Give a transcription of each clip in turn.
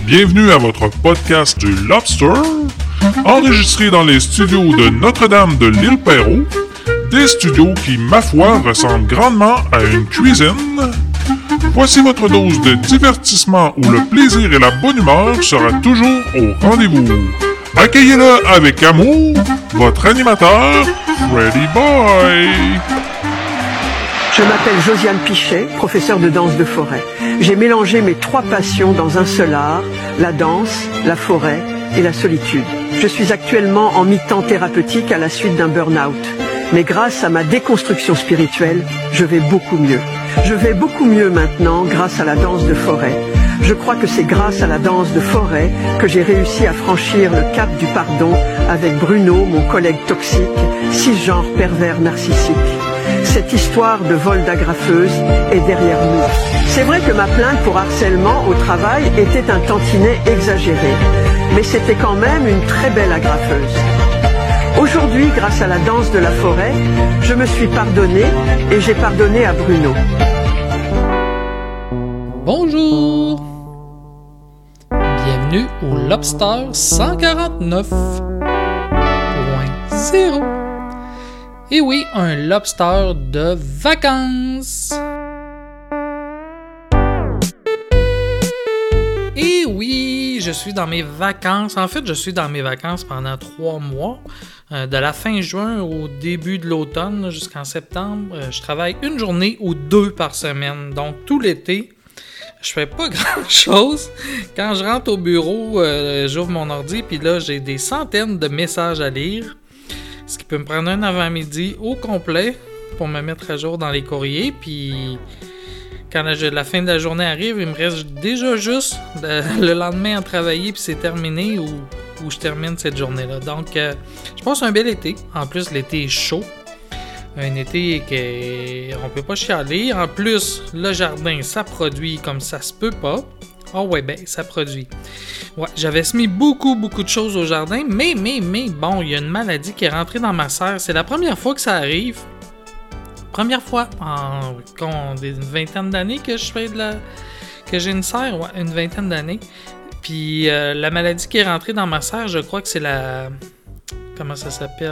Bienvenue à votre podcast du Lobster, enregistré dans les studios de Notre-Dame de l'Île-Perrot, des studios qui, ma foi, ressemblent grandement à une cuisine. Voici votre dose de divertissement où le plaisir et la bonne humeur sera toujours au rendez-vous. Accueillez-le avec amour, votre animateur, Freddy Boy. Je m'appelle Josiane Pichet, professeure de danse de forêt. J'ai mélangé mes trois passions dans un seul art, la danse, la forêt et la solitude. Je suis actuellement en mi-temps thérapeutique à la suite d'un burn-out. Mais grâce à ma déconstruction spirituelle, je vais beaucoup mieux. Je vais beaucoup mieux maintenant grâce à la danse de forêt. Je crois que c'est grâce à la danse de forêt que j'ai réussi à franchir le cap du pardon avec Bruno, mon collègue toxique, cisgenre pervers narcissique. Cette histoire de vol d'agrafeuse est derrière nous. C'est vrai que ma plainte pour harcèlement au travail était un tantinet exagéré, mais c'était quand même une très belle agrafeuse. Aujourd'hui, grâce à la danse de la forêt, je me suis pardonnée et j'ai pardonné à Bruno. Bonjour! Bienvenue au Lobster 149.0. Et oui, un lobster de vacances! Et oui, je suis dans mes vacances. En fait, je suis dans mes vacances pendant 3 mois. De la fin juin au début de l'automne jusqu'en septembre. Je travaille une journée ou 2 par semaine. Donc, tout l'été, je fais pas grand-chose. Quand je rentre au bureau, j'ouvre mon ordi, puis là, j'ai des centaines de messages à lire. Ce qui peut me prendre un avant-midi au complet pour me mettre à jour dans les courriers. Puis quand la fin de la journée arrive, il me reste déjà juste le lendemain à travailler, puis c'est terminé où je termine cette journée-là. Donc, je passe un bel été. En plus, l'été est chaud. Un été qu'on peut pas chialer. En plus, le jardin, ça produit comme ça se peut pas. Ah ouais, ben, ça produit. Ouais, j'avais semé beaucoup de choses au jardin, mais, bon, il y a une maladie qui est rentrée dans ma serre. C'est la première fois que ça arrive. Première fois en une vingtaine d'années que je fais que j'ai une serre, ouais, une vingtaine d'années. Puis la maladie qui est rentrée dans ma serre, je crois que c'est la... Comment ça s'appelle?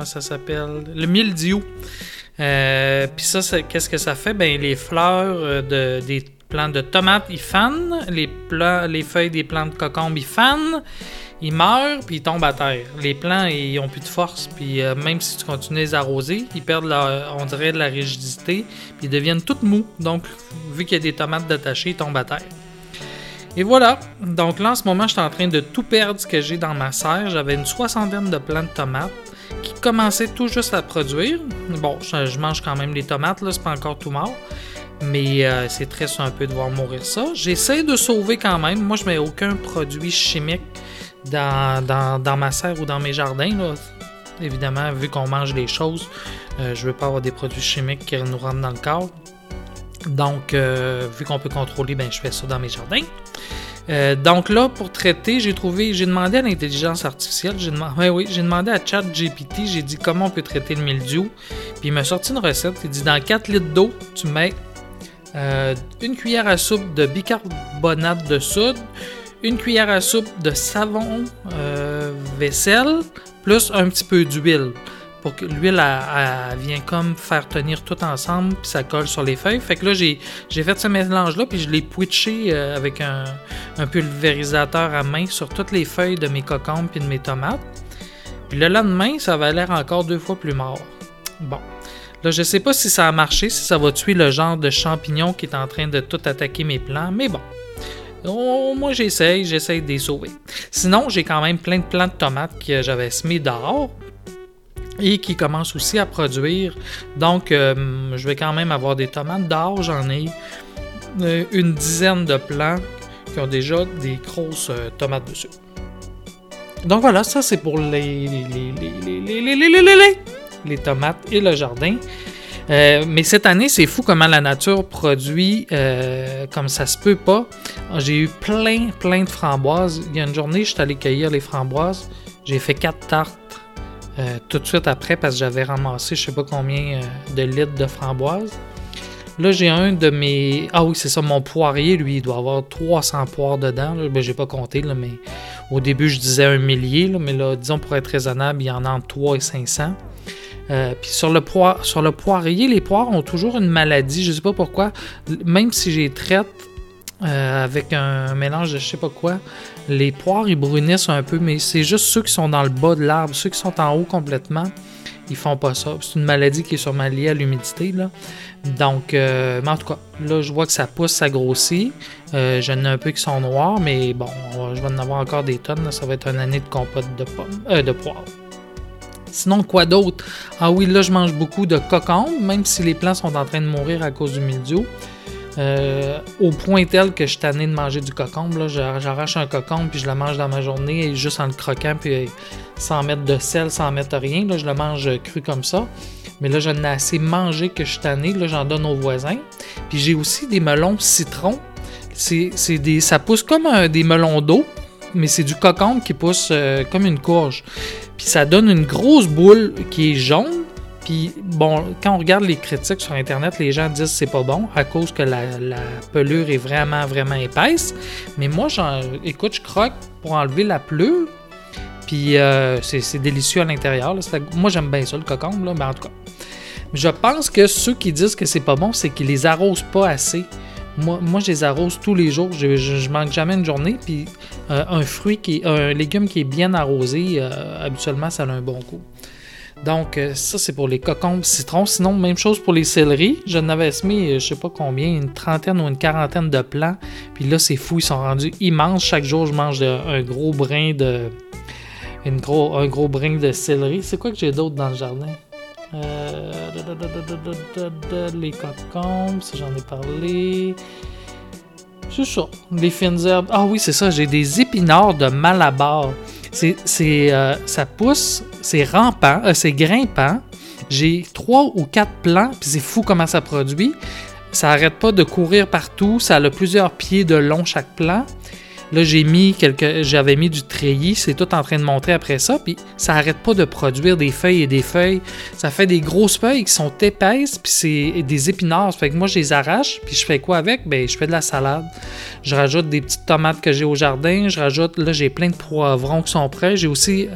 Le mildiou. Puis ça, qu'est-ce que ça fait? Ben, les fleurs des plants de tomates, ils fanent. Les feuilles des plants de cocombe, ils fanent. Ils meurent, puis ils tombent à terre. Les plants, ils ont plus de force. Puis même si tu continues à les arroser, ils perdent, on dirait, de la rigidité. Puis ils deviennent tout mous. Donc, vu qu'il y a des tomates détachées, ils tombent à terre. Et voilà. Donc là, en ce moment, je suis en train de tout perdre ce que j'ai dans ma serre. J'avais une 60aine de plants de tomates qui commençaient tout juste à produire. Bon, je mange quand même les tomates, là, c'est pas encore tout mort. Mais c'est triste un peu de voir mourir ça. J'essaie de sauver quand même. Moi, je mets aucun produit chimique dans ma serre ou dans mes jardins, là. Évidemment, vu qu'on mange les choses, je veux pas avoir des produits chimiques qui nous rentrent dans le corps. Donc, vu qu'on peut contrôler, ben je fais ça dans mes jardins. Donc là, pour traiter, j'ai demandé à l'intelligence artificielle, j'ai demandé à ChatGPT, j'ai dit comment on peut traiter le mildiou. Puis il m'a sorti une recette, il dit dans 4 litres d'eau, tu mets une cuillère à soupe de bicarbonate de soude, une cuillère à soupe de savon vaisselle, plus un petit peu d'huile. Pour que l'huile elle vient comme faire tenir tout ensemble, puis ça colle sur les feuilles. Fait que là, j'ai fait ce mélange-là, puis je l'ai pitché avec un pulvérisateur à main sur toutes les feuilles de mes cocombes puis de mes tomates. Puis le lendemain, ça avait l'air encore 2 fois plus mort. Bon. Là, je sais pas si ça a marché, si ça va tuer le genre de champignon qui est en train de tout attaquer mes plants, mais bon. Moi, j'essaye de les sauver. Sinon, j'ai quand même plein de plants de tomates que j'avais semés dehors et qui commencent aussi à produire. Donc, je vais quand même avoir des tomates dehors. J'en ai une dizaine de plants qui ont déjà des grosses tomates dessus. Donc voilà, ça c'est pour les tomates et le jardin. Mais cette année, c'est fou comment la nature produit comme ça se peut pas. J'ai eu plein de framboises. Il y a une journée, je suis allé cueillir les framboises. J'ai fait 4 tartes tout de suite après parce que j'avais ramassé je sais pas combien de litres de framboises. Là, j'ai un de mes... Ah oui, c'est ça, mon poirier, lui, il doit avoir 300 poires dedans. Là. Ben, j'ai pas compté, là, mais au début, je disais 1 millier, là, mais là, disons, pour être raisonnable, il y en a entre 3 et 500. Puis sur le poirier, les poires ont toujours une maladie, je sais pas pourquoi. Même si je les traite avec un mélange de je sais pas quoi, les poires, ils brunissent un peu, mais c'est juste ceux qui sont dans le bas de l'arbre. Ceux qui sont en haut complètement, ils font pas ça. C'est une maladie qui est sûrement liée à l'humidité, là. Donc, mais en tout cas, là, je vois que ça pousse, ça grossit. J'en ai un peu qui sont noirs, mais bon, je vais en avoir encore des tonnes. Là. Ça va être une année de compote de poires. Sinon, quoi d'autre? Ah oui, là, je mange beaucoup de cocombes, même si les plants sont en train de mourir à cause du mildiou. Au point tel que je suis tanné de manger du cocombe. Là, j'arrache un cocombe puis je le mange dans ma journée juste en le croquant puis sans mettre de sel, sans mettre rien. Là, je le mange cru comme ça. Mais là, j'en ai assez mangé que je suis tanné. Là, j'en donne aux voisins. Puis j'ai aussi des melons citron. Ça pousse comme des melons d'eau, mais c'est du cocombe qui pousse comme une courge. Puis ça donne une grosse boule qui est jaune. Puis bon, quand on regarde les critiques sur Internet, les gens disent que c'est pas bon à cause que la pelure est vraiment, vraiment épaisse. Mais moi, écoute, je croque pour enlever la pelure. Puis c'est délicieux à l'intérieur. Là. Moi, j'aime bien ça, le cocombe, là, mais en tout cas. Je pense que ceux qui disent que c'est pas bon, c'est qu'ils les arrosent pas assez. Moi, je les arrose tous les jours. Je manque jamais une journée. Puis un légume qui est bien arrosé, habituellement, ça a un bon goût. Donc, ça, c'est pour les cocombes citron. Sinon, même chose pour les céleris. Je n'avais semé, je sais pas combien, une trentaine ou une quarantaine de plants. Puis là, c'est fou, ils sont rendus immenses. Chaque jour, je mange un gros brin de... un gros brin de céleri. C'est quoi que j'ai d'autre dans le jardin? Les cocombes, ça j'en ai parlé. C'est ça, les fines herbes. Ah oui, c'est ça, j'ai des épinards de Malabar. Ça pousse, c'est rampant, c'est grimpant. J'ai 3 ou 4 plants, puis c'est fou comment ça produit. Ça arrête pas de courir partout, ça a plusieurs pieds de long chaque plant. Là, j'avais mis du treillis, c'est tout en train de monter après ça, puis ça arrête pas de produire des feuilles et des feuilles. Ça fait des grosses feuilles qui sont épaisses, puis c'est des épinards. Ça fait que moi, je les arrache, puis je fais quoi avec? Ben, je fais de la salade. Je rajoute des petites tomates que j'ai au jardin, là, j'ai plein de poivrons qui sont prêts. J'ai aussi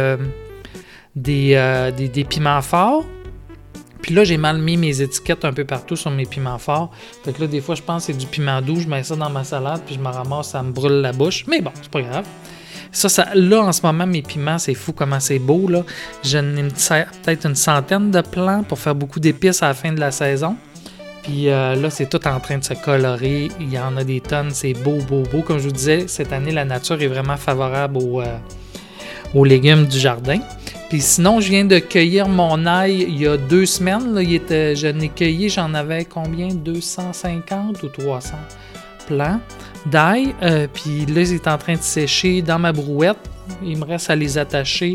des piments forts. Puis là, j'ai mal mis mes étiquettes un peu partout sur mes piments forts. Fait que là, des fois, je pense que c'est du piment doux. Je mets ça dans ma salade, puis je me ramasse, ça me brûle la bouche. Mais bon, c'est pas grave. Là, en ce moment, mes piments, c'est fou comment c'est beau, là. J'en ai peut-être une centaine de plants pour faire beaucoup d'épices à la fin de la saison. Puis là, c'est tout en train de se colorer. Il y en a des tonnes. C'est beau, beau, beau. Comme je vous disais, cette année, la nature est vraiment favorable aux légumes du jardin. Puis sinon, je viens de cueillir mon ail il y a 2 semaines. Là, je l'ai cueilli, j'en avais combien? 250 ou 300 plants d'ail. Puis là, il est en train de sécher dans ma brouette. Il me reste à les attacher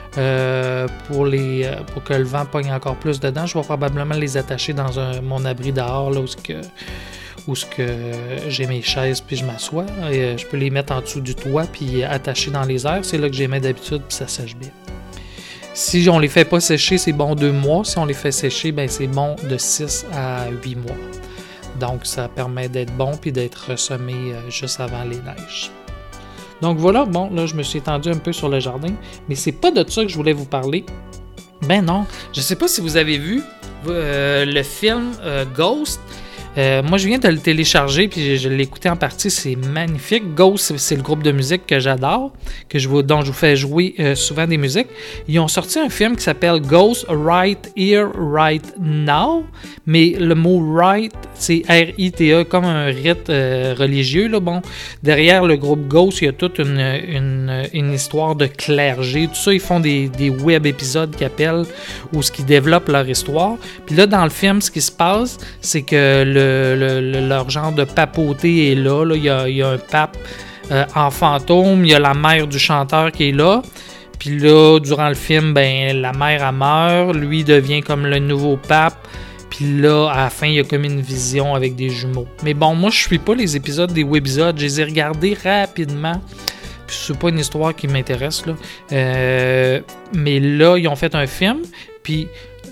pour que le vent pogne encore plus dedans. Je vais probablement les attacher dans mon abri dehors, là, où j'ai mes chaises puis je m'assois. Je peux les mettre en dessous du toit puis attacher dans les airs. C'est là que je les mets d'habitude puis ça sèche bien. Si on les fait pas sécher, c'est bon 2 mois. Si on les fait sécher, ben c'est bon de 6 à 8 mois. Donc, ça permet d'être bon puis d'être ressemé juste avant les neiges. Donc voilà, bon, là, je me suis étendu un peu sur le jardin, mais c'est pas de ça que je voulais vous parler. Ben non, je sais pas si vous avez vu le film Ghost. Moi, je viens de le télécharger puis je l'ai écouté en partie. C'est magnifique. Ghost, c'est le groupe de musique que j'adore, dont je vous fais jouer souvent des musiques. Ils ont sorti un film qui s'appelle Ghost Right Here, Right Now. Mais le mot right, c'est R-I-T-E, comme un rite religieux. Là. Bon, derrière le groupe Ghost, il y a toute une histoire de clergé. Tout ça, ils font des web épisodes qu'ils appellent où ils développent leur histoire. Puis là, dans le film, ce qui se passe, c'est que leur genre de papauté est là. Il y a un pape en fantôme, il y a la mère du chanteur qui est là. Puis là, durant le film, ben la mère elle meurt, lui devient comme le nouveau pape. Puis là, à la fin, il y a comme une vision avec des jumeaux. Mais bon, moi, je suis pas les épisodes des webisodes. Je les ai regardés rapidement. Puis c'est pas une histoire qui m'intéresse, là. Mais là, ils ont fait un film. Puis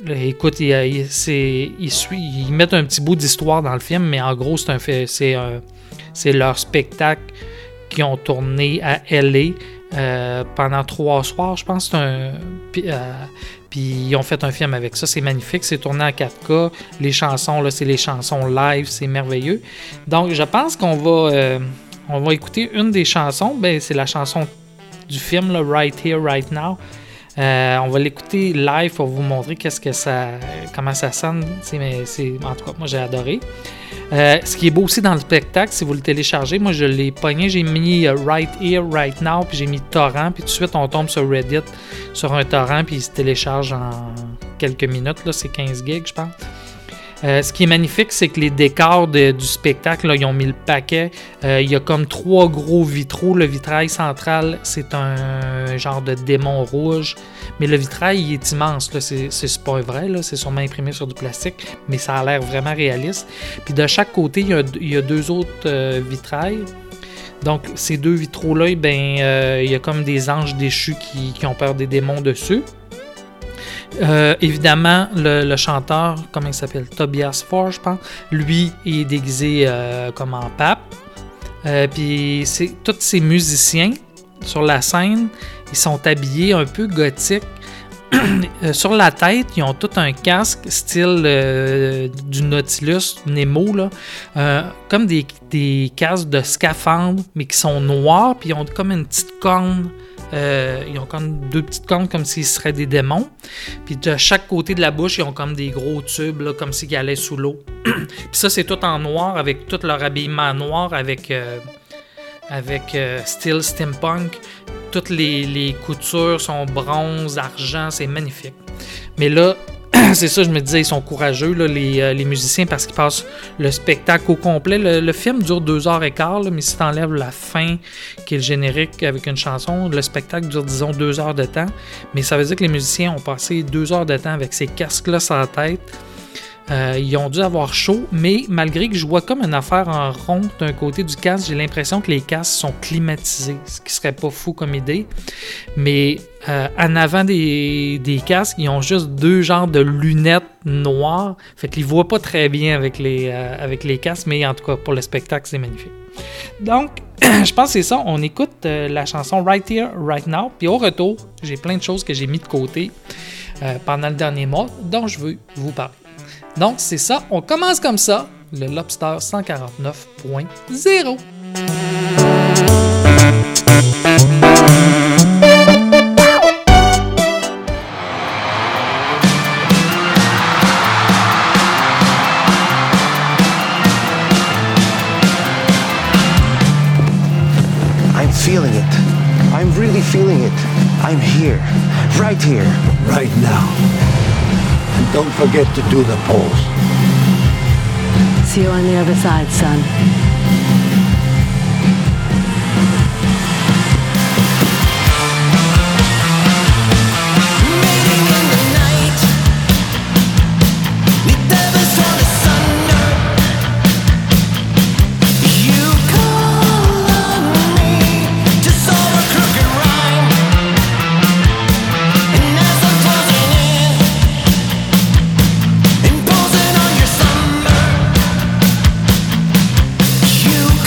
écoute, ils mettent un petit bout d'histoire dans le film, mais en gros, c'est leur spectacle qu'ils ont tourné à L.A. Pendant 3 soirs, je pense. Puis ils ont fait un film avec ça. C'est magnifique. C'est tourné en 4K. Les chansons, là, c'est les chansons live. C'est merveilleux. Donc, je pense qu'on va écouter une des chansons. Ben, c'est la chanson du film, là, Right Here, Right Now. On va l'écouter live pour vous montrer comment ça sonne. En tout cas, moi, j'ai adoré. Ce qui est beau aussi dans le spectacle, si vous le téléchargez, moi je l'ai pogné, j'ai mis Right Here, Right Now, puis j'ai mis torrent, puis tout de suite on tombe sur Reddit, sur un torrent, puis il se télécharge en quelques minutes, là, c'est 15 gigs je pense. Ce qui est magnifique, c'est que les décors du spectacle, là, ils ont mis le paquet. Il y a comme 3 gros vitraux. Le vitrail central, c'est un genre de démon rouge. Mais le vitrail, il est immense. Là. C'est pas vrai, là. C'est sûrement imprimé sur du plastique, mais ça a l'air vraiment réaliste. Puis de chaque côté, il y a 2 autres vitrails. Donc, ces 2 vitraux-là, il y a comme des anges déchus qui ont peur des démons dessus. Évidemment, le chanteur, comment il s'appelle? Tobias Forge, je pense. Lui, il est déguisé comme en pape. Puis tous ces musiciens sur la scène, ils sont habillés un peu gothiques. Sur la tête, ils ont tout un casque style du Nautilus, Nemo, là. Comme des casques de scaphandre, mais qui sont noirs, puis ils ont comme une petite corne. Ils ont comme 2 petites cornes comme s'ils seraient des démons. Puis de chaque côté de la bouche, ils ont comme des gros tubes, là, comme s'ils allaient sous l'eau. Puis ça, c'est tout en noir, avec tout leur habillement noir, avec style steampunk. Toutes les coutures sont bronze, argent, c'est magnifique. Mais là, c'est ça, je me disais, ils sont courageux, là, les musiciens, parce qu'ils passent le spectacle au complet. Le film dure 2h15, là, mais si tu enlèves la fin, qui est le générique avec une chanson, le spectacle dure, disons, 2 heures de temps. Mais ça veut dire que les musiciens ont passé 2 heures de temps avec ces casques-là sur la tête. Ils ont dû avoir chaud, mais malgré que je vois comme une affaire en rond d'un côté du casque, j'ai l'impression que les casques sont climatisés, ce qui serait pas fou comme idée. Mais en avant des casques, ils ont juste 2 genres de lunettes noires, fait qu'ils voient pas très bien avec les casques, mais en tout cas pour le spectacle, c'est magnifique. Donc, je pense que c'est ça. On écoute la chanson Right Here, Right Now, puis au retour, j'ai plein de choses que j'ai mis de côté pendant le dernier mois, dont je veux vous parler. Donc, c'est ça. On commence comme ça, le Lobster 149.0. I'm feeling it. I'm really feeling it. I'm here. Right here. Right now. And don't forget to do the pose. See you on the other side, son. You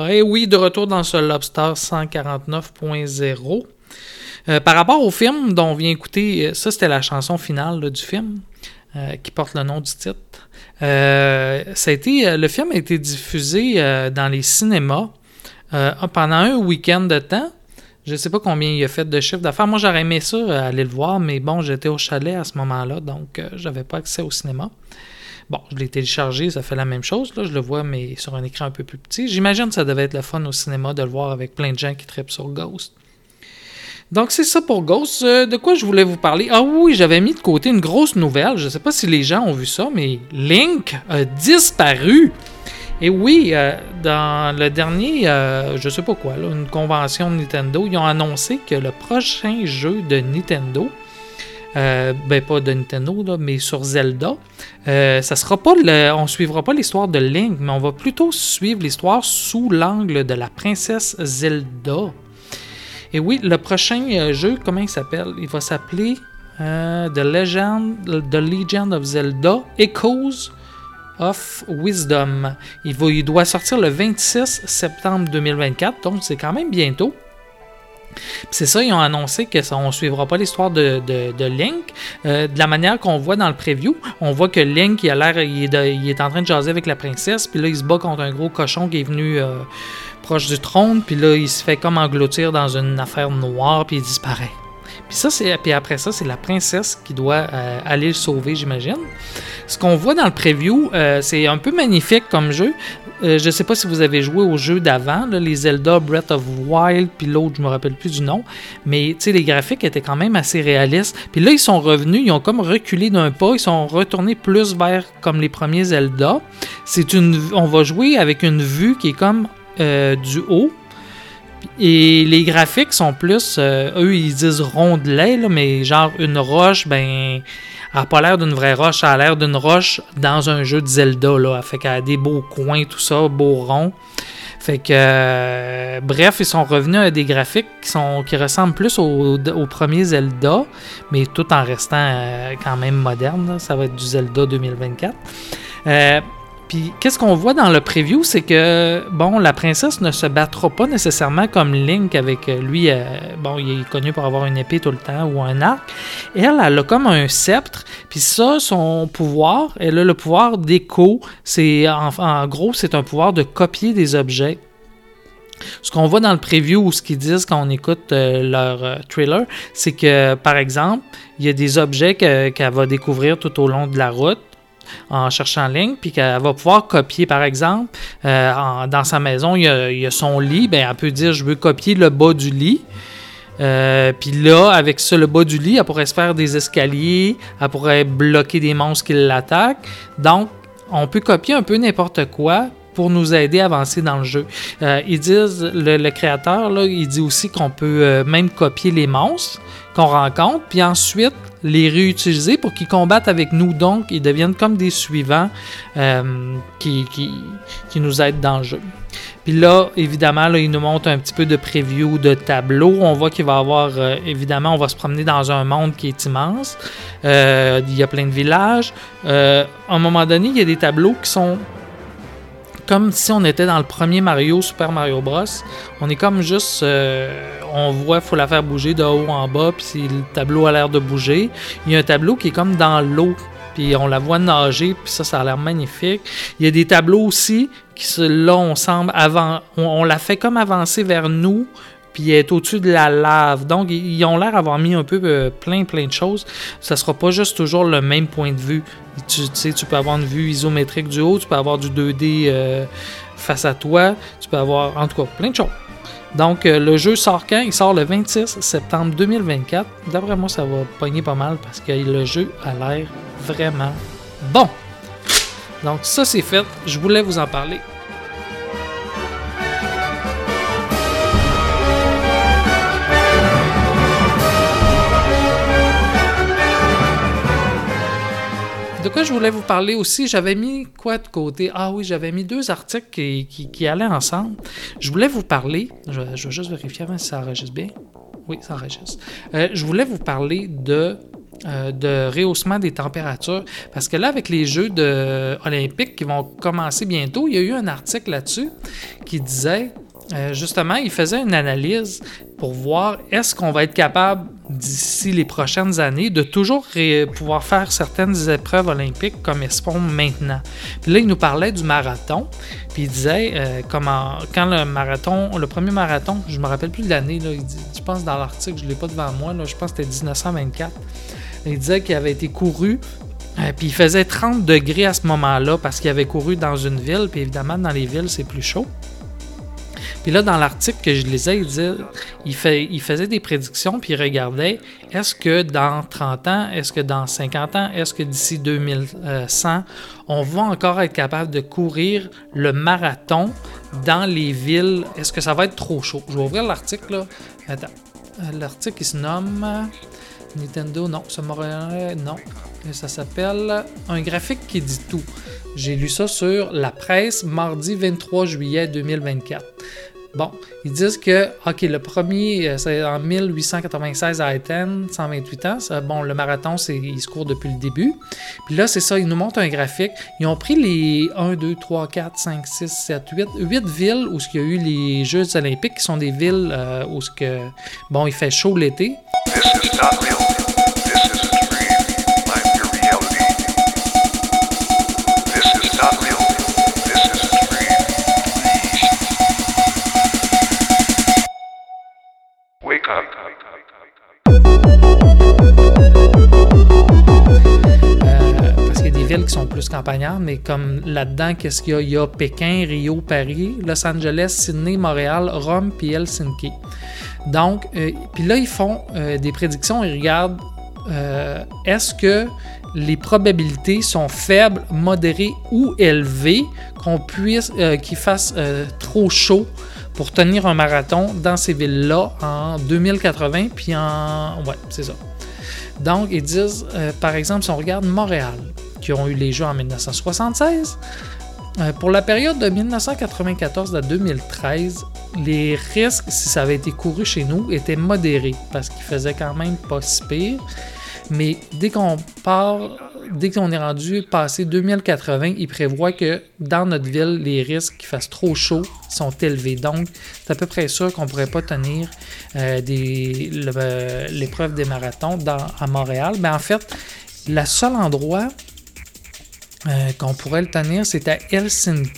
Et oui, de retour dans ce Lobster 149.0. Par rapport au film dont on vient écouter, ça c'était la chanson finale là, du film qui porte le nom du titre. Le film a été diffusé dans les cinémas pendant un week-end de temps. Je ne sais pas combien il a fait de chiffre d'affaires. Moi, j'aurais aimé ça, aller le voir, mais bon, j'étais au chalet à ce moment-là, donc j'avais pas accès au cinéma. Bon, je l'ai téléchargé, ça fait la même chose. Là, je le vois, mais sur un écran un peu plus petit. J'imagine que ça devait être le fun au cinéma de le voir avec plein de gens qui trippent sur Ghost. Donc, c'est ça pour Ghost. De quoi je voulais vous parler? Ah oui, j'avais mis de côté une grosse nouvelle. Je ne sais pas si les gens ont vu ça, mais Link a disparu. Et oui, dans le dernier, je sais pas quoi, là, une convention de Nintendo, ils ont annoncé que le prochain jeu de Nintendo, pas de Nintendo, là, mais sur Zelda, ça sera pas on suivra pas l'histoire de Link, mais on va plutôt suivre l'histoire sous l'angle de la princesse Zelda. Et oui, le prochain jeu, comment il s'appelle? Il va s'appeler The Legend of Zelda Echoes of Wisdom. Il doit sortir le 26 septembre 2024, donc c'est quand même bientôt. Puis c'est ça, ils ont annoncé qu'on ne suivra pas l'histoire de Link. De la manière qu'on voit dans le preview, on voit que Link, il est en train de jaser avec la princesse, puis là, il se bat contre un gros cochon qui est venu proche du trône, puis là, il se fait comme engloutir dans une affaire noire, puis il disparaît. Puis après ça, c'est la princesse qui doit aller le sauver, j'imagine. Ce qu'on voit dans le preview, c'est un peu magnifique comme jeu. Je ne sais pas si vous avez joué au jeu d'avant, là, les Zelda Breath of Wild, puis l'autre, je me rappelle plus du nom. Mais les graphiques étaient quand même assez réalistes. Puis là, ils sont revenus, ils ont comme reculé d'un pas, ils sont retournés plus vers comme les premiers Zelda. On va jouer avec une vue qui est comme du haut. Et les graphiques sont plus, eux ils disent rondelet, là, mais genre une roche, elle n'a pas l'air d'une vraie roche, elle a l'air d'une roche dans un jeu de Zelda, là. Fait qu'elle a des beaux coins, tout ça, beaux ronds. Fait que, bref, ils sont revenus à des graphiques qui ressemblent plus au premier Zelda, mais tout en restant quand même moderne, là. Ça va être du Zelda 2024. Puis, qu'est-ce qu'on voit dans le preview, c'est que, la princesse ne se battra pas nécessairement comme Link avec lui. Il est connu pour avoir une épée tout le temps ou un arc. Elle a comme un sceptre. Puis ça, son pouvoir, elle a le pouvoir d'écho. En gros, c'est un pouvoir de copier des objets. Ce qu'on voit dans le preview ou ce qu'ils disent quand on écoute leur trailer, c'est que, par exemple, il y a des objets qu'elle va découvrir tout au long de la route en cherchant Link, puis qu'elle va pouvoir copier, par exemple, dans sa maison, il y a son lit, elle peut dire « je veux copier le bas du lit ». Puis là, avec ça, le bas du lit, elle pourrait se faire des escaliers, elle pourrait bloquer des monstres qui l'attaquent. Donc, on peut copier un peu n'importe quoi pour nous aider à avancer dans le jeu. Ils disent, le créateur, là, il dit aussi qu'on peut même copier les monstres qu'on rencontre, puis ensuite les réutiliser pour qu'ils combattent avec nous. Donc, ils deviennent comme des suivants qui nous aident dans le jeu. Puis là, évidemment, là, il nous montre un petit peu de preview de tableau. On voit qu'il va y avoir, évidemment, on va se promener dans un monde qui est immense. Il y a plein de villages. À un moment donné, il y a des tableaux qui sont comme si on était dans le premier Mario, Super Mario Bros. On est comme juste... on voit, il faut la faire bouger de haut en bas, puis le tableau a l'air de bouger. Il y a un tableau qui est comme dans l'eau, puis on la voit nager, puis ça a l'air magnifique. Il y a des tableaux aussi, là, on la fait comme avancer vers nous, puis elle est au-dessus de la lave. Donc, ils ont l'air d'avoir mis un peu plein de choses. Ça sera pas juste toujours le même point de vue. Tu sais, tu peux avoir une vue isométrique du haut, tu peux avoir du 2D face à toi, tu peux avoir, en tout cas, plein de choses. Donc, le jeu sort quand? Il sort le 26 septembre 2024. D'après moi, ça va pogner pas mal parce que le jeu a l'air vraiment bon. Donc, ça, c'est fait. Je voulais vous en parler. De quoi je voulais vous parler aussi, j'avais mis quoi de côté? Ah oui, j'avais mis 2 articles qui allaient ensemble. Je voulais vous parler, je vais juste vérifier avant si ça enregistre bien. Oui, ça enregistre. Je voulais vous parler de de rehaussement des températures. Parce que là, avec les Jeux olympiques qui vont commencer bientôt, il y a eu un article là-dessus qui disait, justement, il faisait une analyse pour voir est-ce qu'on va être capable, d'ici les prochaines années, de toujours pouvoir faire certaines épreuves olympiques comme elles se font maintenant. Puis là, il nous parlait du marathon, puis il disait quand le premier marathon, je me rappelle plus de l'année, là, je pense dans l'article, je ne l'ai pas devant moi, là, je pense que c'était 1924, il disait qu'il avait été couru, puis il faisait 30 degrés à ce moment-là parce qu'il avait couru dans une ville, puis évidemment, dans les villes, c'est plus chaud. Puis là, dans l'article que je lisais, il faisait des prédictions, puis il regardait, est-ce que dans 30 ans, est-ce que dans 50 ans, est-ce que d'ici 2100, on va encore être capable de courir le marathon dans les villes? Est-ce que ça va être trop chaud? Je vais ouvrir l'article, là. Attends. L'article, il se nomme... Nintendo, non. Non. Ça s'appelle « Un graphique qui dit tout ». J'ai lu ça sur La Presse, mardi 23 juillet 2024. Bon, ils disent que, OK, le premier, c'est en 1896 à Athènes, 128 ans. Bon, le marathon, il se court depuis le début. Puis là, c'est ça, ils nous montrent un graphique. Ils ont pris les 1, 2, 3, 4, 5, 6, 7, 8 villes où il y a eu les Jeux olympiques, qui sont des villes où il fait chaud l'été. This is not real. This is a dream. I'm your reality. This is not real. This is a dream. Wake up. Parce qu'il y a des villes qui sont plus campagnardes, mais comme là-dedans, qu'est-ce qu'il y a? Il y a Pékin, Rio, Paris, Los Angeles, Sydney, Montréal, Rome, puis Helsinki. Donc, puis là, ils font des prédictions. Ils regardent est-ce que les probabilités sont faibles, modérées ou élevées qu'il fasse trop chaud pour tenir un marathon dans ces villes-là en 2080. Puis ouais, c'est ça. Donc, ils disent, par exemple, si on regarde Montréal, qui ont eu les Jeux en 1976, pour la période de 1994 à 2013, les risques, si ça avait été couru chez nous, étaient modérés parce qu'il faisait quand même pas si pire. Mais dès qu'on est rendu passé 2080, ils prévoient que dans notre ville, les risques qu'il fasse trop chaud sont élevés. Donc, c'est à peu près sûr qu'on ne pourrait pas tenir l'épreuve des marathons à Montréal. Mais en fait, le seul endroit qu'on pourrait le tenir, c'est à Helsinki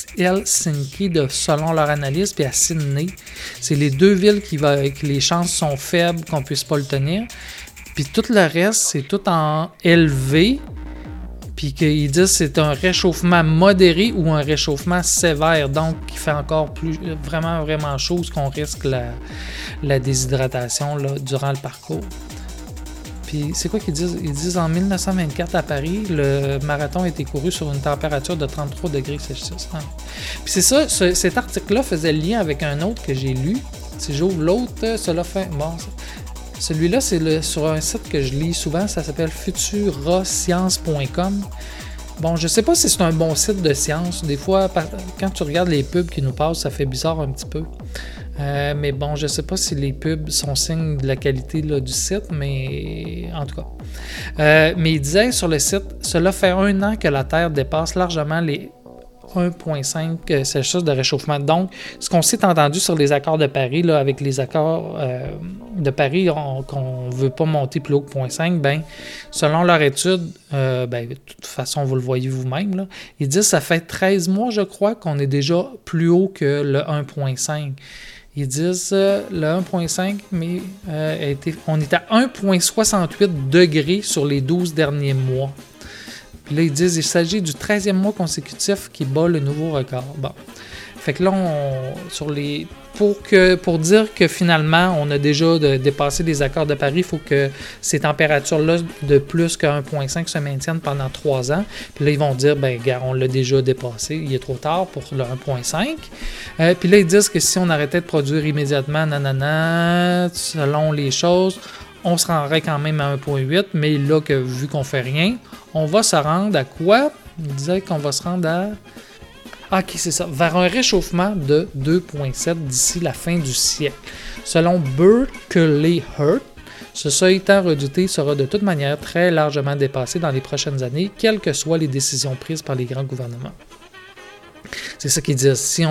selon leur analyse, puis à Sydney. C'est les deux villes que les chances sont faibles qu'on ne puisse pas le tenir. Puis tout le reste, c'est tout en élevé, puis qu'ils disent que c'est un réchauffement modéré ou un réchauffement sévère, donc qui fait encore plus vraiment, vraiment chaud, ce qu'on risque la déshydratation là, durant le parcours. Puis c'est quoi qu'ils disent? Ils disent en 1924 à Paris, le marathon a été couru sur une température de 33 degrés Celsius. Puis c'est ça, cet article-là faisait le lien avec un autre que j'ai lu. Si j'ouvre l'autre, cela fait... Bon, celui-là, c'est sur un site que je lis souvent, ça s'appelle futurascience.com. Bon, je sais pas si c'est un bon site de science. Des fois, quand tu regardes les pubs qui nous passent, ça fait bizarre un petit peu. Mais bon, je sais pas si les pubs sont signes de la qualité là, du site, mais en tout cas. Mais il disait sur le site, cela fait 1 an que la Terre dépasse largement les 1,5 Celsius de réchauffement. Donc, ce qu'on s'est entendu sur les accords de Paris, là, avec les accords de Paris, qu'on ne veut pas monter plus haut que 0,5, ben, selon leur étude, de toute façon, vous le voyez vous-même, là, ils disent que ça fait 13 mois, je crois, qu'on est déjà plus haut que le 1,5. Ils disent le 1,5, mais on est à 1,68 degrés sur les 12 derniers mois. Puis là, ils disent qu'il s'agit du 13e mois consécutif qui bat le nouveau record. Bon. Fait que là, pour dire que finalement, on a déjà dépassé les accords de Paris, il faut que ces températures-là de plus que 1,5 se maintiennent pendant 3 ans. Puis là, ils vont dire, on l'a déjà dépassé, il est trop tard pour le 1,5. Puis là, ils disent que si on arrêtait de produire immédiatement, selon les choses, on se rendrait quand même à 1,8, mais là, vu qu'on fait rien, on va se rendre à quoi? Il disait qu'on va se rendre à... OK, c'est ça. Vers un réchauffement de 2,7 d'ici la fin du siècle. Selon Berkeley Earth, Ce seuil tant redouté sera de toute manière très largement dépassé dans les prochaines années, quelles que soient les décisions prises par les grands gouvernements. C'est ça qu'ils disent. Si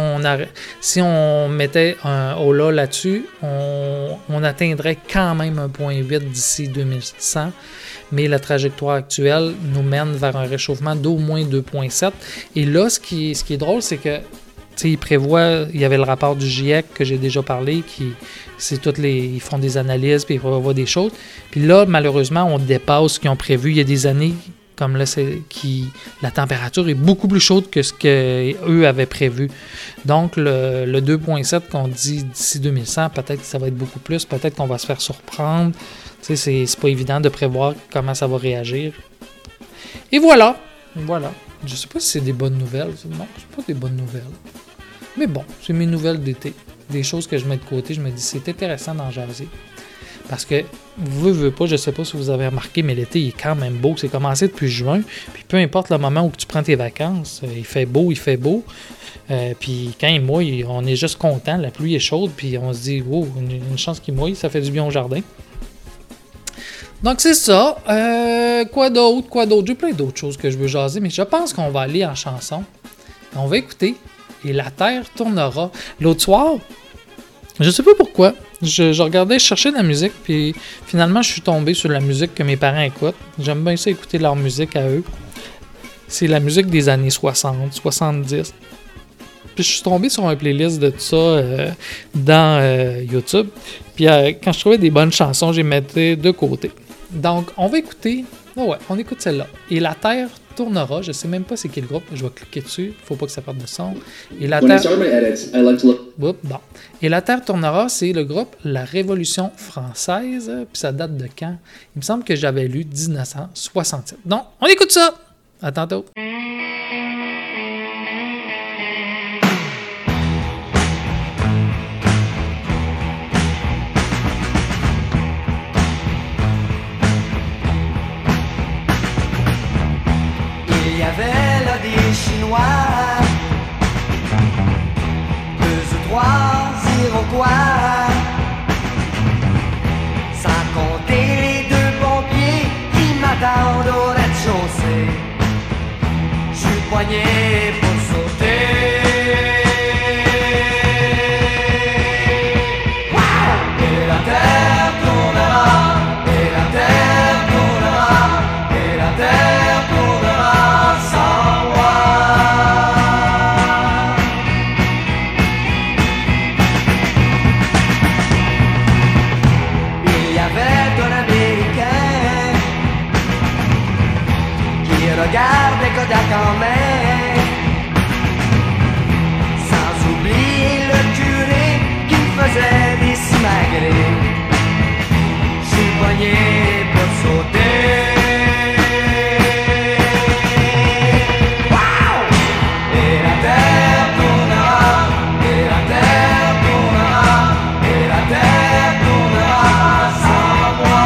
on mettait un holà là-dessus, on atteindrait quand même 1,8 d'ici 2100, mais la trajectoire actuelle nous mène vers un réchauffement d'au moins 2,7. Et là, ce qui est drôle, c'est que il y avait le rapport du GIEC que j'ai déjà parlé, ils font des analyses puis ils prévoient des choses. Puis là, malheureusement, on dépasse ce qu'ils ont prévu. Il y a des années comme là, la température est beaucoup plus chaude que ce qu'eux avaient prévu. Donc, le 2,7 qu'on dit d'ici 2100, peut-être que ça va être beaucoup plus, peut-être qu'on va se faire surprendre. Tu sais, c'est pas évident de prévoir comment ça va réagir. Et voilà. Je sais pas si c'est des bonnes nouvelles. Non, c'est pas des bonnes nouvelles. Mais bon, c'est mes nouvelles d'été. Des choses que je mets de côté. Je me dis, c'est intéressant d'en jaser. Parce que, veux pas, je sais pas si vous avez remarqué, mais l'été, il est quand même beau. C'est commencé depuis juin. Puis peu importe le moment où tu prends tes vacances, il fait beau. Puis quand il mouille, on est juste content. La pluie est chaude. Puis on se dit, wow, une chance qu'il mouille, ça fait du bien au jardin. Donc c'est ça. Quoi d'autre? J'ai plein d'autres choses que je veux jaser, mais je pense qu'on va aller en chanson. On va écouter Et la Terre tournera. L'autre soir, je sais pas pourquoi, je regardais, je cherchais de la musique, puis finalement je suis tombé sur la musique que mes parents écoutent. J'aime bien ça écouter leur musique à eux. C'est la musique des années 60, 70. Puis je suis tombé sur un playlist de tout ça dans YouTube. Puis quand je trouvais des bonnes chansons, je les mettais de côté. Donc, on va écouter... on écoute celle-là. Et la Terre tournera. Je sais même pas c'est quel groupe. Je vais cliquer dessus. Faut pas que ça perde de son. Et la Terre... Bon. Et la Terre tournera, c'est le groupe La Révolution française. Puis ça date de quand? Il me semble que j'avais lu 1967. Donc, on écoute ça! À tantôt! Il y avait là des Chinois, 2 ou 3 Iroquois, sans compter les 2 pompiers qui m'attendent au rez-de-chaussée. Je suis poigné pour sauter. Et la terre tournera, et la terre tournera, et la terre tournera sans moi. Il y avait un Américain qui regardait Kodak en main, sans oublier le curé qui faisait des simagrées. Je suis poigné pour sauter. Et la terre tournera, et la terre tournera, et la terre tournera sans moi.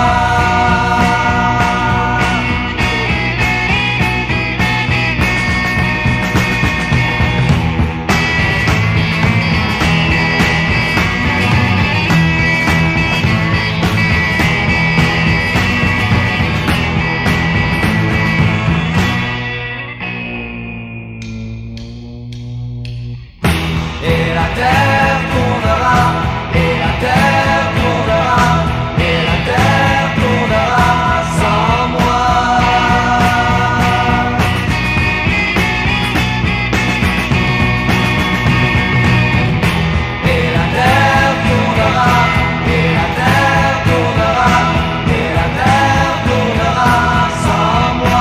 Et la terre tournera, et la terre tournera, et la terre tournera sans moi. Et la terre tournera, et la terre tournera, et la terre tournera sans moi.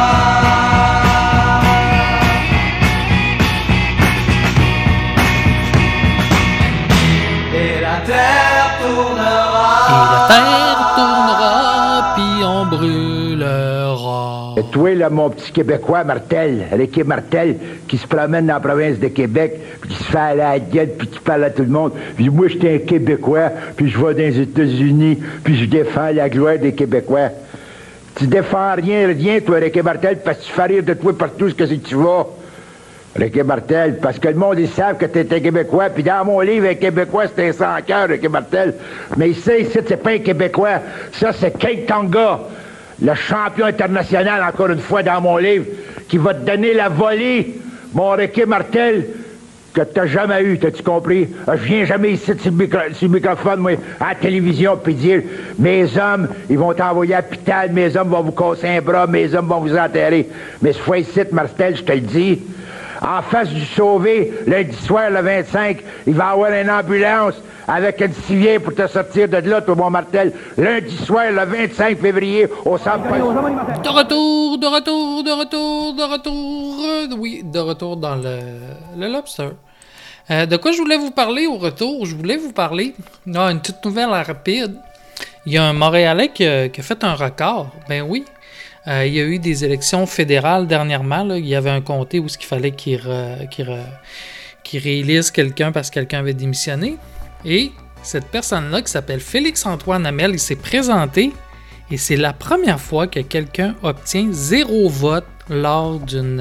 Et la terre tournera, puis on brûlera. Et toi, là, mon petit Québécois, Martel, Ricky Martel, qui se promène dans la province de Québec, puis qui se fait aller à la gueule, puis qui parle à tout le monde. Puis moi, j'étais un Québécois, puis je vais dans les États-Unis, puis je défends la gloire des Québécois. Tu défends rien, toi, Ricky Martel, parce que tu fais rire de toi partout ce que tu vas. Ricky Martel, parce que le monde, ils savent que t'es un Québécois, puis dans mon livre, un Québécois, c'est un sans-cœur, Ricky Martel. Mais ici, c'est pas un Québécois. Ça, c'est Kate Tonga, le champion international, encore une fois, dans mon livre, qui va te donner la volée, mon Ricky Martel, que t'as jamais eu, t'as-tu compris? Je viens jamais ici sur le microphone, moi, à la télévision, puis dire, mes hommes, ils vont t'envoyer à l'hôpital, mes hommes vont vous casser un bras, mes hommes vont vous enterrer. Mais ce fois ici, Martel, je te le dis, en face du Sauvé, lundi soir, le 25, il va y avoir une ambulance avec un civier pour te sortir de là, toi, mon Martel. Lundi soir, le 25 février, au centre... De retour. Oui, de retour dans le Lobster. De quoi je voulais vous parler au retour? Je voulais vous parler... Non, une petite nouvelle rapide. Il y a un Montréalais qui a fait un record. Ben oui. Il y a eu des élections fédérales dernièrement. Là. Il y avait un comté où il fallait qu'il réélise quelqu'un parce que quelqu'un avait démissionné. Et cette personne-là, qui s'appelle Félix-Antoine Hamel, il s'est présenté et c'est la première fois que quelqu'un obtient 0 vote lors d'une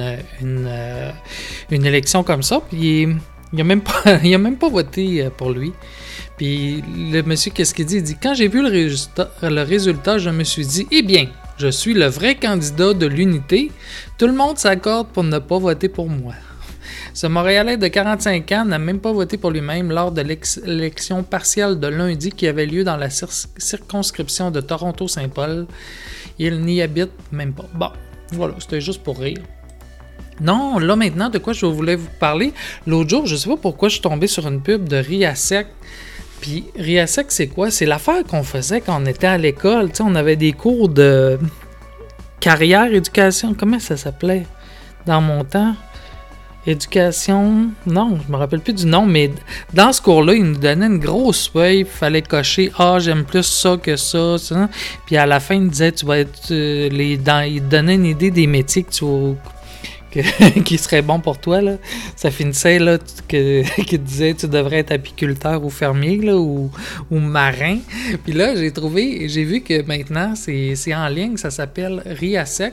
élection comme ça. Puis il n'a même pas voté pour lui. Puis le monsieur, qu'est-ce qu'il dit? Il dit, quand j'ai vu le résultat, je me suis dit, eh bien, je suis le vrai candidat de l'unité. Tout le monde s'accorde pour ne pas voter pour moi. Ce Montréalais de 45 ans n'a même pas voté pour lui-même lors de l'élection partielle de lundi qui avait lieu dans la circonscription de Toronto-Saint-Paul. Il n'y habite même pas. Bon, voilà, c'était juste pour rire. Non, là maintenant, de quoi je voulais vous parler? L'autre jour, je sais pas pourquoi je suis tombé sur une pub de Riasec. Puis Riasec, c'est quoi? C'est l'affaire qu'on faisait quand on était à l'école. Tu sais, on avait des cours de carrière, éducation. Comment ça s'appelait dans mon temps? Éducation... Non, je me rappelle plus du nom, mais dans ce cours-là, ils nous donnaient une grosse feuille. Il fallait cocher « Ah, j'aime plus ça que ça. » Puis à la fin, ils disaient, tu vas être... ils te donnaient une idée des métiers que tu vas... qui serait bon pour toi, là. Ça finissait, là, qui disait tu devrais être apiculteur ou fermier, là, ou marin. Puis là, j'ai vu que maintenant, c'est en ligne, ça s'appelle Riasec.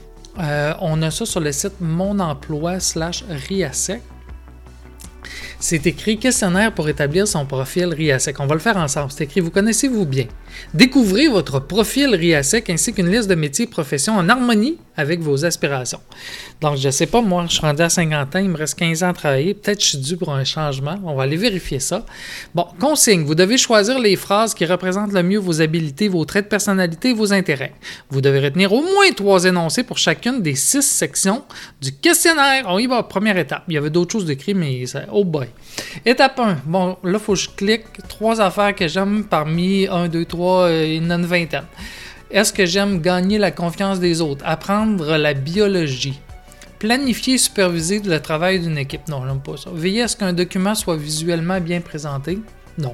On a ça sur le site monemploi/Riasec. C'est écrit questionnaire pour établir son profil Riasec. On va le faire ensemble. C'est écrit, vous connaissez-vous bien? Découvrez votre profil Riasec ainsi qu'une liste de métiers et professions en harmonie avec vos aspirations. Donc, je sais pas, moi, je suis rendu à 50 ans, il me reste 15 ans à travailler. Peut-être que je suis dû pour un changement. On va aller vérifier ça. Bon, consigne. Vous devez choisir les phrases qui représentent le mieux vos habilités, vos traits de personnalité et vos intérêts. Vous devez retenir au moins 3 énoncés pour chacune des 6 sections du questionnaire. On y va, première étape. Il y avait d'autres choses d'écrites, mais ça... Oh boy! Étape 1. Bon, là, il faut que je clique 3 affaires que j'aime parmi 1, 2, 3, il y en a une vingtaine. Est-ce que j'aime gagner la confiance des autres? Apprendre la biologie. Planifier et superviser le travail d'une équipe. Non, j'aime pas ça. Veiller à ce qu'un document soit visuellement bien présenté. Non.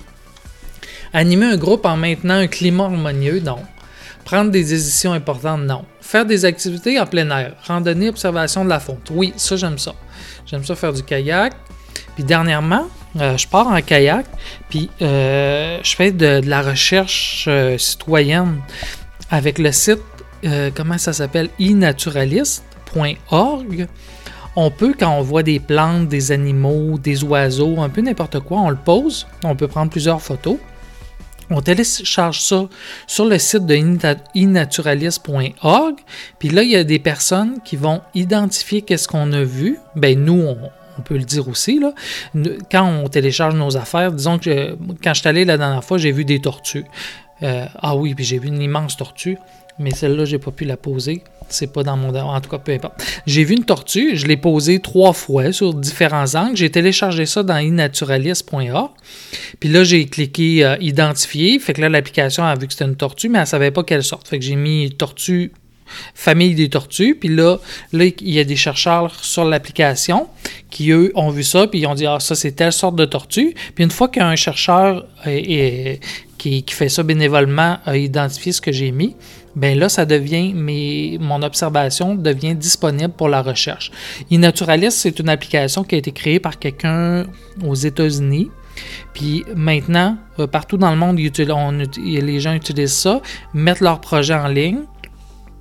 Animer un groupe en maintenant un climat harmonieux. Non. Prendre des décisions importantes. Non. Faire des activités en plein air. Randonnée, observation de la fonte. Oui, ça, j'aime ça. J'aime ça faire du kayak. Puis dernièrement, je pars en kayak, puis je fais de la recherche citoyenne avec le site, comment ça s'appelle, inaturaliste.org. On peut, quand on voit des plantes, des animaux, des oiseaux, un peu n'importe quoi, on le pose, on peut prendre plusieurs photos. On télécharge ça sur le site de inaturaliste.org. Puis là, il y a des personnes qui vont identifier qu'est-ce qu'on a vu. Ben nous, on peut le dire aussi, là. Quand on télécharge nos affaires, disons que quand je suis allé la dernière fois, j'ai vu des tortues. Ah oui, puis j'ai vu une immense tortue, mais celle-là, j'ai pas pu la poser. C'est pas dans mon... En tout cas, peu importe. J'ai vu une tortue, je l'ai posée 3 fois sur différents angles. J'ai téléchargé ça dans inaturaliste.org. Puis là, j'ai cliqué identifier. Fait que là, l'application a vu que c'était une tortue, mais elle savait pas quelle sorte. Fait que j'ai mis tortue, famille des tortues. Puis là, il y a des chercheurs sur l'application qui, eux, ont vu ça. Puis ils ont dit, ah, ça, c'est telle sorte de tortue. Puis une fois qu'un chercheur qui fait ça bénévolement a identifié ce que j'ai mis, ben là, ça devient, mon observation devient disponible pour la recherche. Inaturalist, c'est une application qui a été créée par quelqu'un aux États-Unis. Puis maintenant, partout dans le monde, les gens utilisent ça, mettent leurs projets en ligne.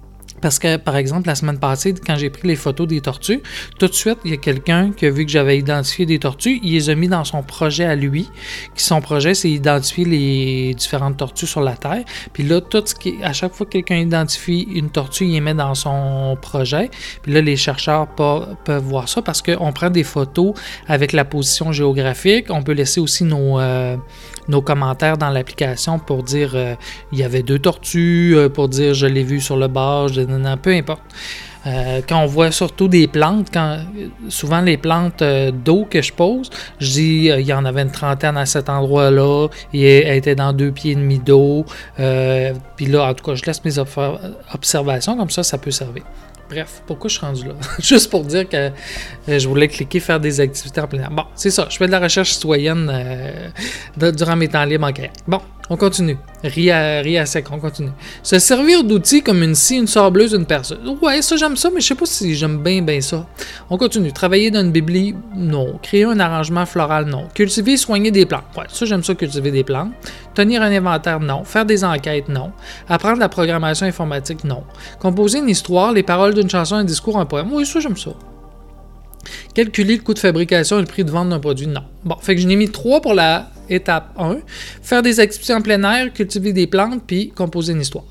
Parce que, par exemple, la semaine passée, quand j'ai pris les photos des tortues, tout de suite, il y a quelqu'un qui a vu que j'avais identifié des tortues, il les a mis dans son projet à lui. Son projet, c'est identifier les différentes tortues sur la Terre. Puis là, à chaque fois que quelqu'un identifie une tortue, il les met dans son projet. Puis là, les chercheurs peuvent voir ça parce qu'on prend des photos avec la position géographique. On peut laisser aussi nos commentaires dans l'application pour dire il y avait 2 tortues, pour dire je l'ai vu sur le bord, peu importe. Quand on voit surtout des plantes, souvent les plantes d'eau que je pose, je dis il y en avait une trentaine à cet endroit-là, elle était dans 2,5 pieds d'eau, puis là, en tout cas, je laisse mes observations, comme ça peut servir. Bref, pourquoi je suis rendu là? Juste pour dire que je voulais cliquer faire des activités en plein air. Bon, c'est ça, je fais de la recherche citoyenne durant mes temps libres en kayak. Bon, on continue. Ris à sec, on continue. Se servir d'outils comme une scie, une sableuse, une perceuse. Ouais, ça j'aime ça, mais je sais pas si j'aime bien ça. On continue. Travailler dans une bibli, non. Créer un arrangement floral, non. Cultiver et soigner des plantes. Ouais, ça j'aime ça, cultiver des plantes. Tenir un inventaire, non. Faire des enquêtes, non. Apprendre la programmation informatique, non. Composer une histoire, les paroles d'une chanson, un discours, un poème. Oui, ça j'aime ça. Calculer le coût de fabrication et le prix de vente d'un produit, non. Bon, fait que je n'ai mis 3 pour la étape 1. Faire des activités en plein air, cultiver des plantes, puis composer une histoire.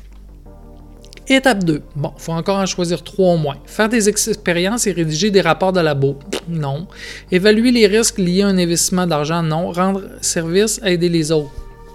Étape 2. Bon, il faut encore en choisir 3 au moins. Faire des expériences et rédiger des rapports de labo, non. Évaluer les risques liés à un investissement d'argent, non. Rendre service, aider les autres.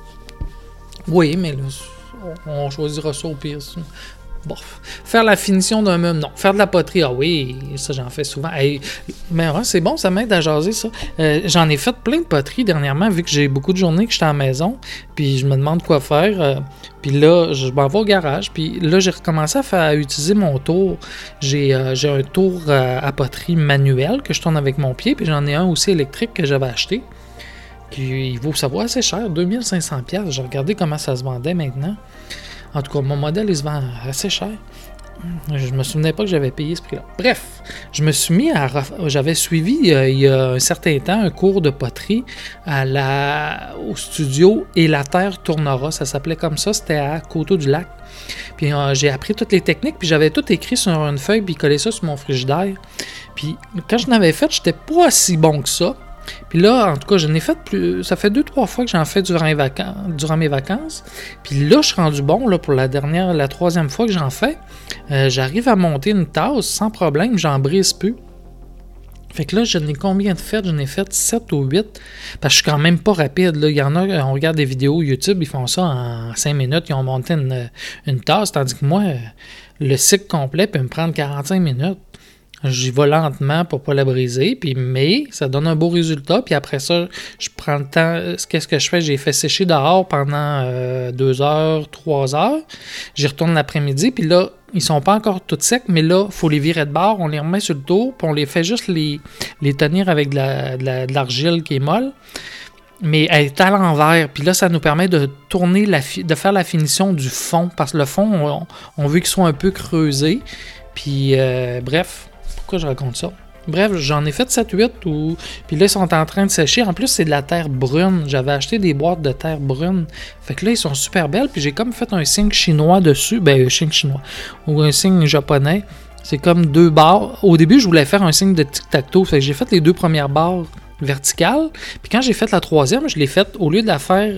Oui, mais là, on choisira ça au pire. Bon, faire la finition d'un meuble, non. Faire de la poterie, ah oui, ça j'en fais souvent. Hey, mais ouais, c'est bon, ça m'aide à jaser ça. J'en ai fait plein de poterie dernièrement, vu que j'ai beaucoup de journées que j'étais à la maison, puis je me demande quoi faire. Puis là, je m'en vais au garage, puis là, j'ai recommencé à utiliser mon tour. J'ai un tour à poterie manuel que je tourne avec mon pied, puis j'en ai un aussi électrique que j'avais acheté. Il vaut, ça vaut assez cher, 2500$. J'ai regardé comment ça se vendait maintenant. En tout cas, mon modèle, il se vend assez cher. Je me souvenais pas que j'avais payé ce prix-là. Bref, je me suis mis j'avais suivi il y a un certain temps un cours de poterie au studio Et la Terre tournera. Ça s'appelait comme ça, c'était à Coteau-du-Lac. Puis j'ai appris toutes les techniques, puis j'avais tout écrit sur une feuille, puis collé ça sur mon frigidaire. Puis quand je l'avais fait, j'étais pas si bon que ça. Puis là, en tout cas, je n'ai fait plus. Ça fait 2-3 fois que j'en fais durant mes vacances. Puis là, je suis rendu bon là, pour la 3e fois que j'en fais. J'arrive à monter une tasse sans problème, j'en brise plus. Fait que là, je n'ai combien de fêtes? J'en ai fait 7 ou 8. Parce que je suis quand même pas rapide. Là. Il y en a, on regarde des vidéos YouTube, ils font ça en 5 minutes, ils ont monté une tasse, tandis que moi, le cycle complet peut me prendre 45 minutes. J'y vais lentement pour pas la briser, mais ça donne un beau résultat. Puis après ça, je prends le temps. Qu'est-ce que je fais? J'ai fait sécher dehors pendant 2 heures, 3 heures. J'y retourne l'après-midi, puis là, ils sont pas encore tous secs, mais là, il faut les virer de bord. On les remet sur le tour, puis on les fait juste les tenir avec de l'argile qui est molle. Mais elle est à l'envers. Puis là, ça nous permet de tourner, de faire la finition du fond. Parce que le fond, on veut qu'il soit un peu creusé. Puis, bref. Pourquoi je raconte ça? Bref, j'en ai fait 7-8 puis là, ils sont en train de sécher. En plus, c'est de la terre brune. J'avais acheté des boîtes de terre brune. Fait que là, ils sont super belles. Puis j'ai comme fait un signe chinois dessus. Ben, un signe chinois. Ou un signe japonais. C'est comme 2 barres. Au début, je voulais faire un signe de tic-tac-toe. Fait que j'ai fait les 2 premières barres verticales. Puis quand j'ai fait la 3e, je l'ai faite, au lieu de la faire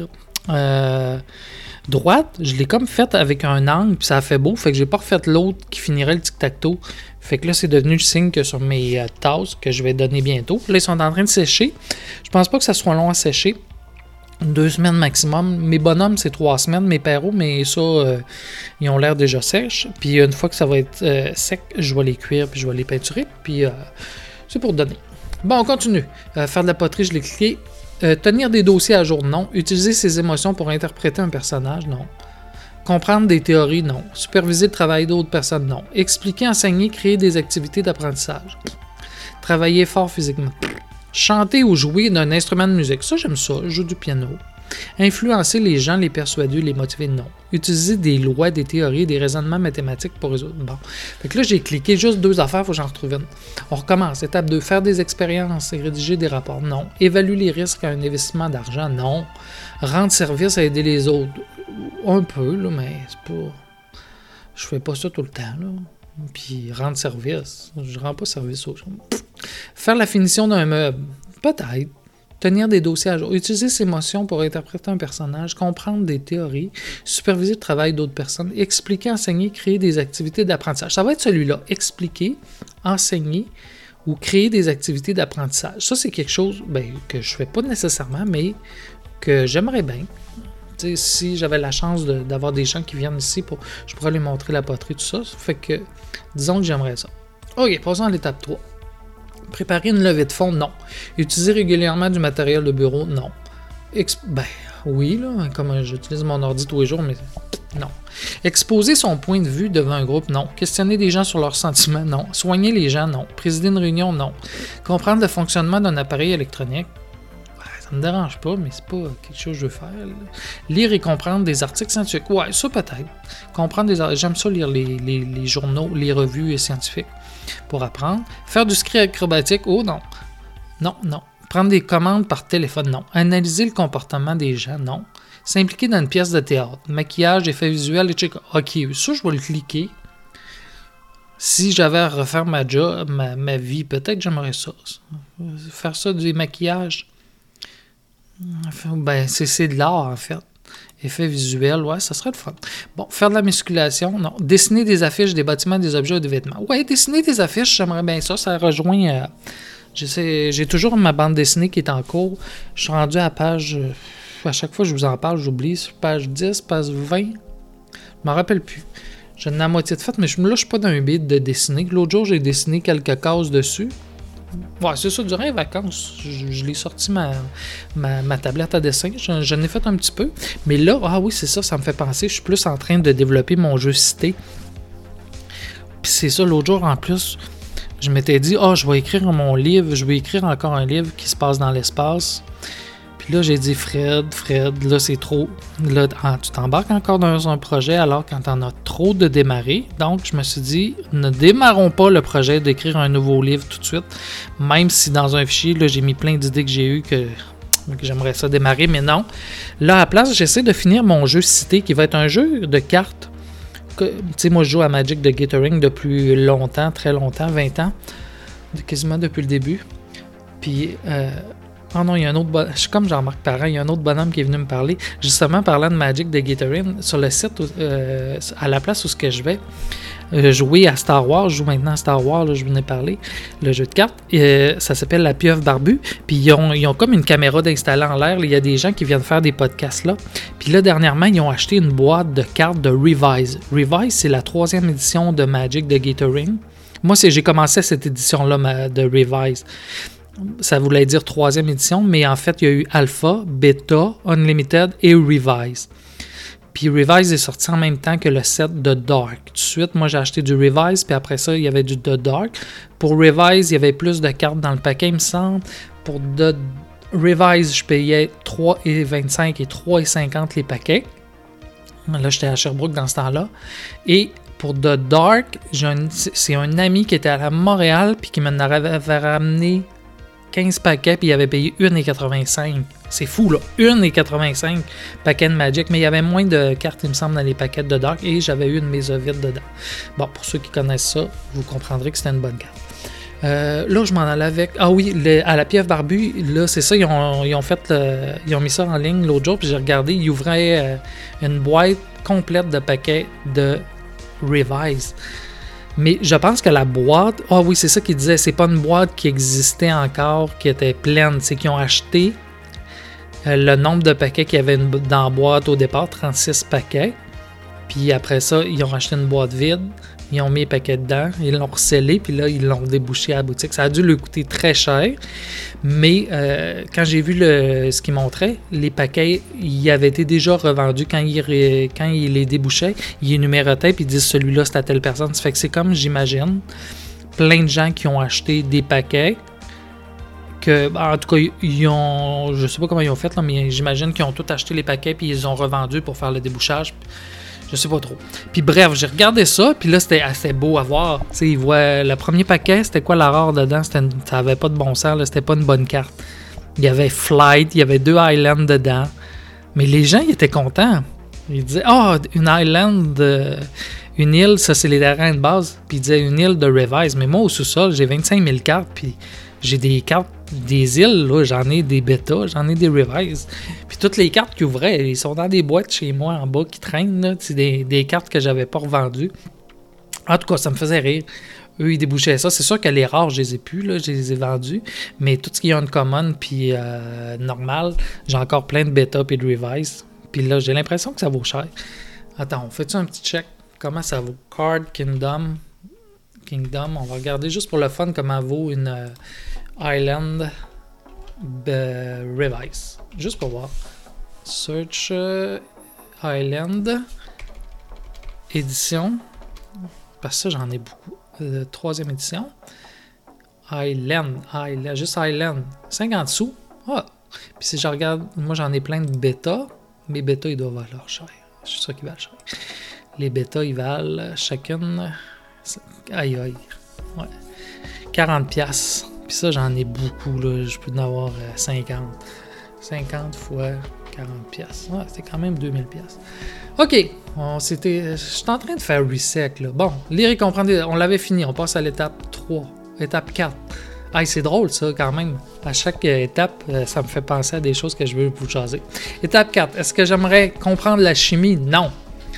droite, je l'ai comme faite avec un angle, puis ça a fait beau. Fait que j'ai pas refait l'autre qui finirait le tic-tac-toe. Fait que là, c'est devenu le signe que sur mes tasses que je vais donner bientôt. Là, ils sont en train de sécher. Je pense pas que ça soit long à sécher. 2 semaines maximum. Mes bonhommes, c'est 3 semaines. Mes perros, mais ça, ils ont l'air déjà sèches. Puis une fois que ça va être sec, je vais les cuire, puis je vais les peinturer. Puis c'est pour donner. Bon, on continue. Faire de la poterie, je l'ai cliqué. Tenir des dossiers à jour, non. Utiliser ses émotions pour interpréter un personnage, non. Comprendre des théories, non. Superviser le travail d'autres personnes, non. Expliquer, enseigner, créer des activités d'apprentissage. Travailler fort physiquement. Chanter ou jouer d'un instrument de musique, ça j'aime ça, je joue du piano. Influencer les gens, les persuader, les motiver, non. Utiliser des lois, des théories, des raisonnements mathématiques pour résoudre. Bon. Fait que là, j'ai cliqué juste 2 affaires, il faut que j'en retrouve une. On recommence. Étape 2, faire des expériences et rédiger des rapports, non. Évaluer les risques à un investissement d'argent, non. Rendre service à aider les autres, un peu, là, mais c'est pas... Je fais pas ça tout le temps, là. Puis rendre service. Je rends pas service aux gens. Faire la finition d'un meuble. Peut-être. Tenir des dossiers à jour. Utiliser ses émotions pour interpréter un personnage. Comprendre des théories. Superviser le travail d'autres personnes. Expliquer, enseigner, créer des activités d'apprentissage. Ça va être celui-là. Expliquer, enseigner ou créer des activités d'apprentissage. Ça, c'est quelque chose que je fais pas nécessairement, mais que j'aimerais bien. T'sais, si j'avais la chance d'avoir des gens qui viennent ici, je pourrais leur montrer la poterie, tout ça. Fait que, disons que j'aimerais ça. OK, passons à l'étape 3. Préparer une levée de fonds, non. Utiliser régulièrement du matériel de bureau, non. Oui, là, comme j'utilise mon ordi tous les jours, mais non. Exposer son point de vue devant un groupe, non. Questionner des gens sur leurs sentiments, non. Soigner les gens, non. Présider une réunion, non. Comprendre le fonctionnement d'un appareil électronique, ça me dérange pas, mais c'est pas quelque chose que je veux faire. Là. Lire et comprendre des articles scientifiques. Ouais, ça peut-être. Comprendre j'aime ça lire les journaux, les revues scientifiques pour apprendre. Faire du ski acrobatique. Oh non. Non. Prendre des commandes par téléphone. Non. Analyser le comportement des gens. Non. S'impliquer dans une pièce de théâtre. Maquillage, effets visuels, etc. OK, ça, je vais le cliquer. Si j'avais à refaire ma vie, peut-être j'aimerais ça. Faire ça, du maquillage. C'est de l'art, en fait. Effets visuels, ouais, ça serait le fun. Bon, faire de la musculation, non. Dessiner des affiches, des bâtiments, des objets ou des vêtements. Ouais, dessiner des affiches, j'aimerais bien ça. Ça rejoint... j'ai toujours ma bande dessinée qui est en cours. Je suis rendu à la page... à chaque fois que je vous en parle, j'oublie. Page 10, page 20. Je m'en rappelle plus. J'en ai la moitié de fait, mais là, je suis pas dans un beat de dessiner. L'autre jour, j'ai dessiné quelques cases dessus. Ouais, c'est ça, durant les vacances, je l'ai sorti ma tablette à dessin, j'en ai fait un petit peu, mais là, oui, c'est ça, ça me fait penser, je suis plus en train de développer mon jeu cité, puis c'est ça, l'autre jour, en plus, je m'étais dit, je vais écrire mon livre, je vais écrire encore un livre qui se passe dans l'espace, puis là, j'ai dit, Fred, là, c'est trop, là, tu t'embarques encore dans un projet alors quand t'en as trop de démarrer. Donc, je me suis dit, ne démarrons pas le projet d'écrire un nouveau livre tout de suite, même si dans un fichier, là, j'ai mis plein d'idées que j'ai eues que j'aimerais ça démarrer, mais non. Là, à la place, j'essaie de finir mon jeu cité, qui va être un jeu de cartes. Tu sais, moi, je joue à Magic the Gathering depuis longtemps, très longtemps, 20 ans, quasiment depuis le début. Puis... non, il y a un autre je suis comme Jean-Marc Parent, il y a un autre bonhomme qui est venu me parler, justement parlant de Magic the Gathering, sur le site, à la place où je vais jouer à Star Wars, je joue maintenant à Star Wars, là, je vous en ai parlé, le jeu de cartes, ça s'appelle La Pieuvre Barbue, puis ils ont comme une caméra d'installer en l'air, il y a des gens qui viennent faire des podcasts là, puis là, dernièrement, ils ont acheté une boîte de cartes de Revise. Revise, c'est la 3e édition de Magic the Gathering. Moi, j'ai commencé cette édition-là de Revise. Ça voulait dire 3e édition, mais en fait, il y a eu Alpha, Beta, Unlimited et Revise. Puis Revise est sorti en même temps que le set de Dark. Tout de suite, moi, j'ai acheté du Revise, puis après ça, il y avait du The Dark. Pour Revise, il y avait plus de cartes dans le paquet, il me semble. Pour The Revise, je payais 3,25 et 3,50 les paquets. Là, j'étais à Sherbrooke dans ce temps-là. Et pour The Dark, c'est un ami qui était à Montréal, puis qui m'en avait ramené 15 paquets, puis il avait payé 1,85. C'est fou, là. 1,85 paquets de Magic, mais il y avait moins de cartes, il me semble, dans les paquets de Dark, et j'avais eu une Mésovitte dedans. Bon, pour ceux qui connaissent ça, vous comprendrez que c'était une bonne carte. Là, je m'en allais avec... Ah oui, à la Pieuvre Barbue, là, c'est ça, ils ont mis ça en ligne l'autre jour, puis j'ai regardé, ils ouvraient une boîte complète de paquets de Revise. Mais je pense que la boîte... Ah oui, c'est ça qu'ils disaient. C'est pas une boîte qui existait encore, qui était pleine. C'est qu'ils ont acheté le nombre de paquets qu'il y avait dans la boîte au départ, 36 paquets. Puis après ça, ils ont acheté une boîte vide. Ils ont mis les paquets dedans. Ils l'ont recellé. Puis là, ils l'ont débouché à la boutique. Ça a dû lui coûter très cher. Mais quand j'ai vu ce qu'ils montraient, les paquets, ils avaient été déjà revendus. Quand ils les débouchaient, ils les numérotaient. Puis ils disent celui-là, c'est à telle personne. Ça fait que c'est comme, j'imagine, plein de gens qui ont acheté des paquets. En tout cas, je sais pas comment ils ont fait, là, mais j'imagine qu'ils ont tous acheté les paquets. Puis ils les ont revendus pour faire le débouchage. Je sais pas trop. Puis bref, j'ai regardé ça, puis là, c'était assez beau à voir. Tu sais, ils voient le premier paquet, c'était quoi la rare dedans? Ça avait pas de bon sens, là, c'était pas une bonne carte. Il y avait Flight, il y avait 2 Highlands dedans. Mais les gens, ils étaient contents. Ils disaient, une Highland, une île, ça c'est les terrains de base, puis il disait une île de Revise. Mais moi, au sous-sol, j'ai 25 000 cartes, puis j'ai des cartes des îles, là, j'en ai des bêtas, j'en ai des Revise. Puis toutes les cartes qu'ils ouvraient, ils sont dans des boîtes chez moi en bas qui traînent, là. C'est des cartes que j'avais pas revendues. En tout cas, ça me faisait rire. Eux, ils débouchaient ça. C'est sûr que les rares, je les ai plus, là, je les ai vendus. Mais tout ce qui est uncommon puis normal, j'ai encore plein de bêta puis de Revise. Puis là, j'ai l'impression que ça vaut cher. Attends, on fait-tu un petit check? Comment ça vaut? Card Kingdom. On va regarder juste pour le fun comment vaut une Island Revise. Juste pour voir. Search Island édition. Parce que ça, j'en ai beaucoup. 3e édition. Island. Juste Island. 50 sous. Ah. Puis si je regarde, moi j'en ai plein de bêta. Mes bêtas, ils doivent valoir cher. Je suis sûr qu'ils valent cher. Les bêtas, ils valent chacune. Aïe. Ouais. 40$. Puis ça, j'en ai beaucoup. Là. Je peux en avoir 50. 50 fois 40$. Ouais, c'est quand même 2000$. OK. Je suis en train de faire reset. Là. Bon, lire et comprendre. On l'avait fini. On passe à l'étape 3. Étape 4. Ah, c'est drôle ça quand même. À chaque étape, ça me fait penser à des choses que je veux vous jaser. Étape 4. Est-ce que j'aimerais comprendre la chimie? Non.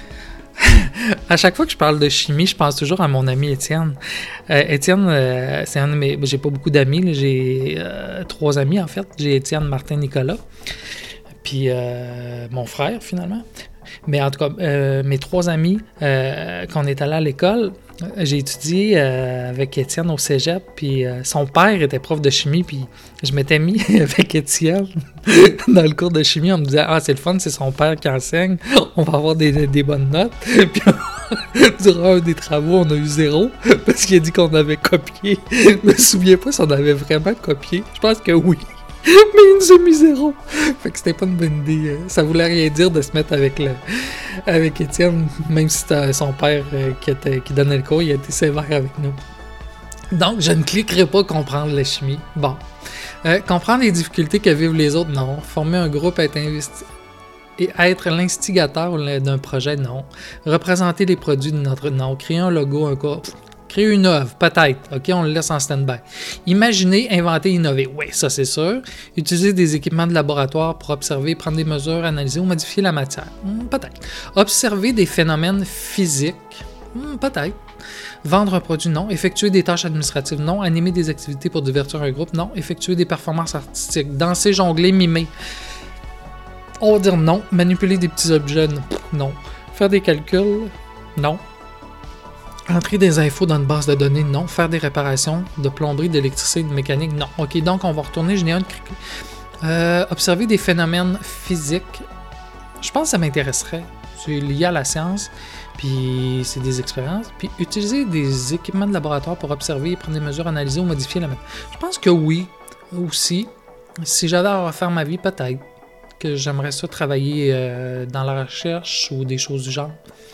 À chaque fois que je parle de chimie, je pense toujours à mon ami Étienne. Étienne, c'est un de mes... J'ai pas beaucoup d'amis. Là. J'ai 3 amis en fait. J'ai Étienne, Martin, Nicolas. Puis mon frère finalement. Mais en tout cas, mes 3 amis, quand on est allé à l'école, j'ai étudié avec Étienne au cégep, puis son père était prof de chimie, puis je m'étais mis avec Étienne dans le cours de chimie, on me disait « Ah, c'est le fun, c'est son père qui enseigne, on va avoir des bonnes notes. » Puis durant un des travaux, on a eu 0, parce qu'il a dit qu'on avait copié. Je me souviens pas si on avait vraiment copié. Je pense que oui. Mais il nous a mis 0. Fait que c'était pas une bonne idée. Ça voulait rien dire de se mettre avec Étienne, même si c'était son père qui donnait le cours, il a été sévère avec nous. Donc, je ne cliquerai pas comprendre la chimie. Bon. Comprendre les difficultés que vivent les autres, non. Former un groupe, être l'instigateur d'un projet, non. Représenter les produits de notre... Non. Créer un logo, un cas... Créer une œuvre, peut-être. OK, on le laisse en stand-by. Imaginer, inventer, innover. Oui, ça c'est sûr. Utiliser des équipements de laboratoire pour observer, prendre des mesures, analyser ou modifier la matière. Peut-être. Observer des phénomènes physiques. Peut-être. Vendre un produit, non. Effectuer des tâches administratives, non. Animer des activités pour divertir un groupe, non. Effectuer des performances artistiques. Danser, jongler, mimer. On va dire non. Manipuler des petits objets, non. Faire des calculs, non. Entrer des infos dans une base de données, non. Faire des réparations de plomberie, d'électricité, de mécanique, non. OK, donc on va retourner, je n'ai un de observer des phénomènes physiques. Je pense que ça m'intéresserait. C'est lié à la science, puis c'est des expériences. Puis utiliser des équipements de laboratoire pour observer, prendre des mesures, analyser ou modifier la méthode. Je pense que oui, aussi. Si j'avais à refaire ma vie, peut-être que j'aimerais ça travailler dans la recherche ou des choses du genre.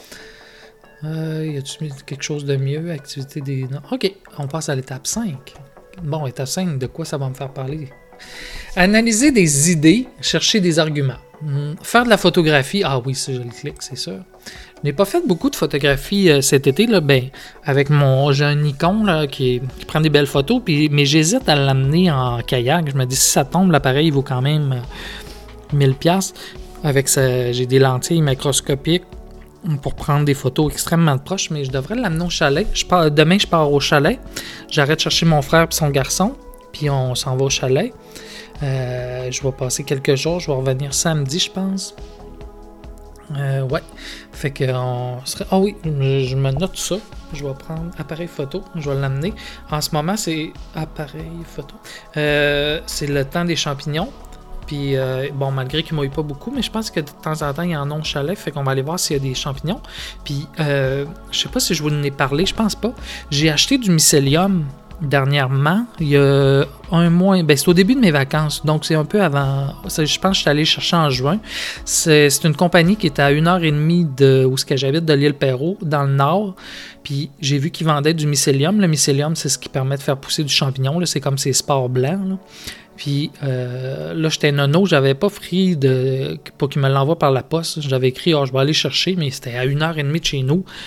Y a-t-il quelque chose de mieux? Activité des... Non. OK, on passe à l'étape 5. Bon, étape 5, de quoi ça va me faire parler? Analyser des idées, chercher des arguments. Faire de la photographie. Ah oui, ça, je le clique, c'est sûr. Je n'ai pas fait beaucoup de photographie cet été. Là, avec j'ai un Nikon là, qui prend des belles photos, mais j'hésite à l'amener en kayak. Je me dis, si ça tombe, l'appareil il vaut quand même 1000$. J'ai des lentilles macroscopiques pour prendre des photos extrêmement proches, mais je devrais l'amener au chalet. Demain, je pars au chalet. J'arrête de chercher mon frère et son garçon, puis on s'en va au chalet. Je vais passer quelques jours. Je vais revenir samedi, je pense. Ouais. Fait que on serait... Ah oui, je me note ça. Je vais prendre appareil photo. Je vais l'amener. En ce moment, c'est appareil photo. C'est le temps des champignons. Puis, malgré qu'il ne mouille pas beaucoup, mais je pense que de temps en temps, il y en a au chalet. Fait qu'on va aller voir s'il y a des champignons. Puis, je sais pas si je vous en ai parlé, je pense pas. J'ai acheté du mycélium dernièrement, il y a un mois. C'est au début de mes vacances, donc c'est un peu avant. Je pense que je suis allé chercher en juin. C'est une compagnie qui est à 1h30 de où j'habite, de l'île Perrot, dans le nord. Puis, j'ai vu qu'ils vendaient du mycélium. Le mycélium, c'est ce qui permet de faire pousser du champignon. Là. C'est comme ces spores blancs, là. Puis là, j'étais nono, j'avais pas pris pour qu'il me l'envoie par la poste. J'avais écrit, je vais aller chercher, mais c'était à 1h30 de chez nous.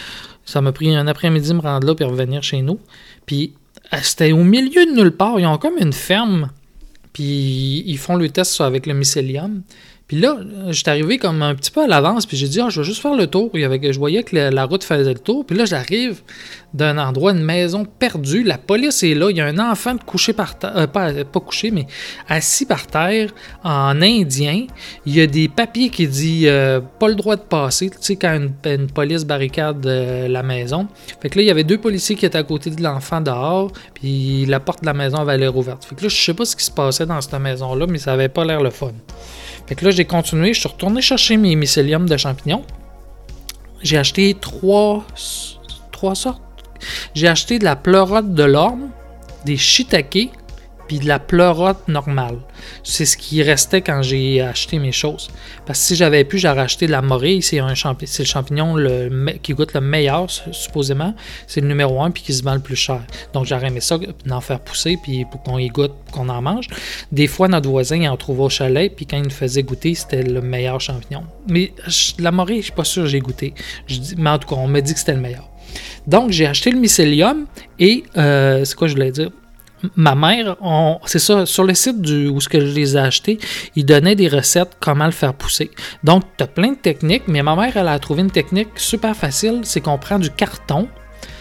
Ça m'a pris un après-midi de me rendre là puis revenir chez nous. Puis c'était au milieu de nulle part. Ils ont comme une ferme. Puis ils font le test avec le mycélium. Puis là, j'étais arrivé comme un petit peu à l'avance, puis j'ai dit, je vais juste faire le tour. Je voyais que la route faisait le tour. Puis là, j'arrive d'un endroit, une maison perdue. La police est là. Il y a un enfant couché par terre, pas couché, mais assis par terre, en indien. Il y a des papiers qui disent pas le droit de passer. Tu sais, quand une police barricade la maison. Fait que là, il y avait 2 policiers qui étaient à côté de l'enfant dehors, puis la porte de la maison avait l'air ouverte. Fait que là, je sais pas ce qui se passait dans cette maison-là, mais ça avait pas l'air le fun. Fait que là, j'ai continué, je suis retourné chercher mes mycéliums de champignons. J'ai acheté 3 sortes. J'ai acheté de la pleurote de l'orme, des shiitake, puis de la pleurote normale. C'est ce qui restait quand j'ai acheté mes choses. Parce que si j'avais pu, j'aurais acheté de la morille. C'est le champignon qui goûte le meilleur, supposément. C'est le numéro 1 puis qui se vend le plus cher. Donc j'aurais aimé ça, d'en faire pousser puis pour qu'on y goûte, qu'on en mange. Des fois, notre voisin, il en trouvait au chalet puis quand il nous faisait goûter, c'était le meilleur champignon. Mais la morille, je suis pas sûr que j'ai goûté. Mais en tout cas, on m'a dit que c'était le meilleur. Donc j'ai acheté le mycélium et c'est quoi je voulais dire? Ma mère, c'est ça, sur le site où je les ai achetés, ils donnaient des recettes comment le faire pousser. Donc, tu as plein de techniques, mais ma mère, elle a trouvé une technique super facile, c'est qu'on prend du carton,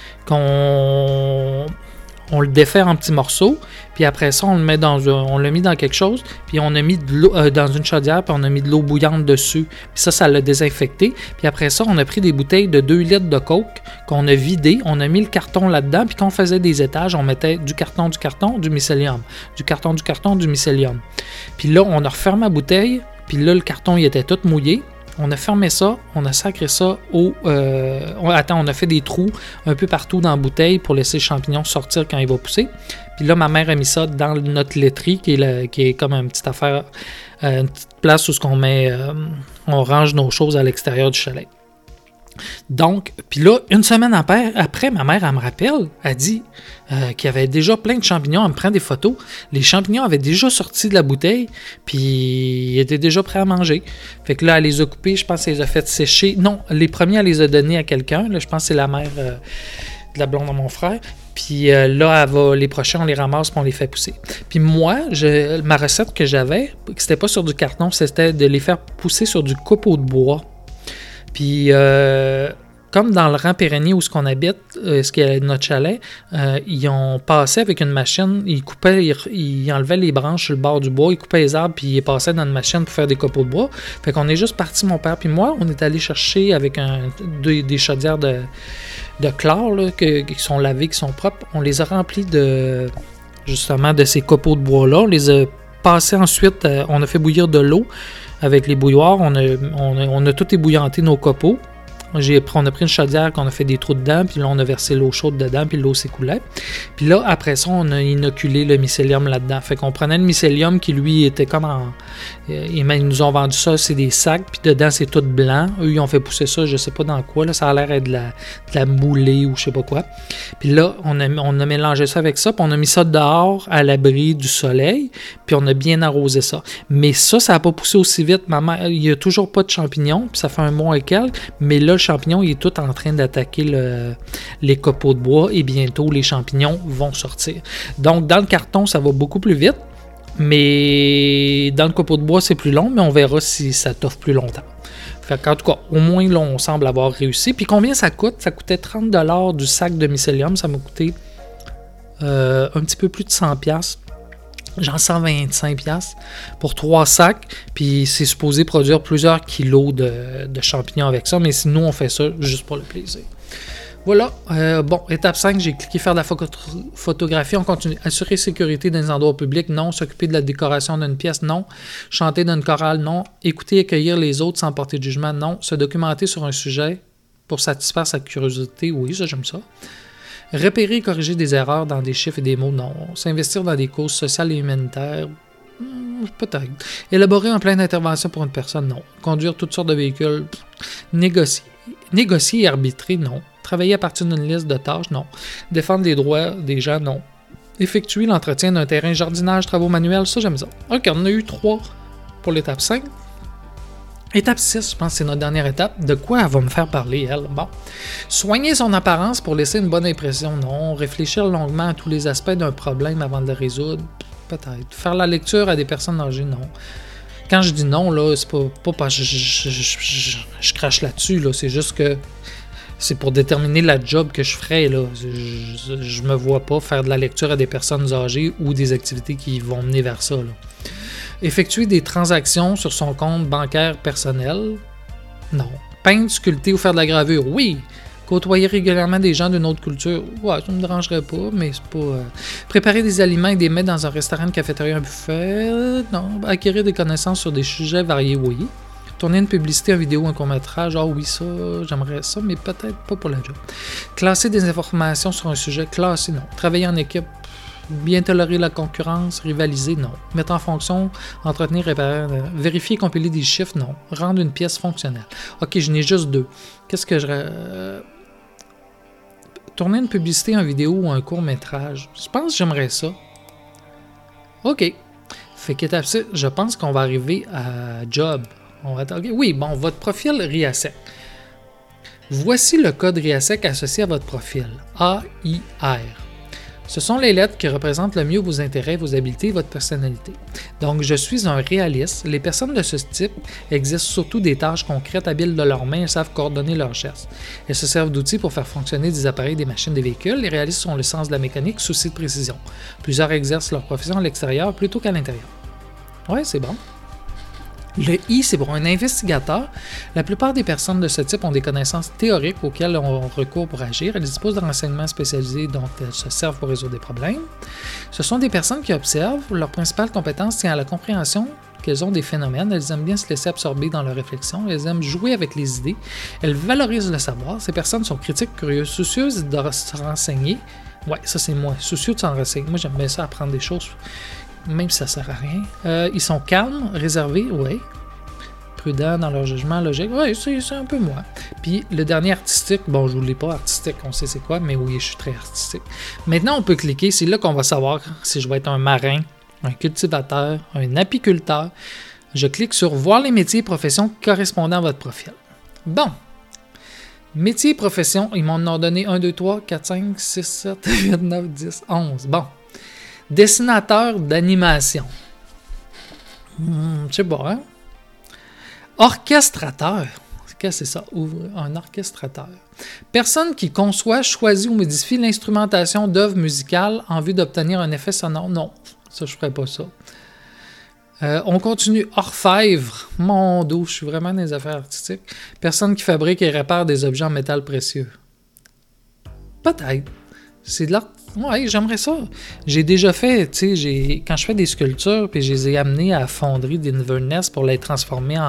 on le défait en petits morceaux, puis après ça, on l'a mis dans quelque chose, puis on a mis de l'eau dans une chaudière, puis on a mis de l'eau bouillante dessus. Puis ça l'a désinfecté. Puis après ça, on a pris des bouteilles de 2 litres de coke qu'on a vidées, on a mis le carton là-dedans, puis quand on faisait des étages, on mettait du carton, du mycélium, du carton, du mycélium. Puis là, on a refermé la bouteille, puis là, le carton, il était tout mouillé. On a fermé ça, on a sacré ça on a fait des trous un peu partout dans la bouteille pour laisser le champignon sortir quand il va pousser. Puis là, ma mère a mis ça dans notre laiterie, qui est comme une petite affaire, une petite place où on range nos choses à l'extérieur du chalet. Donc, puis là, une semaine après, ma mère, elle me rappelle, elle dit qu'il y avait déjà plein de champignons, elle me prend des photos. Les champignons avaient déjà sorti de la bouteille, puis ils étaient déjà prêts à manger. Fait que là, elle les a coupés, je pense qu'elle les a fait sécher. Non, les premiers, elle les a donnés à quelqu'un. Là, je pense que c'est la mère de la blonde de mon frère. Puis là, les prochains, on les ramasse et on les fait pousser. Puis moi, ma recette que j'avais, c'était pas sur du carton, c'était de les faire pousser sur du copeau de bois. Puis, comme dans le rang Périgny où on habite, ce qui est notre chalet, ils ont passé avec une machine, ils enlevaient les branches sur le bord du bois, ils coupaient les arbres, puis ils passaient dans une machine pour faire des copeaux de bois. Fait qu'on est juste parti, mon père puis moi, on est allé chercher avec des chaudières de chlore là, qui sont lavées, qui sont propres. On les a remplis justement de ces copeaux de bois-là. On les a passés ensuite, on a fait bouillir de l'eau. Avec les bouilloires, on a tout ébouillanté nos copeaux. On a pris une chaudière qu'on a fait des trous dedans, puis là, on a versé l'eau chaude dedans, puis l'eau s'écoulait. Puis là, après ça, on a inoculé le mycélium là-dedans. Fait qu'on prenait le mycélium qui, lui, était comme ils nous ont vendu ça, c'est des sacs, puis dedans, c'est tout blanc. Eux, ils ont fait pousser ça, je sais pas dans quoi, là, ça a l'air d'être de la moulée ou je sais pas quoi. Puis là, on a mélangé ça avec ça, puis on a mis ça dehors, à l'abri du soleil, puis on a bien arrosé ça. Mais ça n'a pas poussé aussi vite. Il n'y a toujours pas de champignons, puis ça fait un mois et quelques, mais là, le champignon, il est tout en train d'attaquer les copeaux de bois et bientôt, les champignons vont sortir. Donc, dans le carton, ça va beaucoup plus vite, mais dans le copeau de bois, c'est plus long, mais on verra si ça t'offre plus longtemps. Fait qu'en tout cas, au moins, là, on semble avoir réussi. Puis combien ça coûte? Ça coûtait 30$ du sac de mycélium. Ça m'a coûté un petit peu plus de 100$. Genre 125$ pour 3 sacs, puis c'est supposé produire plusieurs kilos de champignons avec ça, mais nous on fait ça juste pour le plaisir. Voilà, bon, étape 5, j'ai cliqué faire de la photographie, on continue. Assurer sécurité dans les endroits publics, non. S'occuper de la décoration d'une pièce, non. Chanter dans une chorale, non. Écouter et accueillir les autres sans porter de jugement, non. Se documenter sur un sujet pour satisfaire sa curiosité, oui, ça j'aime ça. Repérer et corriger des erreurs dans des chiffres et des mots, non. S'investir dans des causes sociales et humanitaires, peut-être. Élaborer un plan d'intervention pour une personne, non. Conduire toutes sortes de véhicules, négocier et arbitrer, non. Travailler à partir d'une liste de tâches, non. Défendre les droits des gens, non. Effectuer l'entretien d'un terrain, jardinage, travaux manuels, ça j'aime ça. Ok, on en a eu 3 pour l'étape 5. Étape 6, je pense que c'est notre dernière étape. De quoi elle va me faire parler, elle? Bon. Soigner son apparence pour laisser une bonne impression, non. Réfléchir longuement à tous les aspects d'un problème avant de le résoudre, peut-être. Faire la lecture à des personnes âgées, non. Quand je dis non, là, c'est pas parce que je crache là-dessus, là. C'est juste que c'est pour déterminer la job que je ferais, là. Je me vois pas faire de la lecture à des personnes âgées ou des activités qui vont mener vers ça, là. Effectuer des transactions sur son compte bancaire personnel? Non. Peindre, sculpter ou faire de la gravure? Oui. Côtoyer régulièrement des gens d'une autre culture? Ouais, ça me dérangerait pas, mais c'est pas... Préparer des aliments et des mets dans un restaurant, une cafétéria, un buffet? Non. Acquérir des connaissances sur des sujets variés? Oui. Tourner une publicité, une vidéo, un court-métrage? Ah oui, ça, j'aimerais ça, mais peut-être pas pour la job. Classer des informations sur un sujet? Classer, non. Travailler en équipe? Bien tolérer la concurrence, rivaliser, non. Mettre en fonction, entretenir, réparer, vérifier et compiler des chiffres, non. Rendre une pièce fonctionnelle. Ok, je n'ai juste 2. Qu'est-ce que je... Tourner une publicité, une vidéo ou un court-métrage. Je pense que j'aimerais ça. Ok. Fait qu'étape 6, je pense qu'on va arriver à job. On va okay. Oui, bon, votre profil RIASEC. Voici le code RIASEC associé à votre profil. AIR. Ce sont les lettres qui représentent le mieux vos intérêts, vos habiletés et votre personnalité. Donc, je suis un réaliste. Les personnes de ce type exercent surtout des tâches concrètes, habiles de leurs mains et savent coordonner leurs gestes. Elles se servent d'outils pour faire fonctionner des appareils, des machines, des véhicules. Les réalistes ont le sens de la mécanique, souci de précision. Plusieurs exercent leur profession à l'extérieur plutôt qu'à l'intérieur. Ouais, c'est bon. Le I, c'est pour un investigateur. La plupart des personnes de ce type ont des connaissances théoriques auxquelles on recourt pour agir. Elles disposent de renseignements spécialisés dont elles se servent pour résoudre des problèmes. Ce sont des personnes qui observent. Leur principale compétence tient à la compréhension qu'elles ont des phénomènes. Elles aiment bien se laisser absorber dans leurs réflexions. Elles aiment jouer avec les idées. Elles valorisent le savoir. Ces personnes sont critiques, curieuses, soucieuses de se renseigner. Ouais, ça c'est moi. Soucieux de s'en renseigner. Moi, j'aime bien ça, apprendre des choses. Même si ça sert à rien. Ils sont calmes, réservés, oui. Prudents dans leur jugement, logique, oui, c'est un peu moi. Puis le dernier artistique, bon, je vous l'ai pas artistique, on sait c'est quoi, mais oui, je suis très artistique. Maintenant, on peut cliquer, c'est là qu'on va savoir si je vais être un marin, un cultivateur, un apiculteur. Je clique sur voir les métiers et professions correspondant à votre profil. Bon. Métiers et professions, ils m'en ont donné 1, 2, 3, 4, 5, 6, 7, 8, 9, 10, 11. Bon. Dessinateur d'animation. Je sais pas, hein? Orchestrateur. Qu'est-ce que c'est ça? Un orchestrateur. Personne qui conçoit, choisit ou modifie l'instrumentation d'œuvres musicales en vue d'obtenir un effet sonore. Non, ça, je ferais pas ça. On continue. Orfèvre. Mon dos, je suis vraiment dans les affaires artistiques. Personne qui fabrique et répare des objets en métal précieux. Peut-être. C'est de l'art. Ouais, j'aimerais ça. J'ai déjà fait, tu sais, quand je fais des sculptures, puis je les ai amenées à la fonderie d'Inverness pour les transformer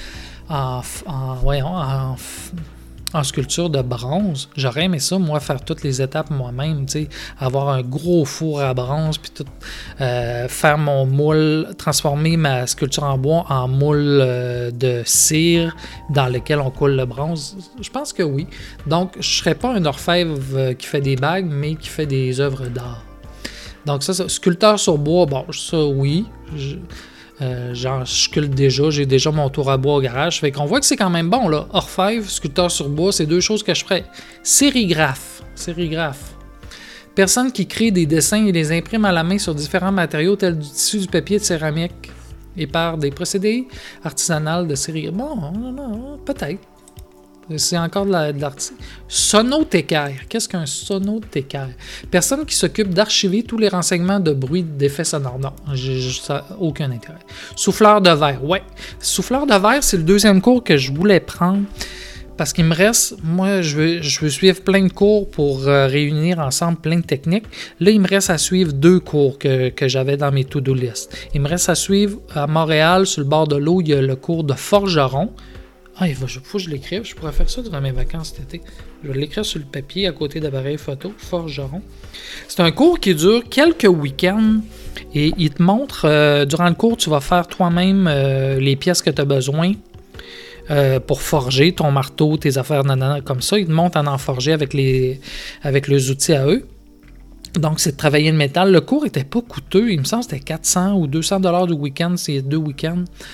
en sculpture de bronze. J'aurais aimé ça, moi, faire toutes les étapes moi-même, tu sais, avoir un gros four à bronze, puis tout, faire mon moule, transformer ma sculpture en bois en moule de cire dans lequel on coule le bronze. Je pense que oui. Donc, je serais pas un orfèvre qui fait des bagues, mais qui fait des œuvres d'art. Donc, ça sculpteur sur bois, bon, ça, oui. Genre, je sculpte déjà, j'ai déjà mon tour à bois au garage. Fait qu'on voit que c'est quand même bon, là. Orfèvre, sculpteur sur bois, c'est 2 choses que je ferais. Sérigraphe. Personne qui crée des dessins et les imprime à la main sur différents matériaux tels du tissu, du papier, de céramique et par des procédés artisanaux de sérigraphie. Bon, peut-être. C'est encore de l'artisanat. Sonothécaire. Qu'est-ce qu'un sonothécaire? Personne qui s'occupe d'archiver tous les renseignements de bruit d'effets sonores. Non, ça n'a aucun intérêt. Souffleur de verre. Ouais. Souffleur de verre, c'est le 2e cours que je voulais prendre. Parce qu'il me reste, moi, je veux suivre plein de cours pour réunir ensemble plein de techniques. Là, il me reste à suivre 2 cours que j'avais dans mes to-do list. Il me reste à suivre à Montréal, sur le bord de l'eau, il y a le cours de forgeron. Ah, il faut que je l'écrive. Je pourrais faire ça durant mes vacances cet été. Je vais l'écrire sur le papier à côté d'appareil photo. Forgeron. C'est un cours qui dure quelques week-ends et il te montre, durant le cours, tu vas faire toi-même les pièces que tu as besoin pour forger ton marteau, tes affaires, nanana, comme ça. Il te montre à en forger avec les outils à eux. Donc, c'est de travailler le métal. Le cours était pas coûteux. Il me semble que c'était 400 ou 200 $ du week-end. C'est 2 week-ends.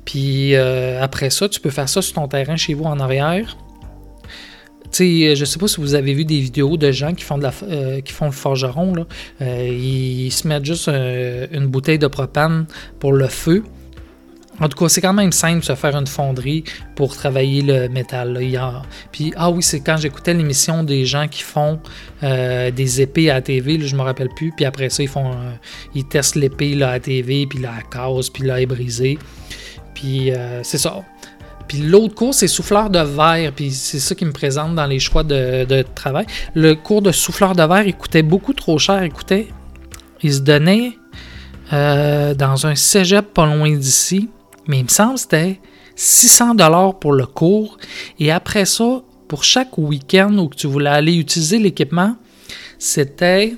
Puis après ça, tu peux faire ça sur ton terrain chez vous en arrière. Tu sais, je sais pas si vous avez vu des vidéos de gens qui font qui font le forgeron, là. Ils se mettent juste une bouteille de propane pour le feu. En tout cas, c'est quand même simple de se faire une fonderie pour travailler le métal. Là. Puis, oui, c'est quand j'écoutais l'émission des gens qui font des épées à la TV, là, je me rappelle plus. Puis après ça, ils testent l'épée là, à la TV, puis là, elle casse, puis là, elle est brisée. Puis c'est ça. Puis l'autre cours, c'est souffleur de verre. Puis c'est ça qui me présente dans les choix de travail. Le cours de souffleur de verre, il coûtait beaucoup trop cher. Il se donnait dans un cégep pas loin d'ici. Mais il me semble que c'était 600$ pour le cours. Et après ça, pour chaque week-end où tu voulais aller utiliser l'équipement, c'était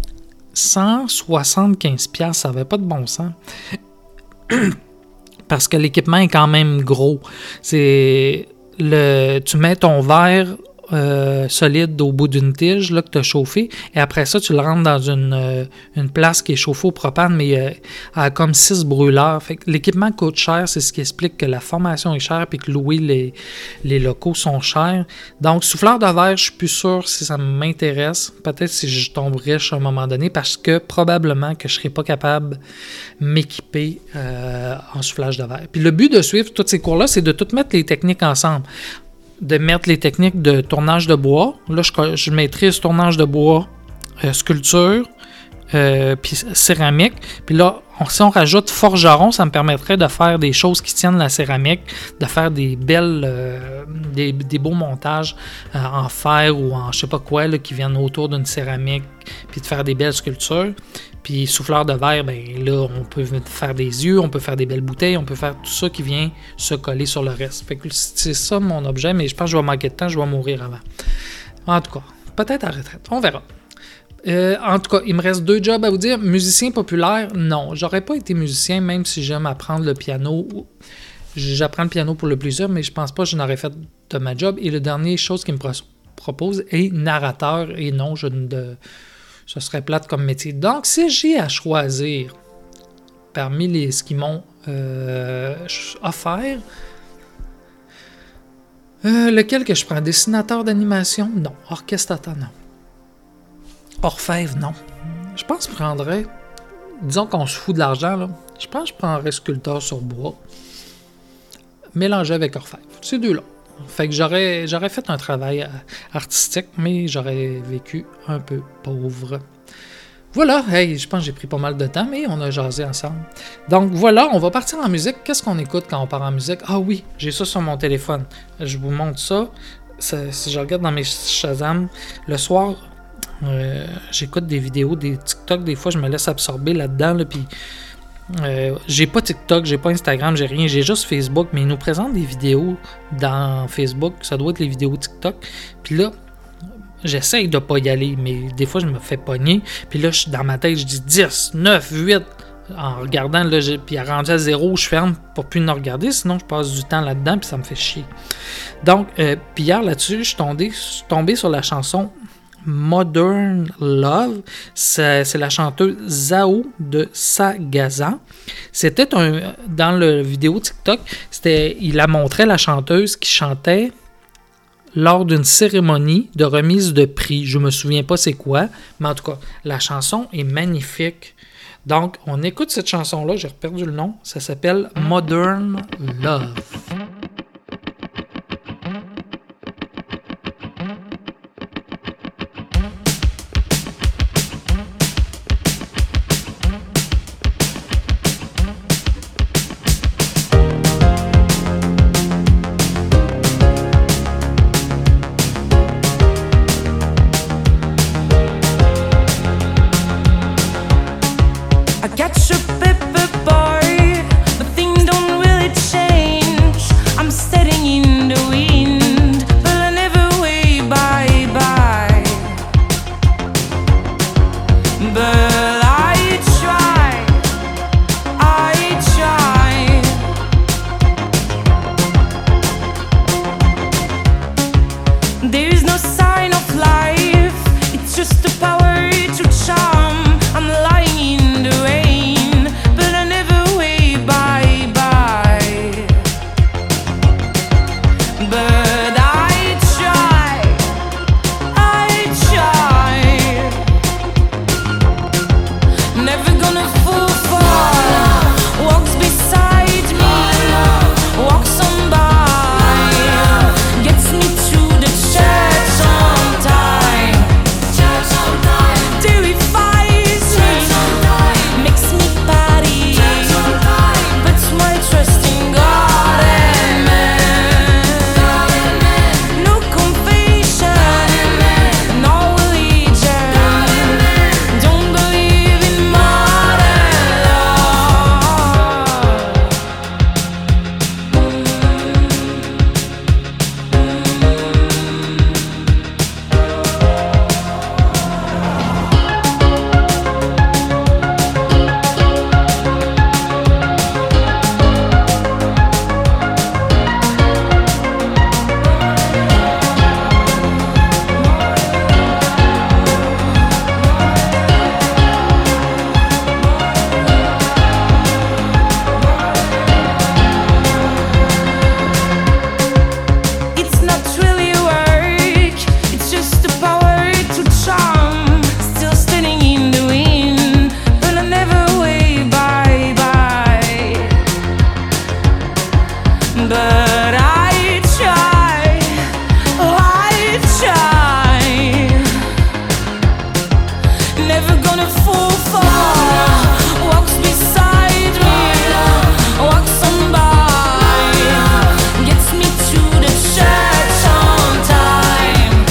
175$. Ça n'avait pas de bon sens. Parce que l'équipement est quand même gros. Tu mets ton verre solide au bout d'une tige là, que tu as chauffé, et après ça, tu le rentres dans une place qui est chauffée au propane, mais elle a comme 6 brûleurs. Fait que l'équipement coûte cher, c'est ce qui explique que la formation est chère et que louer les locaux sont chers. Donc, souffleur de verre, je suis plus sûr si ça m'intéresse. Peut-être si je tombe riche à un moment donné, parce que probablement que je ne serai pas capable de m'équiper en soufflage de verre. Puis le but de suivre tous ces cours-là, c'est de tout mettre les techniques ensemble. De mettre les techniques de tournage de bois. Là, je maîtrise tournage de bois, sculpture, puis céramique. Puis là, si on rajoute forgeron, ça me permettrait de faire des choses qui tiennent la céramique, de faire des belles, des beaux montages en fer ou en je sais pas quoi, là, qui viennent autour d'une céramique, puis de faire des belles sculptures. Puis souffleur de verre, ben là, on peut faire des yeux, on peut faire des belles bouteilles, on peut faire tout ça qui vient se coller sur le reste. Fait que c'est ça mon objet, mais je pense que je vais manquer de temps, je vais mourir avant. En tout cas, peut-être à retraite, on verra. En tout cas, il me reste 2 jobs à vous dire. Musicien populaire, non. J'aurais pas été musicien, même si j'aime apprendre le piano. J'apprends le piano pour le plaisir, mais je pense pas que je n'aurais fait de ma job. Et la dernière chose qu'il me propose est narrateur, et non, ce serait plate comme métier. Donc, si j'ai à choisir parmi ce qu'ils m'ont offert, lequel que je prends? Dessinateur d'animation? Non. Orchestrateur? Non. Orfèvre? Non. Je pense que je prendrais... Disons qu'on se fout de l'argent, là. Je pense que je prendrais sculpteur sur bois, mélangé avec orfèvre. Ces deux-là. Fait que j'aurais fait un travail artistique, mais j'aurais vécu un peu pauvre. Voilà, hey, je pense que j'ai pris pas mal de temps, mais on a jasé ensemble. Donc voilà, on va partir en musique. Qu'est-ce qu'on écoute quand on part en musique? Ah oui, j'ai ça sur mon téléphone. Je vous montre ça. Si je regarde dans mes Shazam, le soir, j'écoute des vidéos, des TikTok. Des fois, je me laisse absorber là-dedans, là, puis... j'ai pas TikTok, j'ai pas Instagram, j'ai rien, j'ai juste Facebook, mais ils nous présentent des vidéos dans Facebook, ça doit être les vidéos TikTok, puis là, j'essaye de pas y aller, mais des fois je me fais pogner, puis là, dans ma tête, je dis 10, 9, 8, en regardant, là, puis à rendu à 0, je ferme pour plus ne regarder, sinon je passe du temps là-dedans, puis ça me fait chier. Donc, puis hier là-dessus, je suis tombé sur la chanson Modern Love, c'est la chanteuse Zao de Sagazan. C'était dans le vidéo TikTok, il la montrait, la chanteuse qui chantait lors d'une cérémonie de remise de prix. Je me souviens pas c'est quoi, mais en tout cas, la chanson est magnifique. Donc, on écoute cette chanson-là, j'ai perdu le nom, ça s'appelle Modern Love. I got your paper boy, but things don't really change. but I try. Never gonna fall for walks beside me, walks on by, gets me through the church on time. Terrifies me, makes me party, puts my trust in God and man. No confession, no religion, don't believe in modern love. It's not really work, it's just the power to charm. Still standing in the wind, but I never way bye bye. But I try, never gonna fall for walks beside me, walks on by, gets me through the church on time.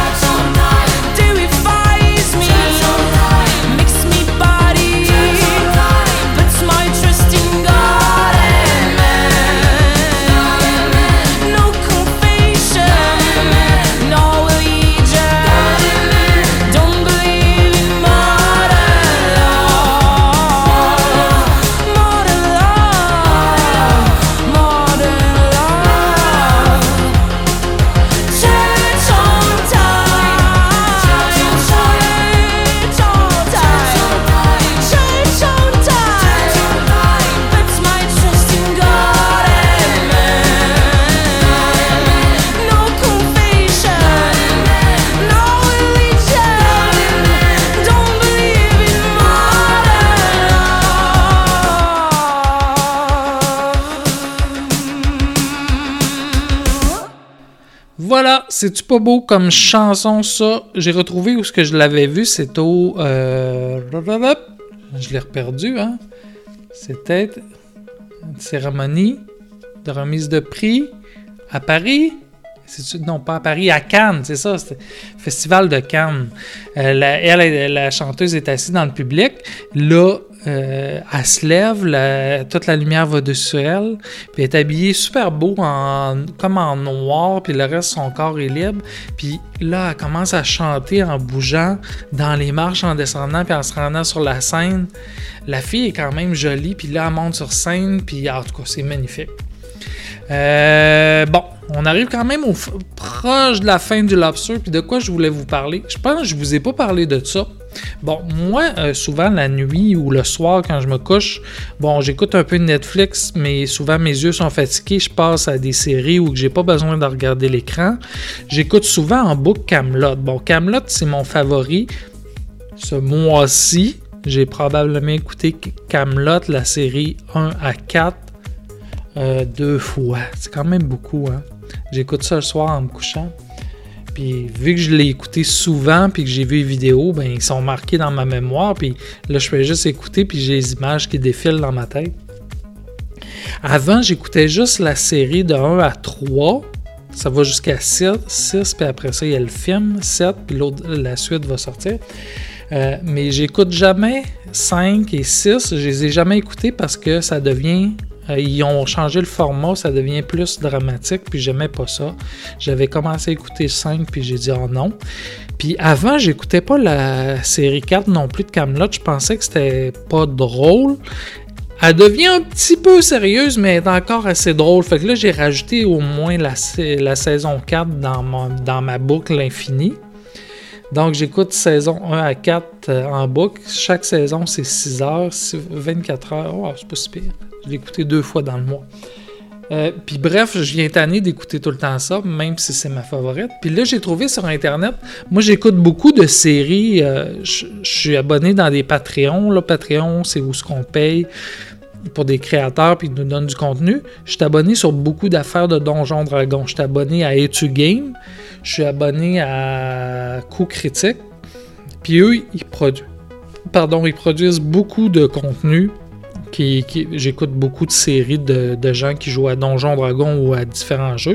Terrifies me, makes me body, puts my trust in God and man. No confession, no religion, don't believe in modern love. Modern love, modern love. Church on time, church on time, church on time, puts my trust in God and man. No confession, no religion, don't believe in modern love. Voilà, c'est-tu pas beau comme chanson, ça? J'ai retrouvé où ce que je l'avais vu, c'est au... je l'ai reperdu, hein? C'était une cérémonie de remise de prix à Paris. Non, pas à Paris, à Cannes, c'est ça, c'était le festival de Cannes. La chanteuse est assise dans le public. Là, elle se lève, toute la lumière va dessus elle, puis elle est habillée super beau, comme en noir, puis le reste, son corps est libre. Puis là, elle commence à chanter en bougeant dans les marches, en descendant, puis en se rendant sur la scène. La fille est quand même jolie, puis là, elle monte sur scène, puis en tout cas, c'est magnifique. Bon, on arrive quand même proche de la fin du Lobster, puis de quoi je voulais vous parler. Je pense que je vous ai pas parlé de ça. Bon, moi, souvent la nuit ou le soir quand je me couche, bon, j'écoute un peu de Netflix, mais souvent mes yeux sont fatigués, je passe à des séries où j'ai pas besoin de regarder l'écran. J'écoute souvent en boucle Kaamelott. Bon, Kaamelott, c'est mon favori. Ce mois-ci, j'ai probablement écouté Kaamelott, la série 1 à 4, 2 fois. C'est quand même beaucoup, hein. J'écoute ça le soir en me couchant. Puis vu que je l'ai écouté souvent puis que j'ai vu les vidéos, ben ils sont marqués dans ma mémoire. Puis là, je fais juste écouter puis j'ai les images qui défilent dans ma tête. Avant, j'écoutais juste la série de 1 à 3. Ça va jusqu'à 6, puis après ça, il y a le film, 7, puis la suite va sortir. Mais j'écoute jamais 5 et 6. Je les ai jamais écoutés parce que ça devient... ils ont changé le format, ça devient plus dramatique, puis j'aimais pas ça. J'avais commencé à écouter 5, puis j'ai dit « oh non ». Puis avant, j'écoutais pas la série 4 non plus de Kaamelott, je pensais que c'était pas drôle. Elle devient un petit peu sérieuse, mais elle est encore assez drôle. Fait que là, j'ai rajouté au moins la saison 4 dans ma boucle infinie. Donc, j'écoute saison 1 à 4 en boucle. Chaque saison, c'est 6 heures, 24 heures. Oh, c'est pas si pire. Je l'ai écouté 2 fois dans le mois. Puis bref, je viens tanné d'écouter tout le temps ça, même si c'est ma favorite. Puis là, j'ai trouvé sur Internet, moi j'écoute beaucoup de séries, je suis abonné dans des Patreons. Là, Patreon, c'est où ce qu'on paye pour des créateurs puis ils nous donnent du contenu. Je suis abonné sur beaucoup d'affaires de Donjons Dragons. Je suis abonné à Etu Game, je suis abonné à Coup Critique. Puis eux, ils produisent beaucoup de contenu. J'écoute beaucoup de séries de gens qui jouent à Donjons Dragons ou à différents jeux.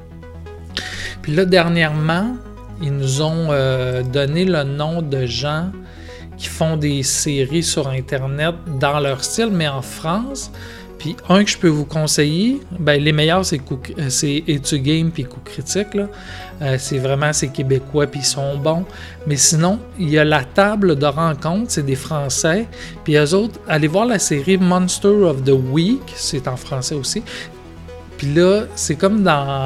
Puis là, dernièrement, ils nous ont donné le nom de gens qui font des séries sur Internet dans leur style, mais en France. Puis un que je peux vous conseiller, ben les meilleurs, c'est Etu Game puis Coup Critique, là. C'est québécois puis ils sont bons. Mais sinon, il y a la table de rencontre, c'est des Français. Puis eux autres, allez voir la série Monster of the Week, c'est en français aussi. Puis là, c'est comme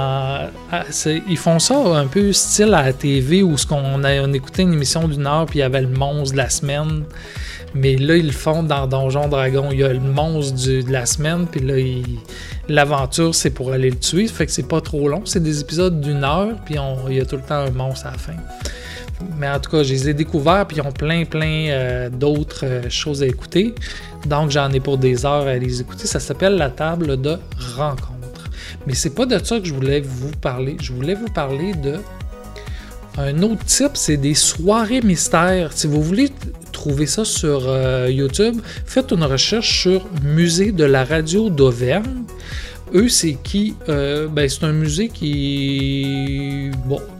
ils font ça un peu style à la TV où on écoutait une émission d'1 heure puis il y avait le monstre de la semaine. Mais là, ils le font dans Donjons Dragons. Il y a le monstre de la semaine, puis là, l'aventure, c'est pour aller le tuer. Fait que c'est pas trop long. C'est des épisodes d'1 heure, puis il y a tout le temps un monstre à la fin. Mais en tout cas, je les ai découverts, puis ils ont plein d'autres choses à écouter. Donc, j'en ai pour des heures à les écouter. Ça s'appelle La table de rencontre. Mais c'est pas de ça que je voulais vous parler. Je voulais vous parler de un autre type, c'est des soirées mystères. Si vous voulez trouver ça sur YouTube, faites une recherche sur Musée de la radio d'Auvergne. Eux, c'est qui? C'est un musée je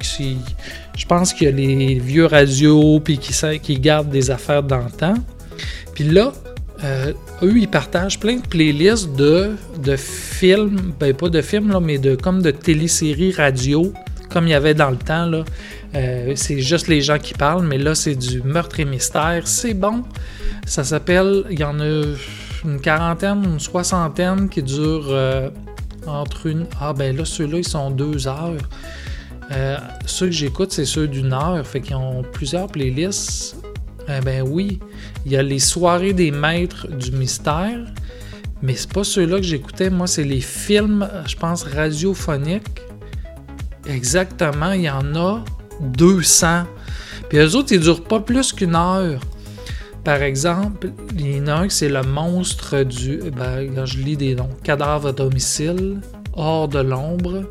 pense qu'il y a les vieux radios puis qui gardent des affaires d'antan. Puis là, eux, ils partagent plein de playlists de films, pas de films, là, mais comme de téléséries radio, comme il y avait dans le temps, là. C'est juste les gens qui parlent, mais là, c'est du meurtre et mystère. C'est bon. Ça s'appelle... Il y en a une quarantaine, une soixantaine qui durent entre une... Ah, ben là, ceux-là, ils sont 2 heures. Ceux que j'écoute, c'est ceux d'1 heure. Fait qu'ils ont plusieurs playlists. Ben oui. Il y a les soirées des maîtres du mystère. Mais c'est pas ceux-là que j'écoutais. Moi, c'est les films, je pense, radiophoniques. Exactement. Il y en a 200. Puis eux autres, ils durent pas plus qu'1 heure. Par exemple, il y en a un qui c'est le monstre quand je lis des noms, Cadavre à domicile, Hors de l'ombre,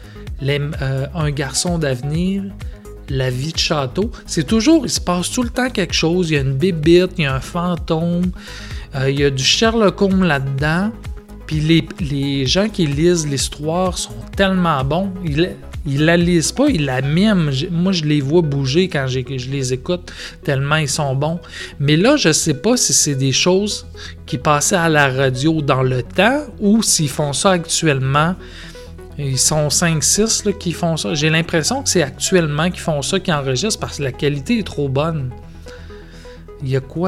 Un garçon d'avenir, La vie de château. C'est toujours, il se passe tout le temps quelque chose. Il y a une bébite, il y a un fantôme, il y a du Sherlock Holmes là-dedans. Puis les gens qui lisent l'histoire sont tellement bons. Ils la lisent pas, ils la miment. Moi, je les vois bouger quand je les écoute, tellement ils sont bons. Mais là, je sais pas si c'est des choses qui passaient à la radio dans le temps ou s'ils font ça actuellement. Ils sont 5-6 là, qui font ça. J'ai l'impression que c'est actuellement qu'ils font ça, qui enregistrent parce que la qualité est trop bonne. Il y a quoi?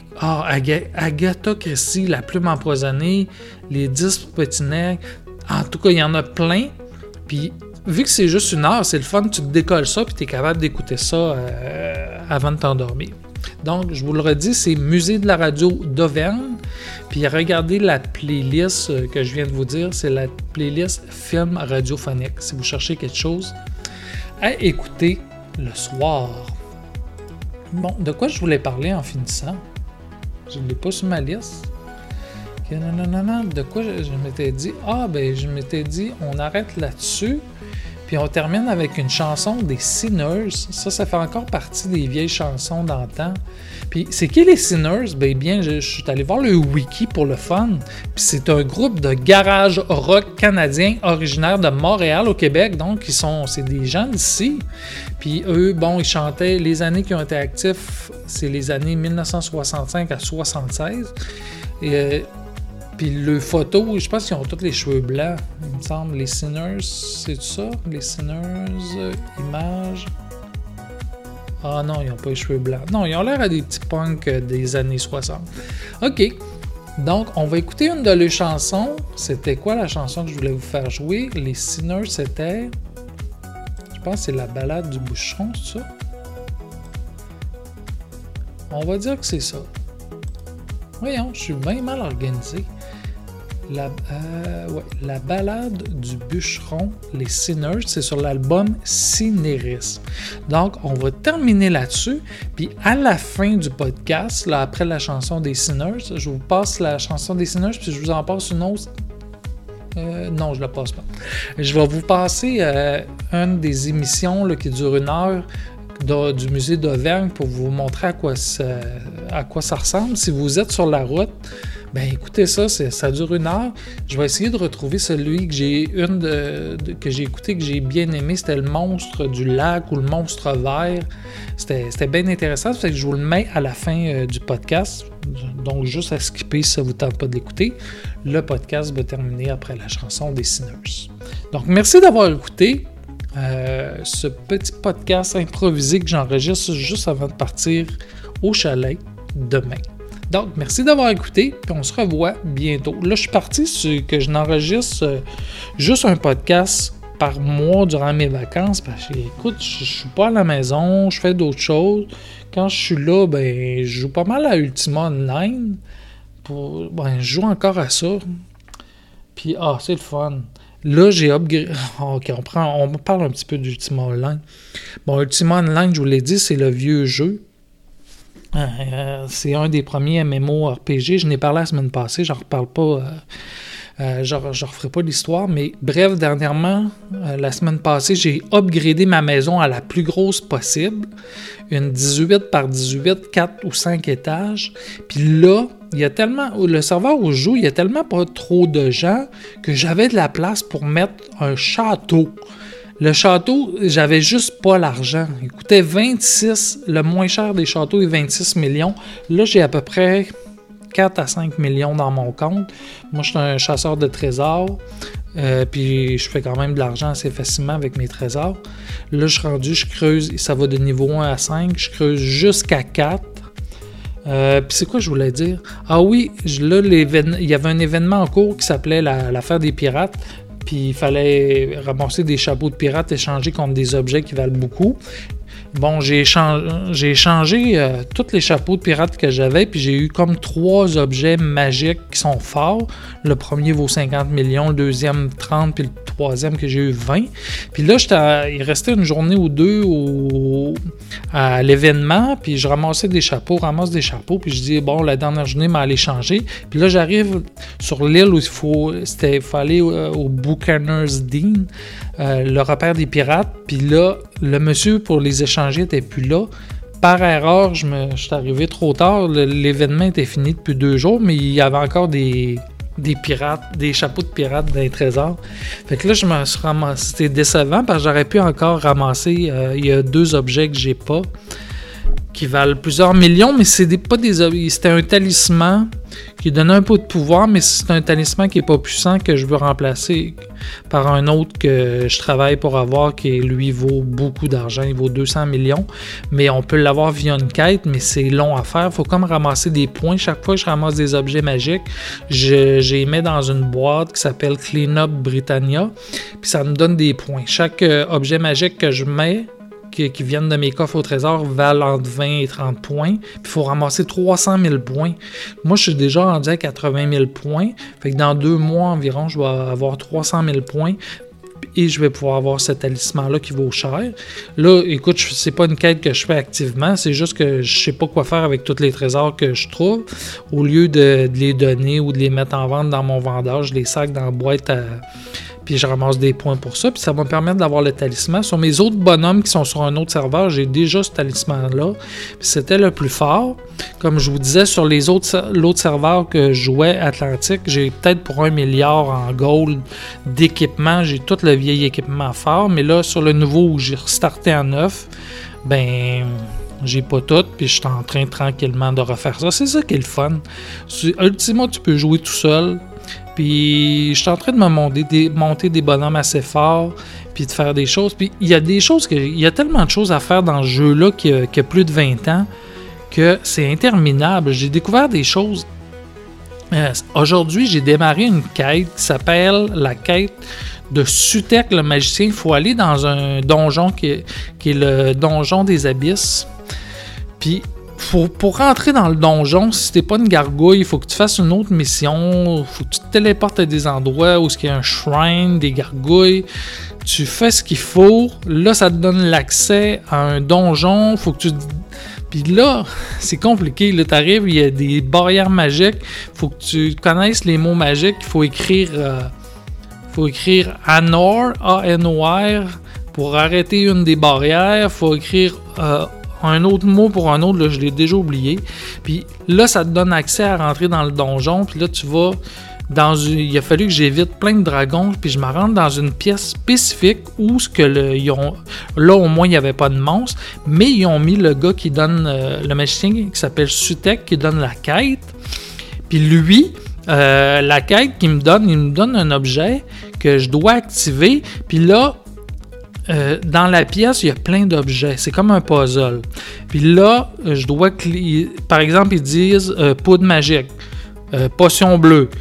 Agatha Christie, La plume empoisonnée, Les 10 petits nègres. En tout cas, il y en a plein. Puis, vu que c'est juste 1 heure, c'est le fun, tu te décolles ça puis tu es capable d'écouter ça avant de t'endormir. Donc, je vous le redis, c'est Musée de la radio d'Auvergne. Puis, regardez la playlist que je viens de vous dire, c'est la playlist film radiophonique. Si vous cherchez quelque chose à écouter le soir. Bon, de quoi je voulais parler en finissant? Je ne l'ai pas sur ma liste. De quoi je m'étais dit? Je m'étais dit, on arrête là-dessus. Puis on termine avec une chanson des Sinners. Ça fait encore partie des vieilles chansons d'antan. Puis c'est qui les Sinners? Je suis allé voir le wiki pour le fun. Puis c'est un groupe de garage rock canadien originaire de Montréal au Québec. Donc c'est des gens d'ici. Puis eux, ils chantaient les années qui ont été actifs, c'est les années 1965 à 1976. Puis le photo, je pense qu'ils ont tous les cheveux blancs, il me semble. Les Sinners, c'est tout ça? Les Sinners, images. Ah non, ils n'ont pas les cheveux blancs. Non, ils ont l'air à des petits punks des années 60. OK. Donc, on va écouter une de leurs chansons. C'était quoi la chanson que je voulais vous faire jouer? Les Sinners, c'était... Je pense que c'est la balade du boucheron, c'est ça? On va dire que c'est ça. Voyons, je suis bien mal organisé. La balade du bûcheron, les Sinners, c'est sur l'album Cinéris. Donc, on va terminer là-dessus. Puis, à la fin du podcast, là, après la chanson des Sinners, je vous passe la chanson des Sinners, puis je vous en passe une autre. Non, je la passe pas. Je vais vous passer une des émissions là, qui dure 1 heure du musée d'Auvergne pour vous montrer à quoi ça ressemble. Si vous êtes sur la route, ben écoutez ça, ça dure 1 heure. Je vais essayer de retrouver celui que j'ai que j'ai écouté, que j'ai bien aimé. C'était le monstre du lac ou le monstre vert. C'était bien intéressant. Ça fait que je vous le mets à la fin du podcast. Donc juste à skipper si ça ne vous tente pas de l'écouter. Le podcast va terminer après la chanson des Sinners. Donc merci d'avoir écouté ce petit podcast improvisé que j'enregistre juste avant de partir au chalet demain. Donc, merci d'avoir écouté, puis on se revoit bientôt. Là, je suis parti que je n'enregistre juste un podcast par mois durant mes vacances, parce que, écoute, je suis pas à la maison, je fais d'autres choses. Quand je suis là, ben, je joue pas mal à Ultima Online. Je joue encore à ça. Puis, c'est le fun. Là, j'ai upgradé. OK, on parle un petit peu d'Ultima Online. Bon, Ultima Online, je vous l'ai dit, c'est le vieux jeu. C'est un des premiers MMORPG. Je n'ai parlé la semaine passée, j'en reparle pas. Je referai pas l'histoire, mais bref, dernièrement, la semaine passée, j'ai upgradé ma maison à la plus grosse possible. Une 18 par 18, 4 ou 5 étages. Puis là, il y a tellement. Le serveur où je joue, il y a tellement pas trop de gens que j'avais de la place pour mettre un château. Le château, j'avais juste pas l'argent. Il coûtait 26, le moins cher des châteaux est 26 millions. Là, j'ai à peu près 4 à 5 millions dans mon compte. Moi, je suis un chasseur de trésors. Puis je fais quand même de l'argent assez facilement avec mes trésors. Là, je suis rendu, je creuse, ça va de niveau 1 à 5, je creuse jusqu'à 4. Puis c'est quoi je voulais dire? Ah oui, là, il y avait un événement en cours qui s'appelait l'affaire des pirates. Puis il fallait ramasser des chapeaux de pirates échangés contre des objets qui valent beaucoup. Bon, j'ai échangé tous les chapeaux de pirates que j'avais, puis j'ai eu comme 3 objets magiques qui sont forts. Le premier vaut 50 millions, le deuxième 30, puis le troisième que j'ai eu 20. Puis là, il restait une journée ou deux à l'événement, puis je ramasse des chapeaux, puis je dis, bon, la dernière journée, je m'allais changer. Puis là, j'arrive sur l'île où il faut aller au Buccaneer's Dean, le repère des pirates, puis là, le monsieur pour les échanger n'était plus là. Par erreur, je suis arrivé trop tard. L'événement était fini depuis 2 jours, mais il y avait encore des pirates, des chapeaux de pirates dans les trésors. Fait que là, je me suis ramassé. C'était décevant parce que j'aurais pu encore ramasser. Il y a 2 objets que j'ai pas qui valent plusieurs millions, mais c'était un talisman qui donnait un peu de pouvoir, mais c'est un talisman qui n'est pas puissant que je veux remplacer par un autre que je travaille pour avoir, qui lui vaut beaucoup d'argent, il vaut 200 millions, mais on peut l'avoir via une quête, mais c'est long à faire, il faut comme ramasser des points. Chaque fois que je ramasse des objets magiques, je les mets dans une boîte qui s'appelle Clean Up Britannia, puis ça me donne des points. Chaque objet magique que je mets, qui viennent de mes coffres au trésor, valent entre 20 et 30 points. Puis il faut ramasser 300 000 points. Moi, je suis déjà rendu à 80 000 points. Fait que dans 2 mois environ, je vais avoir 300 000 points. Et je vais pouvoir avoir ce talisman-là qui vaut cher. Là, écoute, c'est pas une quête que je fais activement. C'est juste que je sais pas quoi faire avec tous les trésors que je trouve. Au lieu de les donner ou de les mettre en vente dans mon vendeur, je les sac dans la boîte puis je ramasse des points pour ça, puis ça va me permettre d'avoir le talisman. Sur mes autres bonhommes qui sont sur un autre serveur, j'ai déjà ce talisman-là, puis c'était le plus fort. Comme je vous disais, sur l'autre serveur que je jouais, Atlantique, j'ai peut-être pour 1 milliard en gold d'équipement, j'ai tout le vieil équipement fort, mais là, sur le nouveau où j'ai restarté en neuf, ben j'ai pas tout, puis je suis en train tranquillement de refaire ça. C'est ça qui est le fun. Ultimement, tu peux jouer tout seul. Puis je suis en train de me monter des bonhommes assez forts, puis de faire des choses. Puis il y a tellement de choses à faire dans ce jeu-là qui a plus de 20 ans que c'est interminable. J'ai découvert des choses. Aujourd'hui, j'ai démarré une quête qui s'appelle la quête de Sutek le magicien. Il faut aller dans un donjon qui est le donjon des abysses. Puis pour rentrer dans le donjon, si t'es pas une gargouille, il faut que tu fasses une autre mission. Faut que tu te téléportes à des endroits où il y a un shrine, des gargouilles. Tu fais ce qu'il faut. Là, ça te donne l'accès à un donjon. Faut que tu... Puis là, c'est compliqué. Là, t'arrives, il y a des barrières magiques. Faut que tu connaisses les mots magiques. Il faut écrire Anor, A-N-O-R, pour arrêter une des barrières. Il faut écrire un autre mot pour un autre. Là, je l'ai déjà oublié. Puis là, ça te donne accès à rentrer dans le donjon. Puis là, tu vas... il a fallu que j'évite plein de dragons, puis je me rentre dans une pièce spécifique où là au moins il n'y avait pas de monstre, mais ils ont mis le gars qui donne, le magicien qui s'appelle Sutek, qui donne la quête. Puis lui, la quête il me donne un objet que je dois activer, puis là, dans la pièce, il y a plein d'objets. C'est comme un puzzle. Puis là, je dois... Par exemple, ils disent poudre magique, potion bleue,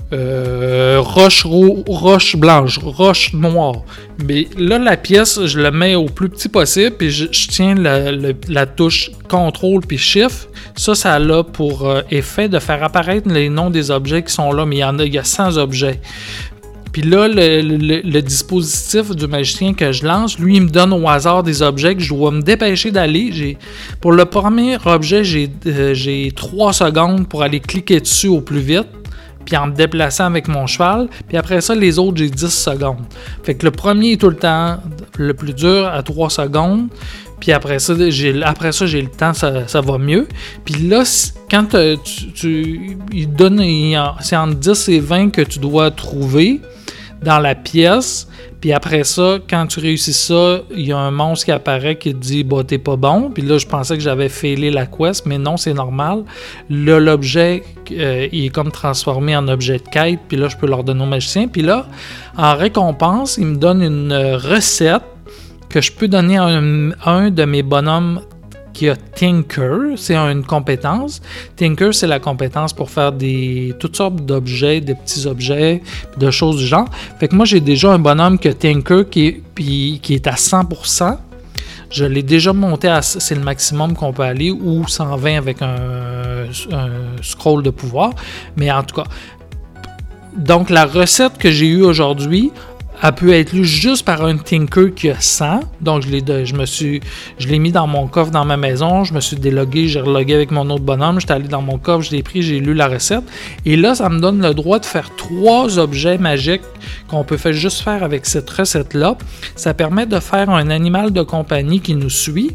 roche blanche, roche noire. Mais là, la pièce, je la mets au plus petit possible, puis je tiens la touche contrôle puis shift. Ça a pour effet de faire apparaître les noms des objets qui sont là, mais il y a 100 objets. Puis là, le dispositif du magicien que je lance, lui, il me donne au hasard des objets que je dois me dépêcher d'aller. Pour le premier objet, j'ai 3 secondes pour aller cliquer dessus au plus vite, puis en me déplaçant avec mon cheval. Puis après ça, les autres, j'ai 10 secondes. Fait que le premier est tout le temps le plus dur à 3 secondes. Puis après ça, j'ai le temps, ça va mieux. Puis là, quand il donne, c'est entre 10 et 20 que tu dois trouver dans la pièce. Puis après ça, quand tu réussis ça, il y a un monstre qui apparaît qui te dit « bah t'es pas bon ». Puis là, je pensais que j'avais failé la quest, mais non, c'est normal. Là, l'objet, il est comme transformé en objet de quête. Puis là, je peux leur donner au magicien. Puis là, en récompense, il me donne une recette que je peux donner à un de mes bonhommes qui a Tinker. C'est une compétence. Tinker, c'est la compétence pour faire toutes sortes d'objets, des petits objets, de choses du genre. Fait que moi, j'ai déjà un bonhomme qui a Tinker qui est à 100%. Je l'ai déjà monté c'est le maximum qu'on peut aller, ou 120 avec un scroll de pouvoir. Mais en tout cas, donc la recette que j'ai eue aujourd'hui, elle peut être lue juste par un Tinker qui a 100. Donc, je l'ai mis dans mon coffre dans ma maison. Je me suis délogué, j'ai relogué avec mon autre bonhomme. J'étais allé dans mon coffre, je l'ai pris, j'ai lu la recette. Et là, ça me donne le droit de faire 3 objets magiques qu'on peut juste faire avec cette recette-là. Ça permet de faire un animal de compagnie qui nous suit.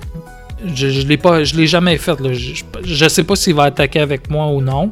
Je l'ai jamais fait. Là. Je sais pas s'il va attaquer avec moi ou non.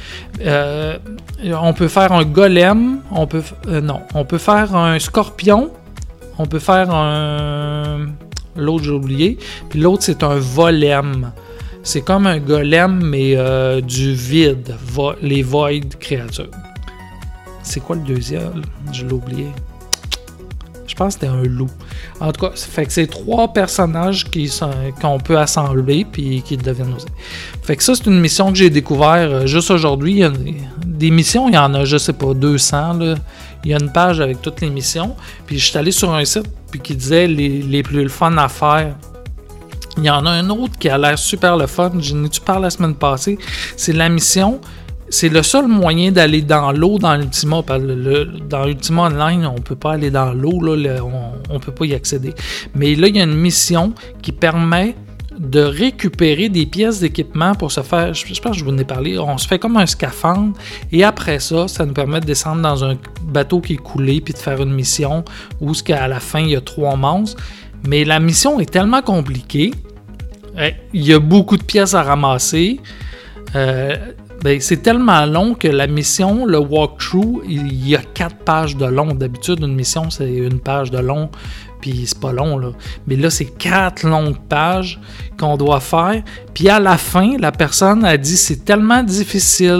On peut faire un golem, on peut faire un scorpion, on peut faire l'autre j'ai oublié, puis l'autre c'est un volem. C'est comme un golem mais du vide, les void créatures. C'est quoi le deuxième? Je l'ai oublié. Je pense que c'était un loup. En tout cas, fait que c'est 3 personnages qu'on peut assembler puis qui deviennent nos... Fait que ça, c'est une mission que j'ai découvert juste aujourd'hui. Il y a des missions, il y en a, je sais pas, 200. Là. Il y a une page avec toutes les missions. Puis je suis allé sur un site puis qui disait les plus fun à faire. Il y en a un autre qui a l'air super le fun. J'en ai-tu parlé la semaine passée. C'est la mission... C'est le seul moyen d'aller dans l'eau dans Ultima. Dans Ultima Online, on ne peut pas aller dans l'eau, là, on ne peut pas y accéder. Mais là, il y a une mission qui permet de récupérer des pièces d'équipement pour se faire, je pense que je vous en ai parlé, on se fait comme un scaphandre et après ça nous permet de descendre dans un bateau qui est coulé puis de faire une mission où à la fin, il y a 3 monstres. Mais la mission est tellement compliquée, il y a beaucoup de pièces à ramasser, c'est tellement long que la mission, le walkthrough, il y a 4 pages de long. D'habitude, une mission, c'est 1 page de long, puis c'est pas long, là. Mais là, c'est 4 longues pages qu'on doit faire. Puis à la fin, la personne a dit c'est tellement difficile,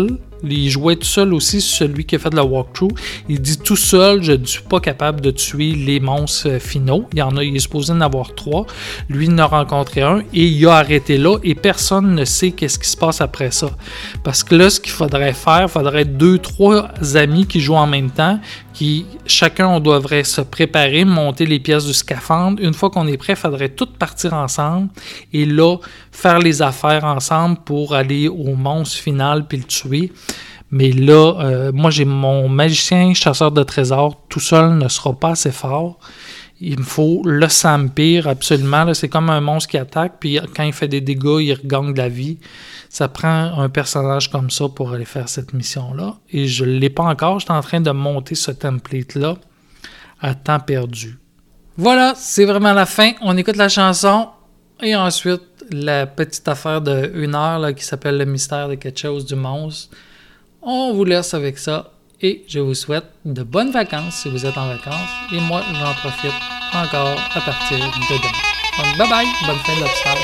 Il jouait tout seul aussi, celui qui a fait de la walkthrough. Il dit tout seul, je ne suis pas capable de tuer les monstres finaux. Il est supposé en avoir 3. Lui, il en a rencontré un et il a arrêté là et personne ne sait qu'est-ce qui se passe après ça. Parce que là, ce qu'il faudrait faire, il faudrait 2-3 amis qui jouent en même temps, qui chacun on devrait se préparer, monter les pièces du scaphandre. Une fois qu'on est prêt, il faudrait tous partir ensemble et là, faire les affaires ensemble pour aller au monstre final puis le tuer. Mais là, moi j'ai mon magicien chasseur de trésors, tout seul ne sera pas assez fort. Il me faut le Sampire absolument. Là, c'est comme un monstre qui attaque, puis quand il fait des dégâts, il regagne de la vie. Ça prend un personnage comme ça pour aller faire cette mission-là. Et je ne l'ai pas encore. Je suis en train de monter ce template-là à temps perdu. Voilà, c'est vraiment la fin. On écoute la chanson. Et ensuite, la petite affaire de 1 heure là, qui s'appelle Le mystère de quelque chose du monstre. On vous laisse avec ça. Et je vous souhaite de bonnes vacances si vous êtes en vacances. Et moi, j'en profite encore à partir de demain. Donc, bye bye. Bonne fin de l'obstacle.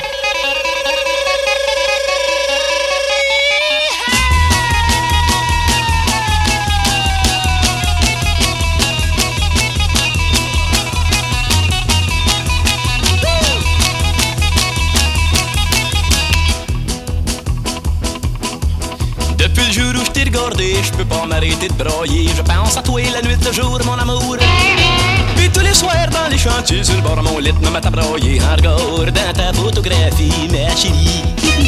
Depuis le jour où je t'ai regardé, je peux pas m'arrêter de brailler. Je pense à toi la nuit, le jour, mon amour. Puis tous les soirs dans les chantiers, sur le bord de mon lit, me mettre à brailler en regardant ta photographie, ma chérie.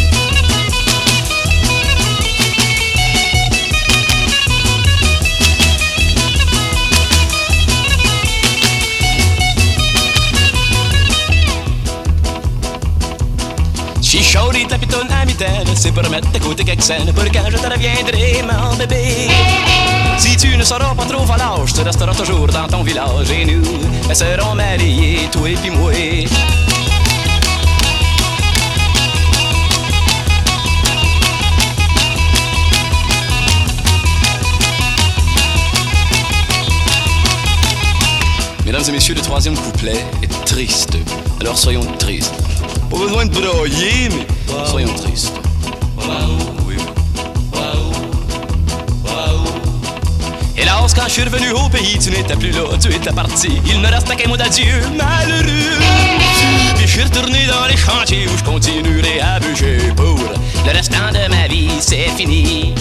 Si chaudit ta pitoune à mitaine, c'est pour mettre à côté quelques scènes, pour quand je te reviendrai, mon bébé. Si tu ne seras pas trop à l'âge, tu resteras toujours dans ton village et nous serons mariés, toi et puis moi. Mesdames et messieurs, le troisième couplet est triste, alors soyons tristes. Pas besoin de broyer, mais soyons tristes. Oui. Hélas, quand je suis revenu au pays, tu n'étais plus là, tu étais parti. Il ne reste qu'un mot d'adieu, malheureux. Puis je suis retourné dans les chantiers où je continuerai à bûcher pour le restant de ma vie, c'est fini.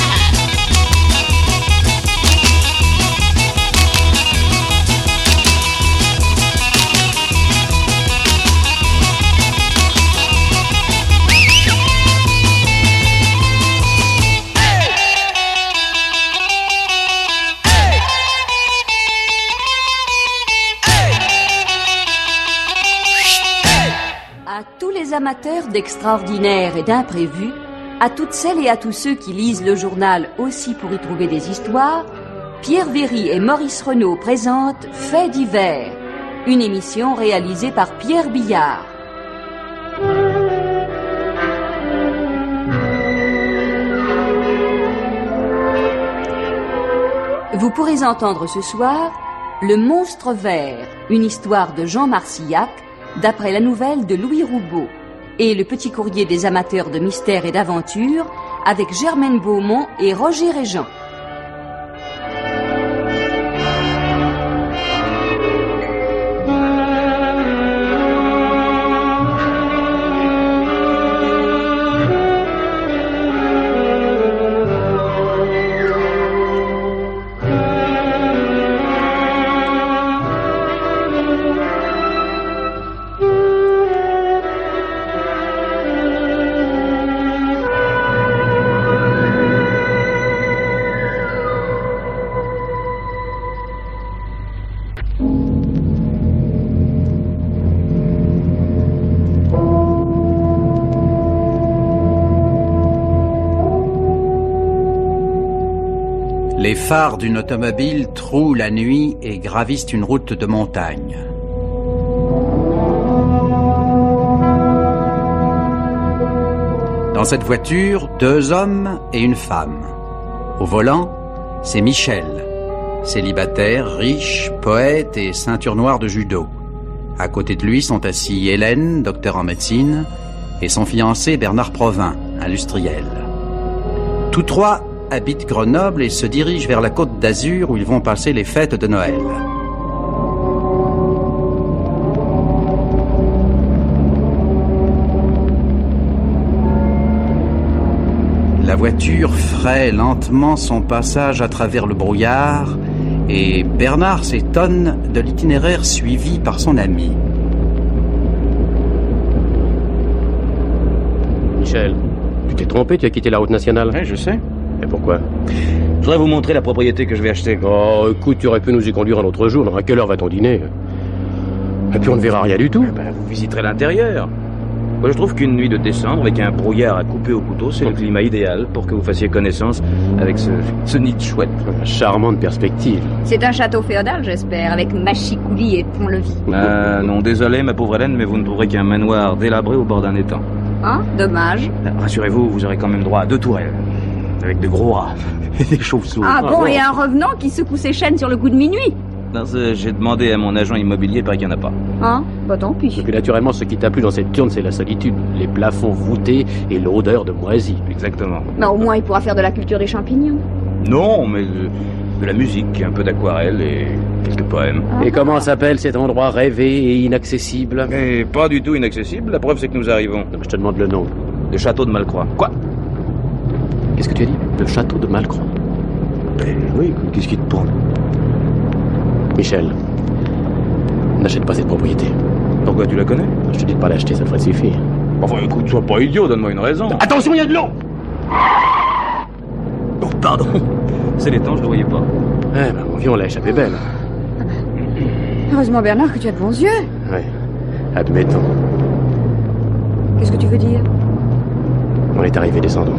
Amateurs d'extraordinaire et d'imprévu, à toutes celles et à tous ceux qui lisent le journal aussi pour y trouver des histoires, Pierre Véry et Maurice Renaud présentent Faits divers, une émission réalisée par Pierre Billard. Vous pourrez entendre ce soir Le Monstre Vert, une histoire de Jean Marcillac, d'après la nouvelle de Louis Roubaud, et Le Petit Courrier des amateurs de mystère et d'aventure avec Germaine Beaumont et Roger Régent. Les phares d'une automobile trouent la nuit et gravissent une route de montagne. Dans cette voiture, 2 hommes et une femme. Au volant, c'est Michel, célibataire, riche, poète et ceinture noire de judo. À côté de lui sont assis Hélène, docteur en médecine, et son fiancé Bernard Provin, industriel. Tous 3 habitent Grenoble et se dirigent vers la Côte d'Azur où ils vont passer les fêtes de Noël. La voiture fraye lentement son passage à travers le brouillard et Bernard s'étonne de l'itinéraire suivi par son ami. Michel, tu t'es trompé, tu as quitté la route nationale. Oui, je sais. Et pourquoi? Je voudrais vous montrer la propriété que je vais acheter. Oh, écoute, tu aurais pu nous y conduire un autre jour. À quelle heure va ton dîner? Et puis on ne verra rien du tout. Vous visiterez l'intérieur. Moi, je trouve qu'une nuit de décembre, avec un brouillard à couper au couteau, c'est le climat idéal pour que vous fassiez connaissance avec ce nid de chouette. Charmante perspective. C'est un château féodal, j'espère, avec machicoulis et pont-levis. Non, désolé, ma pauvre Hélène, mais vous ne trouverez qu'un manoir délabré au bord d'un étang. Ah, dommage. Rassurez-vous, vous aurez quand même droit à 2 tourelles, avec de gros rats et des chauves-souris. Ah bon, et un revenant qui secoue ses chaînes sur le coup de minuit? Non, j'ai demandé à mon agent immobilier, il paraît qu'il n'y en a pas. Hein? Bah tant pis. Et puis naturellement, ce qui t'a plu dans cette turne, c'est la solitude, les plafonds voûtés et l'odeur de moisi. Exactement. Mais au moins, il pourra faire de la culture des champignons. Non, mais de la musique, un peu d'aquarelle et quelques poèmes. Et comment s'appelle cet endroit rêvé et inaccessible? Et pas du tout inaccessible, la preuve c'est que nous arrivons. Non, je te demande le nom. Le château de Malcroix. Quoi? Qu'est-ce que tu as dit? Le château de Malcroix? Oui, qu'est-ce qui te prend? Michel, n'achète pas cette propriété. Pourquoi, tu la connais? Je te dis de pas l'acheter, ça devrait suffire. Enfin, écoute, sois pas idiot, donne-moi une raison. Attention, il y a de l'eau! Oh, pardon. C'est l'étang, je le voyais pas. Eh ben, mon vieux, on l'a échappé belle. Heureusement, Bernard, que tu as de bons yeux. Oui, admettons. Qu'est-ce que tu veux dire? On est arrivé, descendons.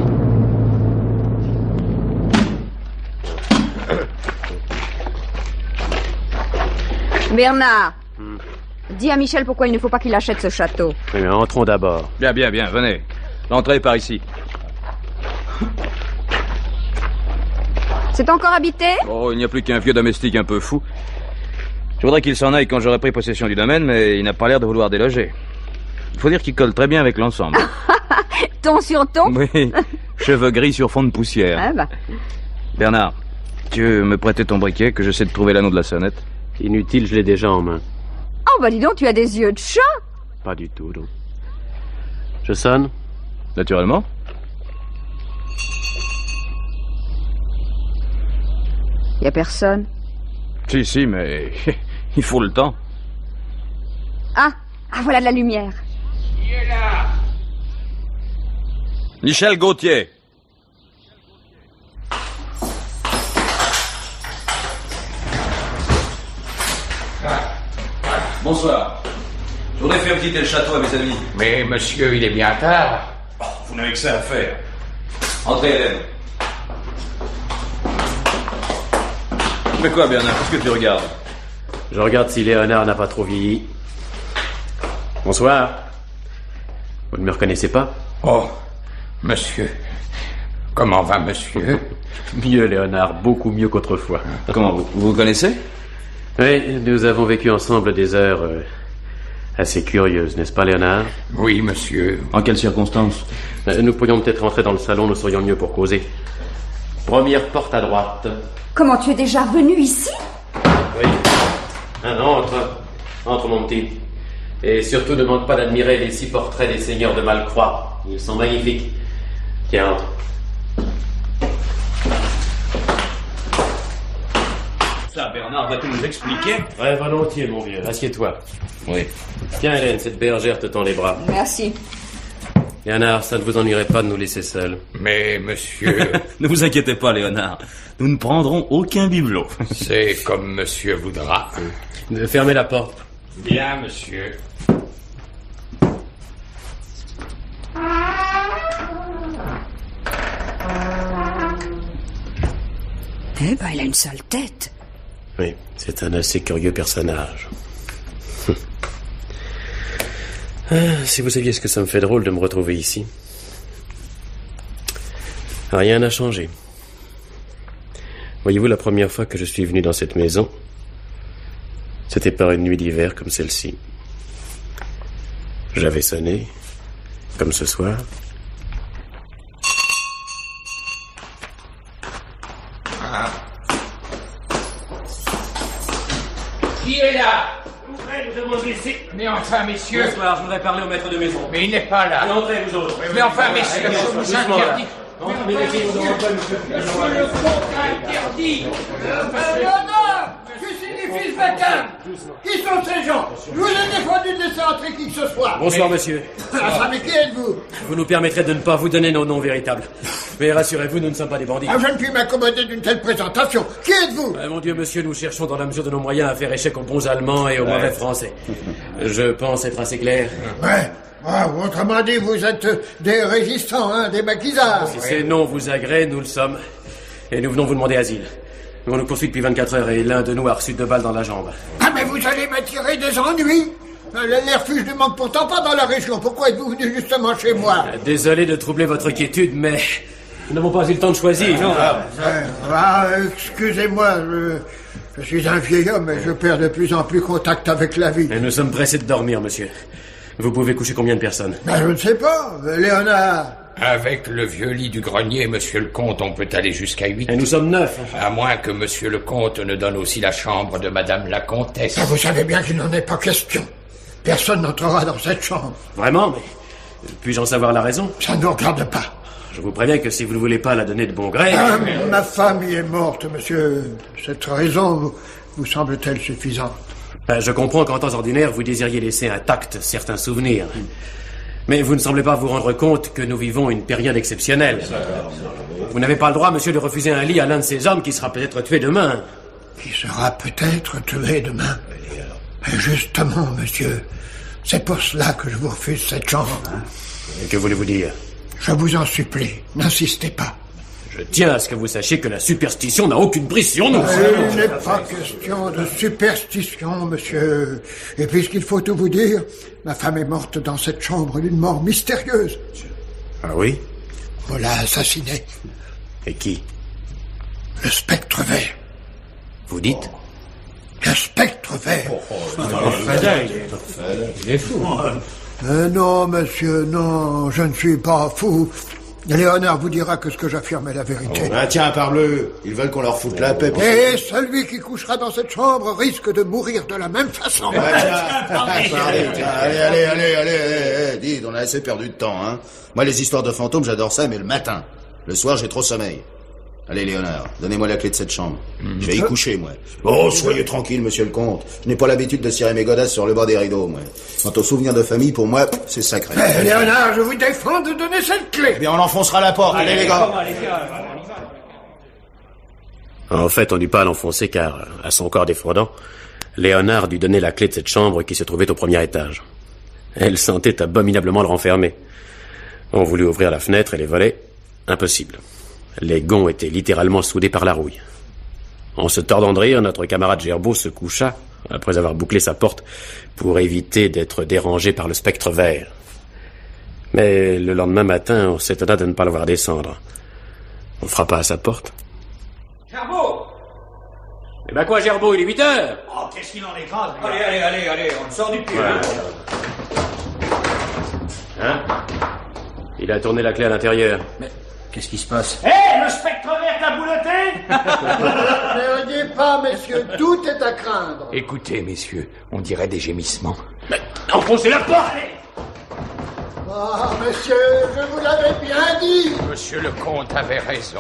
Bernard, dis à Michel pourquoi il ne faut pas qu'il achète ce château. Oui, mais entrons d'abord. Bien, venez. L'entrée est par ici. C'est encore habité? Oh, il n'y a plus qu'un vieux domestique un peu fou. Je voudrais qu'il s'en aille quand j'aurai pris possession du domaine, mais il n'a pas l'air de vouloir déloger. Il faut dire qu'il colle très bien avec l'ensemble. Ton sur ton? Oui, cheveux gris sur fond de poussière. Ah bah. Bernard, tu veux me prêter ton briquet que j'essaie de trouver l'anneau de la sonnette? Inutile, je l'ai déjà en main. Oh bah dis donc, tu as des yeux de chat. Pas du tout, donc. Je sonne? Naturellement. Y a personne. Si, mais il faut le temps. Ah, voilà de la lumière. Qui est là? Michel Gauthier. Bonsoir. Je voudrais faire visiter le château à mes amis. Mais monsieur, il est bien tard. Oh, vous n'avez que ça à faire. Entrez, Hélène. Mais quoi, Bernard? Qu'est-ce que tu regardes? Je regarde si Léonard n'a pas trop vieilli. Bonsoir. Vous ne me reconnaissez pas? Oh, monsieur. Comment va, monsieur? Mieux, Léonard, beaucoup mieux qu'autrefois. Comment, vous vous connaissez? Oui, nous avons vécu ensemble des heures assez curieuses, n'est-ce pas, Léonard? Oui, monsieur. En quelles circonstances? Nous pourrions peut-être rentrer dans le salon, nous serions mieux pour causer. Première porte à droite. Comment, tu es déjà venu ici? Oui. Entre, mon petit. Et surtout, ne manque pas d'admirer les 6 portraits des seigneurs de Malcroix. Ils sont magnifiques. Tiens, entre. Ça, Bernard, vas-tu nous expliquer? Ouais, volontiers, mon vieux. Assieds-toi. Oui. Tiens, Hélène, cette bergère te tend les bras. Merci. Léonard, ça ne vous ennuierait pas de nous laisser seuls? Mais, monsieur... Ne vous inquiétez pas, Léonard. Nous ne prendrons aucun bibelot. C'est comme monsieur voudra. Fermez la porte. Bien, monsieur. Eh ben, il a une sale tête. Oui, c'est un assez curieux personnage. Si vous saviez ce que ça me fait drôle de me retrouver ici. Rien n'a changé. Voyez-vous, la première fois que je suis venu dans cette maison, c'était par une nuit d'hiver comme celle-ci. J'avais sonné, comme ce soir. Ouvrez, nous avons laissé. Mais enfin, messieurs. Bonsoir, je voudrais parler au maître de maison. Mais il n'est pas là. Allez, entrez, vous autres. Mais enfin, messieurs, je vous interdis. Entrez, les filles, vous aurez pas, monsieur. Monsieur le comte interdit. Léonard, que signifie ce vacarme? Qui sont ces gens? Je vous ai défendu de laisser entrer qui que ce soit. Bonsoir, monsieur. Ah, ça, mais qui êtes-vous? Vous nous permettrez de ne pas vous donner nos noms véritables. Mais rassurez-vous, nous ne sommes pas des bandits. Ah, je ne puis m'accommoder d'une telle présentation. Qui êtes-vous? Mon Dieu, monsieur, nous cherchons dans la mesure de nos moyens à faire échec aux bons Allemands et aux mauvais Français. Je pense être assez clair. Ouais. Ah, autrement dit, vous êtes des résistants, hein, des maquisards. Si ces noms vous agréent, nous le sommes. Et nous venons vous demander asile. On nous poursuit depuis 24 heures et l'un de nous a reçu 2 balles dans la jambe. Ah, mais vous allez m'attirer des ennuis. Les refuges ne manquent pourtant pas dans la région. Pourquoi êtes-vous venu justement chez moi? Désolé de troubler votre quiétude, mais nous n'avons pas eu le temps de choisir. Excusez-moi, je suis un vieil homme et je perds de plus en plus contact avec la vie. Et nous sommes pressés de dormir, monsieur. Vous pouvez coucher combien de personnes? Je ne sais pas, Léonard. Avec le vieux lit du grenier, monsieur le comte, on peut aller jusqu'à 8. Et nous sommes 9. À moins que monsieur le comte ne donne aussi la chambre de madame la comtesse. Vous savez bien qu'il n'en est pas question. Personne n'entrera dans cette chambre. Vraiment? Mais puis-je en savoir la raison? Ça ne vous regarde pas. Je vous préviens que si vous ne voulez pas la donner de bon gré... Ma femme y est morte, monsieur. Cette raison vous semble-t-elle suffisante? Je comprends qu'en temps ordinaire, vous désiriez laisser intacts certains souvenirs. Mais vous ne semblez pas vous rendre compte que nous vivons une période exceptionnelle. Vous n'avez pas le droit, monsieur, de refuser un lit à l'un de ces hommes qui sera peut-être tué demain. Qui sera peut-être tué demain? Et justement, monsieur, c'est pour cela que je vous refuse cette chambre. Et que voulez-vous dire? Je vous en supplie, n'insistez pas. Je tiens à ce que vous sachiez que la superstition n'a aucune prise sur nous. Il n'est pas question de superstition, monsieur. Et puisqu'il faut tout vous dire, ma femme est morte dans cette chambre d'une mort mystérieuse. Ah oui? On l'a assassinée. Et qui? Le spectre vert. Vous dites? Le spectre vert. Il est fou. Non, monsieur, non, je ne suis pas fou. Léonard vous dira que ce que j'affirme est la vérité. Tiens, parle-le. Ils veulent qu'on leur foute la paix. Et celui qui couchera dans cette chambre risque de mourir de la même façon. Allez, dites, on a assez perdu de temps, hein. Moi, les histoires de fantômes, j'adore ça, mais le matin. Le soir, j'ai trop sommeil. Allez, Léonard, donnez-moi la clé de cette chambre. Je vais y coucher, moi. Oh, soyez tranquille, monsieur le comte. Je n'ai pas l'habitude de cirer mes godasses sur le bord des rideaux, moi. Quant aux souvenirs de famille, pour moi, c'est sacré. Léonard, je vous défends de donner cette clé. Eh bien, on enfoncera la porte. Allez, les gars. En fait, on n'eut pas à l'enfoncer car, à son corps défendant, Léonard dut donner la clé de cette chambre qui se trouvait au premier étage. Elle sentait abominablement le renfermer. On voulut ouvrir la fenêtre et les volets. Impossible. Les gonds étaient littéralement soudés par la rouille. En se tordant de rire, notre camarade Gerbeau se coucha, après avoir bouclé sa porte, pour éviter d'être dérangé par le spectre vert. Mais le lendemain matin, on s'étonna de ne pas le voir descendre. On frappa à sa porte. Gerbeau! Eh ben quoi, Gerbeau, il est 8 heures! Oh, qu'est-ce qu'il en est grave! Allez, on sort du pied. Hein? Il a tourné la clé à l'intérieur. Mais qu'est-ce qui se passe? Le spectre vert t'a bouloté. Ne riez pas, messieurs, tout est à craindre. Écoutez, messieurs, on dirait des gémissements. Mais enfoncez la porte! Ah, messieurs, je vous l'avais bien dit. Monsieur le comte avait raison.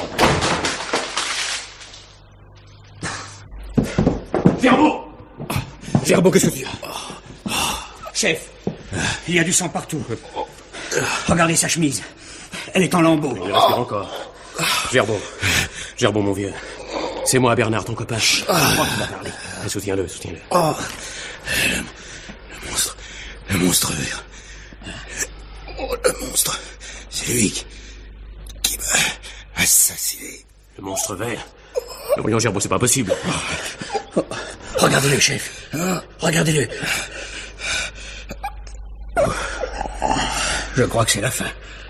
Gerbeau, qu'est-ce que tu as? Chef, il y a du sang partout. Regardez sa chemise. Elle est en lambeaux. Il respire encore. Gerbeau, mon vieux. C'est moi, Bernard, ton copain. Moi qui va parler. Soutiens-le. Oh, le monstre vert. Oh, le monstre. C'est lui qui m'a assassiné. Le monstre vert? Voyons, Gerbeau, c'est pas possible. Regardez-le, chef. Regardez-le. Je crois que c'est la fin.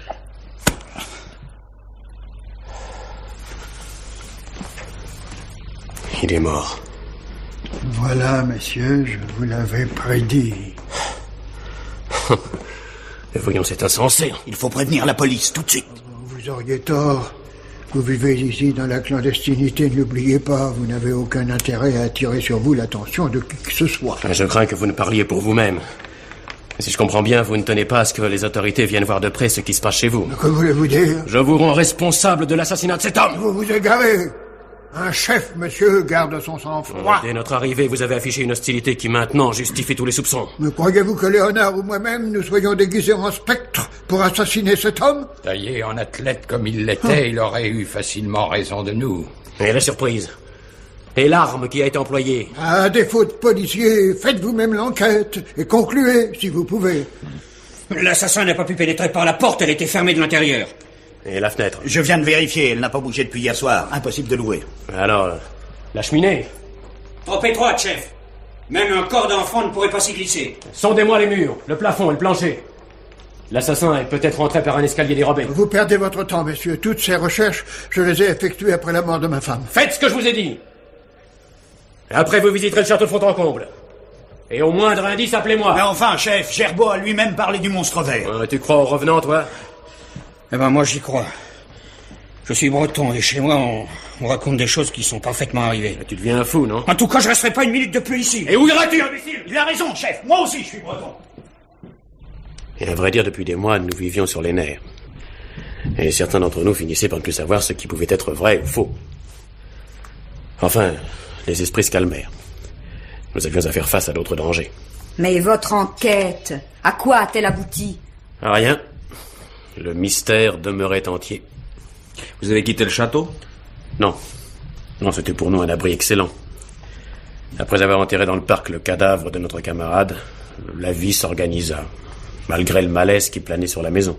Il est mort. Voilà, messieurs, je vous l'avais prédit. Mais voyons, c'est insensé. Il faut prévenir la police tout de suite. Vous auriez tort. Vous vivez ici dans la clandestinité, n'oubliez pas, vous n'avez aucun intérêt à attirer sur vous l'attention de qui que ce soit. Je crains que vous ne parliez pour vous-même. Si je comprends bien, vous ne tenez pas à ce que les autorités viennent voir de près ce qui se passe chez vous. Que voulez-vous dire? Je vous rends responsable de l'assassinat de cet homme. Vous vous égarez. Un chef, monsieur, garde son sang-froid. Dès notre arrivée, vous avez affiché une hostilité qui maintenant justifie tous les soupçons. Mais croyez-vous que Léonard ou moi-même, nous soyons déguisés en spectre pour assassiner cet homme? Taillé en athlète comme il l'était, il aurait eu facilement raison de nous. Et la surprise? Et l'arme qui a été employée? À défaut de policier, faites vous-même l'enquête et concluez, si vous pouvez. L'assassin n'a pas pu pénétrer par la porte, elle était fermée de l'intérieur. Et la fenêtre? Je viens de vérifier, elle n'a pas bougé depuis hier soir. Impossible de louer. Alors, la cheminée? Trop étroite, chef. Même un corps d'enfant ne pourrait pas s'y glisser. Sondez-moi les murs, le plafond et le plancher. L'assassin est peut-être rentré par un escalier dérobé. Vous perdez votre temps, messieurs. Toutes ces recherches, je les ai effectuées après la mort de ma femme. Faites ce que je vous ai dit. Après, vous visiterez le château de Fontencomble. Et au moindre indice, appelez-moi. Mais enfin, chef, Gerbeau a lui-même parlé du monstre vert. Tu crois au revenant, toi? Eh ben, moi, j'y crois. Je suis breton et chez moi, on raconte des choses qui sont parfaitement arrivées. Tu deviens fou, non? En tout cas, je resterai pas une minute de plus ici. Et où iras-tu, imbécile? Il a raison, chef. Moi aussi, je suis breton. Et à vrai dire, depuis des mois, nous vivions sur les nerfs. Et certains d'entre nous finissaient par ne plus savoir ce qui pouvait être vrai ou faux. Enfin, les esprits se calmèrent. Nous avions à faire face à d'autres dangers. Mais votre enquête, à quoi a-t-elle abouti? À rien. Le mystère demeurait entier. Vous avez quitté le château? Non. Non, c'était pour nous un abri excellent. Après avoir enterré dans le parc le cadavre de notre camarade, la vie s'organisa, malgré le malaise qui planait sur la maison.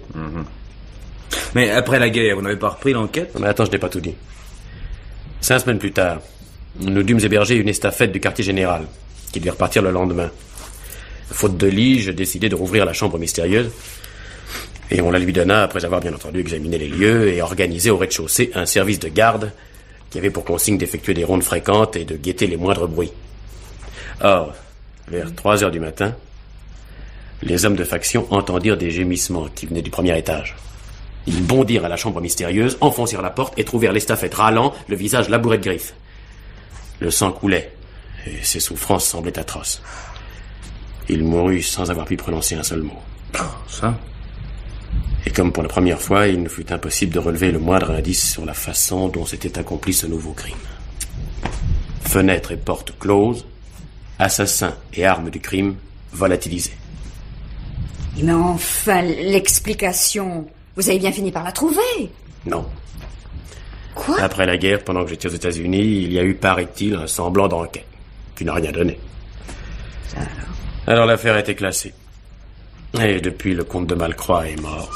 Mais après la guerre, vous n'avez pas repris l'enquête? Mais attends, je n'ai pas tout dit. 5 semaines plus tard, nous dûmes héberger une estafette du quartier général, qui devait repartir le lendemain. Faute de lit, je décidai de rouvrir la chambre mystérieuse, et on la lui donna après avoir bien entendu examiné les lieux et organisé au rez-de-chaussée un service de garde qui avait pour consigne d'effectuer des rondes fréquentes et de guetter les moindres bruits. Or, vers 3 heures du matin, les hommes de faction entendirent des gémissements qui venaient du premier étage. Ils bondirent à la chambre mystérieuse, enfoncèrent la porte et trouvèrent l'estafette râlant, le visage labouré de griffes. Le sang coulait, et ses souffrances semblaient atroces. Il mourut sans avoir pu prononcer un seul mot. Ça? Et comme pour la première fois, il nous fut impossible de relever le moindre indice sur la façon dont s'était accompli ce nouveau crime. Fenêtres et portes closes, assassin et armes du crime volatilisées. Mais enfin, l'explication, vous avez bien fini par la trouver? Non. Quoi? Après la guerre, pendant que j'étais aux États-Unis, il y a eu, paraît-il, un semblant d'enquête, qui n'a rien donné. Alors l'affaire a été classée. Et depuis, le comte de Malcroix est mort.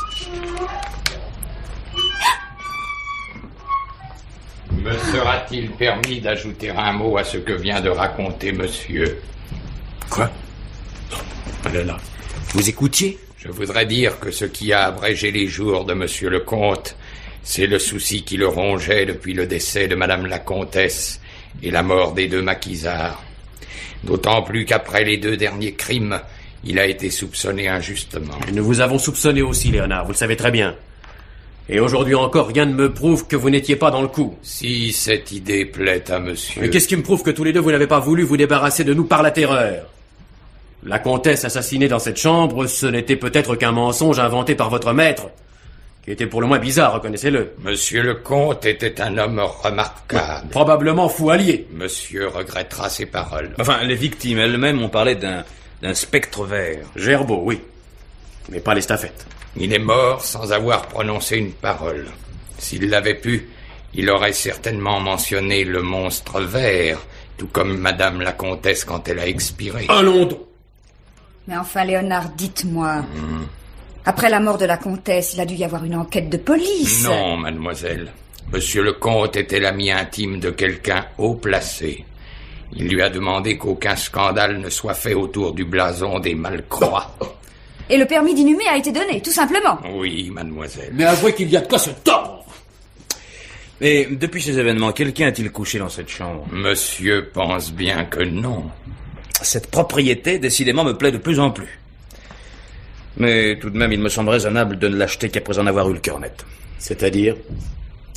Me sera-t-il permis d'ajouter un mot à ce que vient de raconter monsieur? Quoi? Là, vous écoutiez? Je voudrais dire que ce qui a abrégé les jours de monsieur le comte, c'est le souci qui le rongeait depuis le décès de madame la comtesse et la mort des 2 maquisards. D'autant plus qu'après les 2 derniers crimes, il a été soupçonné injustement. Et nous vous avons soupçonné aussi, Léonard, vous le savez très bien. Et aujourd'hui encore, rien ne me prouve que vous n'étiez pas dans le coup. Si cette idée plaît à monsieur... Mais qu'est-ce qui me prouve que tous les deux vous n'avez pas voulu vous débarrasser de nous par la terreur? La comtesse assassinée dans cette chambre, ce n'était peut-être qu'un mensonge inventé par votre maître, qui était pour le moins bizarre, reconnaissez-le. Monsieur le comte était un homme remarquable. Probablement fou allié. Monsieur regrettera ses paroles. Enfin, les victimes elles-mêmes ont parlé d'un spectre vert. Gerbeau, oui. Mais pas l'estafette. Il est mort sans avoir prononcé une parole. S'il l'avait pu, il aurait certainement mentionné le monstre vert, tout comme madame la comtesse quand elle a expiré. Allons donc. Mais enfin, Léonard, dites-moi... Après la mort de la comtesse, il a dû y avoir une enquête de police. Non, mademoiselle. Monsieur le comte était l'ami intime de quelqu'un haut placé. Il lui a demandé qu'aucun scandale ne soit fait autour du blason des Malcroix. Et le permis d'inhumer a été donné, tout simplement. Oui, mademoiselle. Mais avouez qu'il y a de quoi se tordre. Mais depuis ces événements, quelqu'un a-t-il couché dans cette chambre? Monsieur pense bien que non. Cette propriété, décidément, me plaît de plus en plus. Mais tout de même, il me semble raisonnable de ne l'acheter qu'après en avoir eu le cœur net. C'est-à-dire?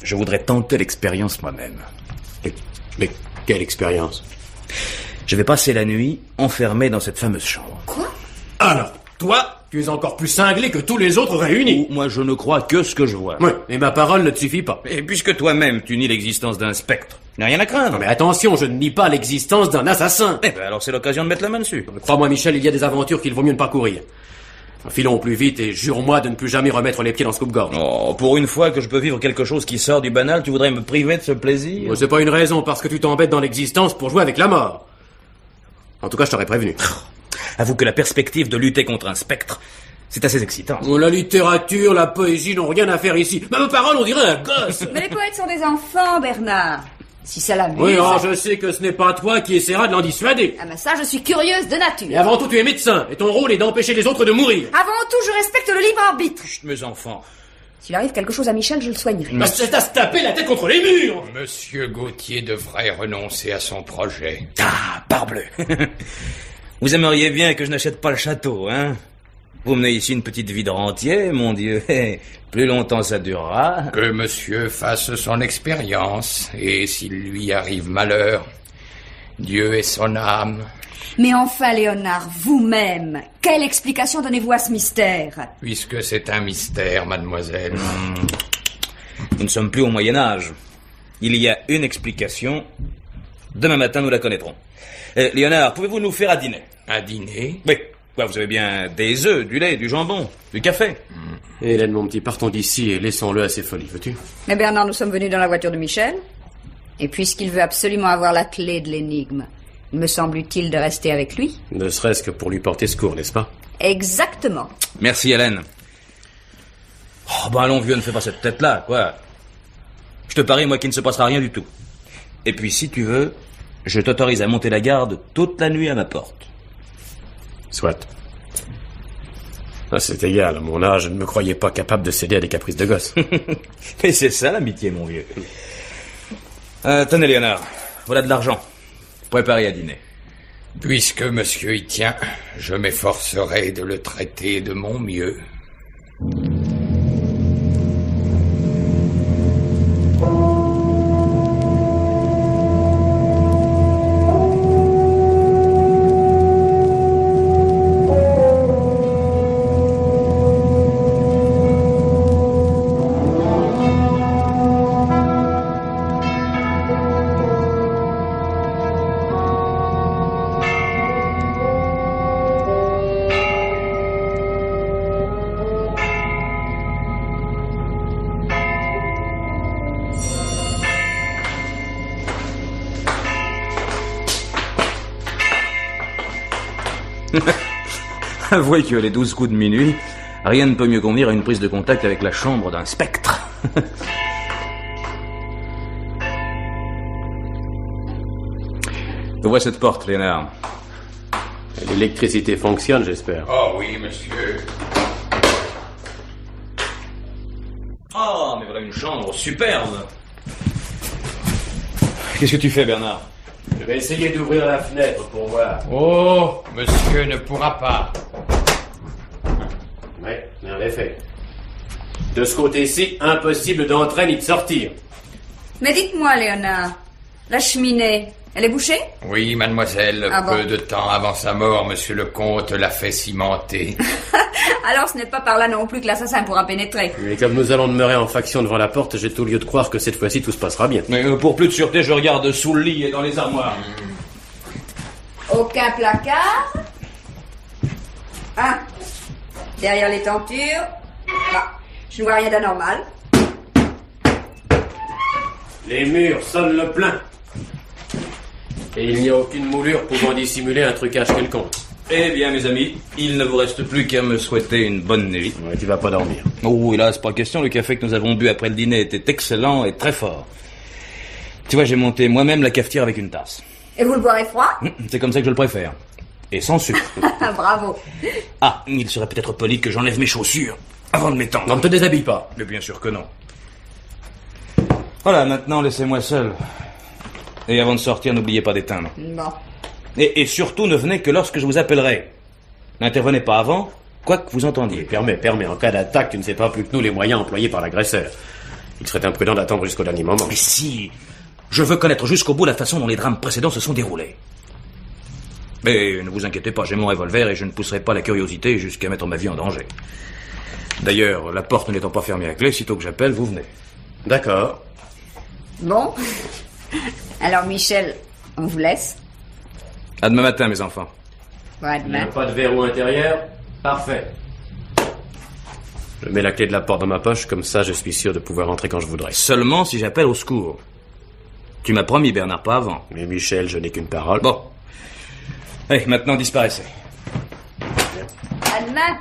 Je voudrais tenter l'expérience moi-même. Mais quelle expérience? Je vais passer la nuit enfermé dans cette fameuse chambre. Quoi? Alors, toi, tu es encore plus cinglé que tous les autres réunis. Moi, je ne crois que ce que je vois. Oui, et ma parole ne te suffit pas. Et puisque toi-même, tu nies l'existence d'un spectre, il n'y a rien à craindre. Non mais attention, je ne nie pas l'existence d'un assassin. Eh ben alors c'est l'occasion de mettre la main dessus. Crois-moi, Michel, il y a des aventures qu'il vaut mieux ne pas courir. Filons au plus vite et jure-moi de ne plus jamais remettre les pieds dans ce coupe-gorge. Oh, pour une fois que je peux vivre quelque chose qui sort du banal, tu voudrais me priver de ce plaisir? C'est pas une raison, parce que tu t'embêtes dans l'existence pour jouer avec la mort. En tout cas, je t'aurais prévenu. Avoue que la perspective de lutter contre un spectre, c'est assez excitant. La littérature, la poésie n'ont rien à faire ici. Même parole, on dirait un gosse. Mais les poètes sont des enfants, Bernard. Si ça l'amuse... Oui, oh, je sais que ce n'est pas toi qui essaieras de l'en dissuader. Ah ben ça, je suis curieuse de nature. Et avant tout, tu es médecin, et ton rôle est d'empêcher les autres de mourir. Avant tout, je respecte le libre arbitre. Chut, mes enfants. S'il arrive quelque chose à Michel, je le soignerai. Mais c'est à se taper la tête contre les murs. Monsieur Gauthier devrait renoncer à son projet. Ah, parbleu. Vous aimeriez bien que je n'achète pas le château, hein? Vous menez ici une petite vie de rentier, mon Dieu. Plus longtemps ça durera. Que monsieur fasse son expérience, et s'il lui arrive malheur, Dieu et son âme. Mais enfin, Léonard, vous-même, quelle explication donnez-vous à ce mystère? Puisque c'est un mystère, mademoiselle. Nous ne sommes plus au Moyen-Âge. Il y a une explication. Demain matin, nous la connaîtrons. Léonard, pouvez-vous nous faire à dîner? À dîner? Oui. Quoi, vous avez bien des œufs, du lait, du jambon, du café. Hélène, mon petit, partons d'ici et laissons-le à ses folies, veux-tu? Mais Bernard, nous sommes venus dans la voiture de Michel. Et puisqu'il veut absolument avoir la clé de l'énigme, il me semble utile de rester avec lui. Ne serait-ce que pour lui porter secours, n'est-ce pas? Exactement. Merci, Hélène. Oh, ben allons, vieux, ne fais pas cette tête-là, quoi. Je te parie, moi, qu'il ne se passera rien du tout. Et puis, si tu veux, je t'autorise à monter la garde toute la nuit à ma porte. Soit. Ah, c'est égal, à mon âge, je ne me croyais pas capable de céder à des caprices de gosse. Mais c'est ça l'amitié, mon vieux. Tenez, Léonard, voilà de l'argent. Préparez à dîner. Puisque monsieur y tient, je m'efforcerai de le traiter de mon mieux. Avouez que les 12 coups de minuit, rien ne peut mieux convenir à une prise de contact avec la chambre d'un spectre. Ouvre cette porte, Léonard. L'électricité fonctionne, j'espère. Oh oui, monsieur. Oh, mais voilà une chambre superbe. Qu'est-ce que tu fais, Bernard? Je vais essayer d'ouvrir la fenêtre pour voir. Oh, monsieur ne pourra pas. Oui, en effet. De ce côté-ci, impossible d'entrer ni de sortir. Mais dites-moi, Léonard, la cheminée, elle est bouchée? Oui, mademoiselle. Ah bon? Peu de temps avant sa mort, monsieur le comte l'a fait cimenter. Alors ce n'est pas par là non plus que l'assassin pourra pénétrer. Mais comme nous allons demeurer en faction devant la porte, j'ai tout lieu de croire que cette fois-ci tout se passera bien. Mais pour plus de sûreté, je regarde sous le lit et dans les armoires. Aucun placard? Ah, derrière les tentures? Ah, je ne vois rien d'anormal. Les murs sonnent le plein. Et il n'y a aucune moulure pouvant dissimuler un trucage quelconque. Eh bien, mes amis, il ne vous reste plus qu'à me souhaiter une bonne nuit. Ouais, tu vas pas dormir. Oh, hélas, pas question. Le café que nous avons bu après le dîner était excellent et très fort. Tu vois, j'ai monté moi-même la cafetière avec une tasse. Et vous le boirez froid? C'est comme ça que je le préfère. Et sans sucre. Bravo. Ah, il serait peut-être poli que j'enlève mes chaussures avant de m'étendre. Non, ne te déshabille pas. Mais bien sûr que non. Voilà, maintenant, laissez-moi seul. Et avant de sortir, n'oubliez pas d'éteindre. Bon. Et surtout, ne venez que lorsque je vous appellerai. N'intervenez pas avant, quoi que vous entendiez. Permets, en cas d'attaque, tu ne sais pas plus que nous les moyens employés par l'agresseur. Il serait imprudent d'attendre jusqu'au dernier moment. Mais si, je veux connaître jusqu'au bout la façon dont les drames précédents se sont déroulés. Mais ne vous inquiétez pas, j'ai mon revolver et je ne pousserai pas la curiosité jusqu'à mettre ma vie en danger. D'ailleurs, la porte n'étant pas fermée à clé, sitôt que j'appelle, vous venez. D'accord. Bon. Alors, Michel, on vous laisse. À demain matin, mes enfants. Bon, à Il n'y a demain. pas de verrou intérieur? Parfait. Je mets la clé de la porte dans ma poche, comme ça je suis sûr de pouvoir entrer quand je voudrais. Seulement si j'appelle au secours. Tu m'as promis, Bernard, pas avant. Mais Michel, je n'ai qu'une parole. Bon. Allez, maintenant disparaissez. À demain.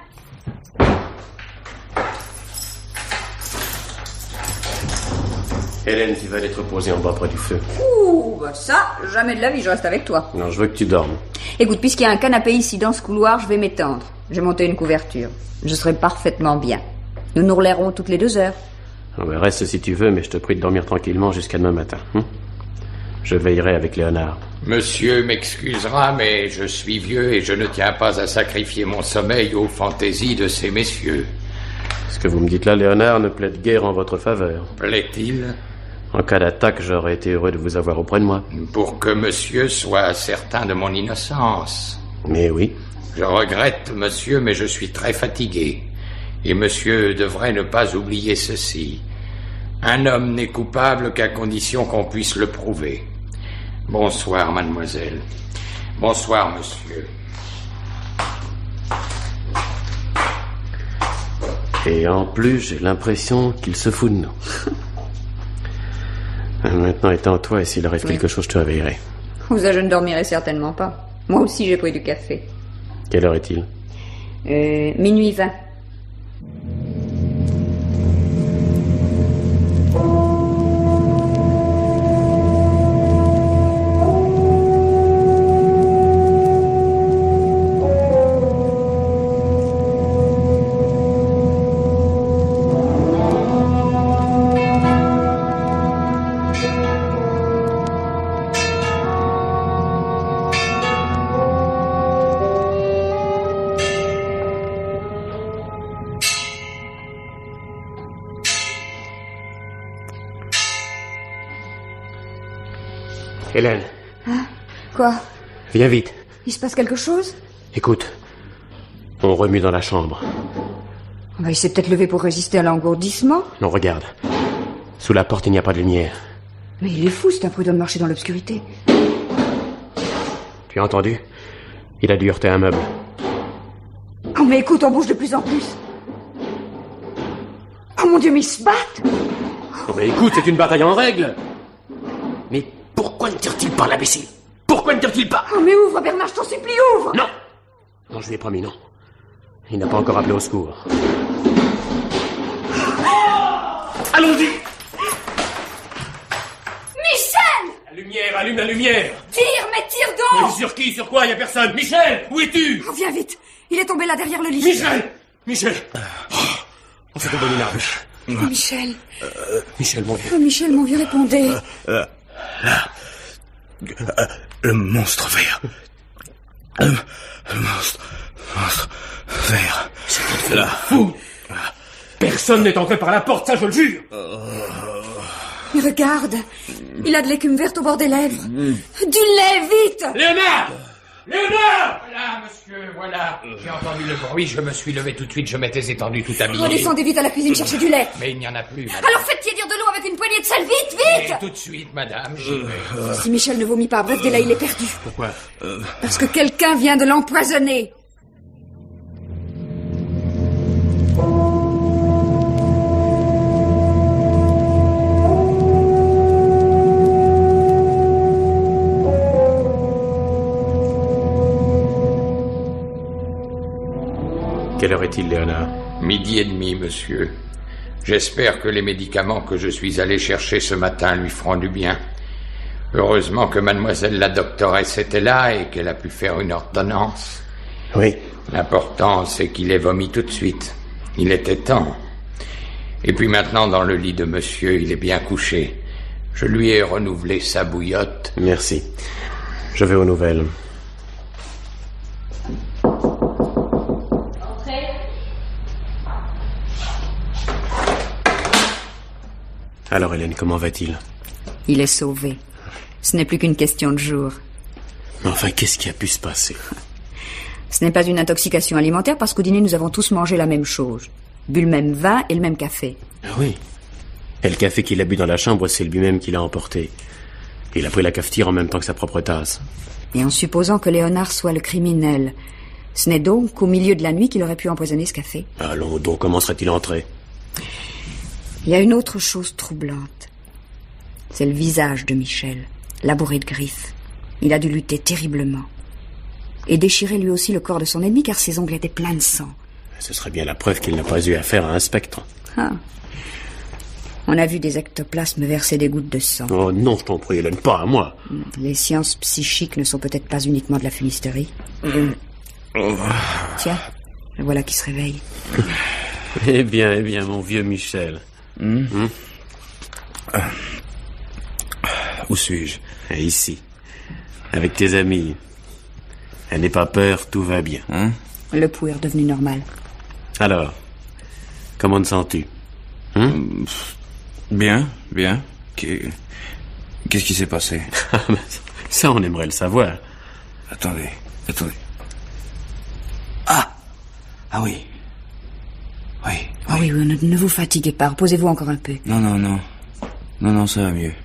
Hélène, tu vas aller te reposer en bas près du feu. Ouh, bah ça, jamais de la vie, je reste avec toi. Non, je veux que tu dormes. Écoute, puisqu'il y a un canapé ici dans ce couloir, je vais m'étendre. J'ai monté une couverture. Je serai parfaitement bien. Nous nous relèverons toutes les 2 heures. Ah ben, reste si tu veux, mais je te prie de dormir tranquillement jusqu'à demain matin. Je veillerai avec Léonard. Monsieur m'excusera, mais je suis vieux et je ne tiens pas à sacrifier mon sommeil aux fantaisies de ces messieurs. Ce que vous me dites là, Léonard, ne plaide guère en votre faveur. Plaît-il? En cas d'attaque, j'aurais été heureux de vous avoir auprès de moi. Pour que monsieur soit certain de mon innocence. Mais oui. Je regrette, monsieur, mais je suis très fatigué. Et monsieur devrait ne pas oublier ceci. Un homme n'est coupable qu'à condition qu'on puisse le prouver. Bonsoir, mademoiselle. Bonsoir, monsieur. Et en plus, j'ai l'impression qu'il se fout de nous. Maintenant, étends-toi et s'il arrive quelque chose, je te réveillerai. Ça, je ne dormirai certainement pas. Moi aussi, j'ai pris du café. Quelle heure est-il? Minuit 20. Hélène, Hein? Quoi? viens vite. Il se passe quelque chose? Écoute, on remue dans la chambre. Il s'est peut-être levé pour résister à l'engourdissement. Non, regarde. Sous la porte, il n'y a pas de lumière. Mais il est fou, c'est imprudent de marcher dans l'obscurité. Tu as entendu? Il a dû heurter un meuble. Oh, mais écoute, on bouge de plus en plus. Oh mon Dieu, mais ils se battent! Oh, mais écoute, c'est une bataille en règle. Mais pourquoi ne tire-t-il pas, l'imbécile? Pourquoi ne tire-t-il pas? Oh, mais ouvre, Bernard, je t'en supplie, ouvre! Non! Non, je lui ai promis, non. Il n'a pas encore appelé au secours. Allons-y! Michel! La lumière, allume la lumière! Tire, mais tire donc! Mais sur qui? Sur quoi? Y a personne! Michel! Où es-tu? Oh, viens vite! Il est tombé là derrière le lit. Michel! Michel! On s'est tombé une arme. Oh, Michel. Michel, mon vieux. Oh, Michel, mon vieux, répondez. Là. Le monstre vert. Le monstre vert. C'est là. Fou! Personne n'est entré par la porte, ça je le jure! Mais regarde, il a de l'écume verte au bord des lèvres. Du lait, vite! Léonard! Léonard! Voilà, monsieur, voilà. J'ai entendu le bruit, je me suis levé tout de suite, je m'étais étendu tout habillé. Redescendez vite à la cuisine chercher du lait. Mais il n'y en a plus, madame. Alors faites tiédir de l'eau avec une poignée de sel, vite, vite! Et tout de suite, madame, j'y vais. Si Michel ne vomit pas, bref, dès là, il est perdu. Pourquoi? Parce que quelqu'un vient de l'empoisonner. Quelle heure est-il, Léonard? 12h30, monsieur. J'espère que les médicaments que je suis allé chercher ce matin lui feront du bien. Heureusement que mademoiselle la doctoresse était là et qu'elle a pu faire une ordonnance. Oui. L'important, c'est qu'il ait vomi tout de suite. Il était temps. Et puis maintenant, dans le lit de monsieur, il est bien couché. Je lui ai renouvelé sa bouillotte. Merci. Je vais aux nouvelles. Alors, Hélène, comment va-t-il? Il est sauvé. Ce n'est plus qu'une question de jours. Mais enfin, qu'est-ce qui a pu se passer? Ce n'est pas une intoxication alimentaire parce qu'au dîner, nous avons tous mangé la même chose. Bu le même vin et le même café. Ah oui. Et le café qu'il a bu dans la chambre, c'est lui-même qui l'a emporté. Il a pris la cafetière en même temps que sa propre tasse. Et en supposant que Léonard soit le criminel, ce n'est donc qu'au milieu de la nuit qu'il aurait pu empoisonner ce café. Allons donc, comment serait-il entré? Il y a une autre chose troublante. C'est le visage de Michel, labouré de griffes. Il a dû lutter terriblement. Et déchirer lui aussi le corps de son ennemi car ses ongles étaient pleins de sang. Ce serait bien la preuve qu'il n'a pas eu affaire à un spectre. Ah. On a vu des ectoplasmes verser des gouttes de sang. Oh non, je t'en prie, Hélène, pas à moi. Les sciences psychiques ne sont peut-être pas uniquement de la fumisterie. Tiens, le voilà qui se réveille. Eh bien, mon vieux Michel. Où suis-je? Ici, avec tes amis. Elle n'est pas peur, tout va bien. Le pouls est redevenu normal. Alors, comment te sens-tu? Bien. Qu'est-ce qui s'est passé? Ça, on aimerait le savoir. Attendez. Ah oui. Ah oui, ne vous fatiguez pas. Reposez-vous encore un peu. Non, ça va mieux.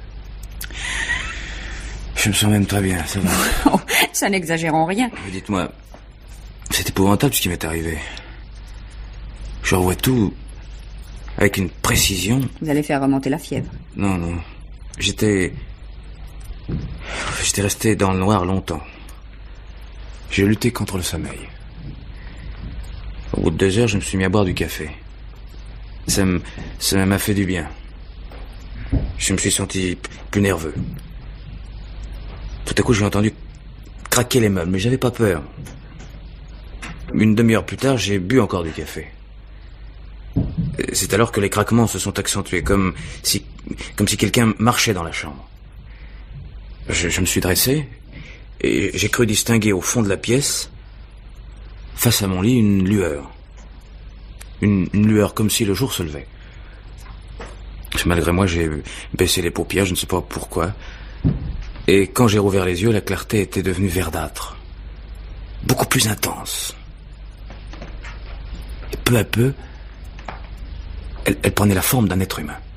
Je me sens même très bien, ça va. Oh, ça n'exagérons rien. Mais dites-moi, c'est épouvantable ce qui m'est arrivé. Je revois tout avec une précision. Vous allez faire remonter la fièvre. Non. J'étais resté dans le noir longtemps. J'ai lutté contre le sommeil. Au bout de 2 heures, je me suis mis à boire du café. Ça m'a fait du bien. Je me suis senti plus nerveux. Tout à coup, j'ai entendu craquer les meubles, mais j'avais pas peur. Une demi-heure plus tard, j'ai bu encore du café. C'est alors que les craquements se sont accentués, comme si quelqu'un marchait dans la chambre. Je me suis dressé, et j'ai cru distinguer au fond de la pièce, face à mon lit, une lueur. Une lueur comme si le jour se levait. Malgré moi, j'ai baissé les paupières, je ne sais pas pourquoi. Et quand j'ai rouvert les yeux, la clarté était devenue verdâtre. Beaucoup plus intense. Et peu à peu, elle prenait la forme d'un être humain.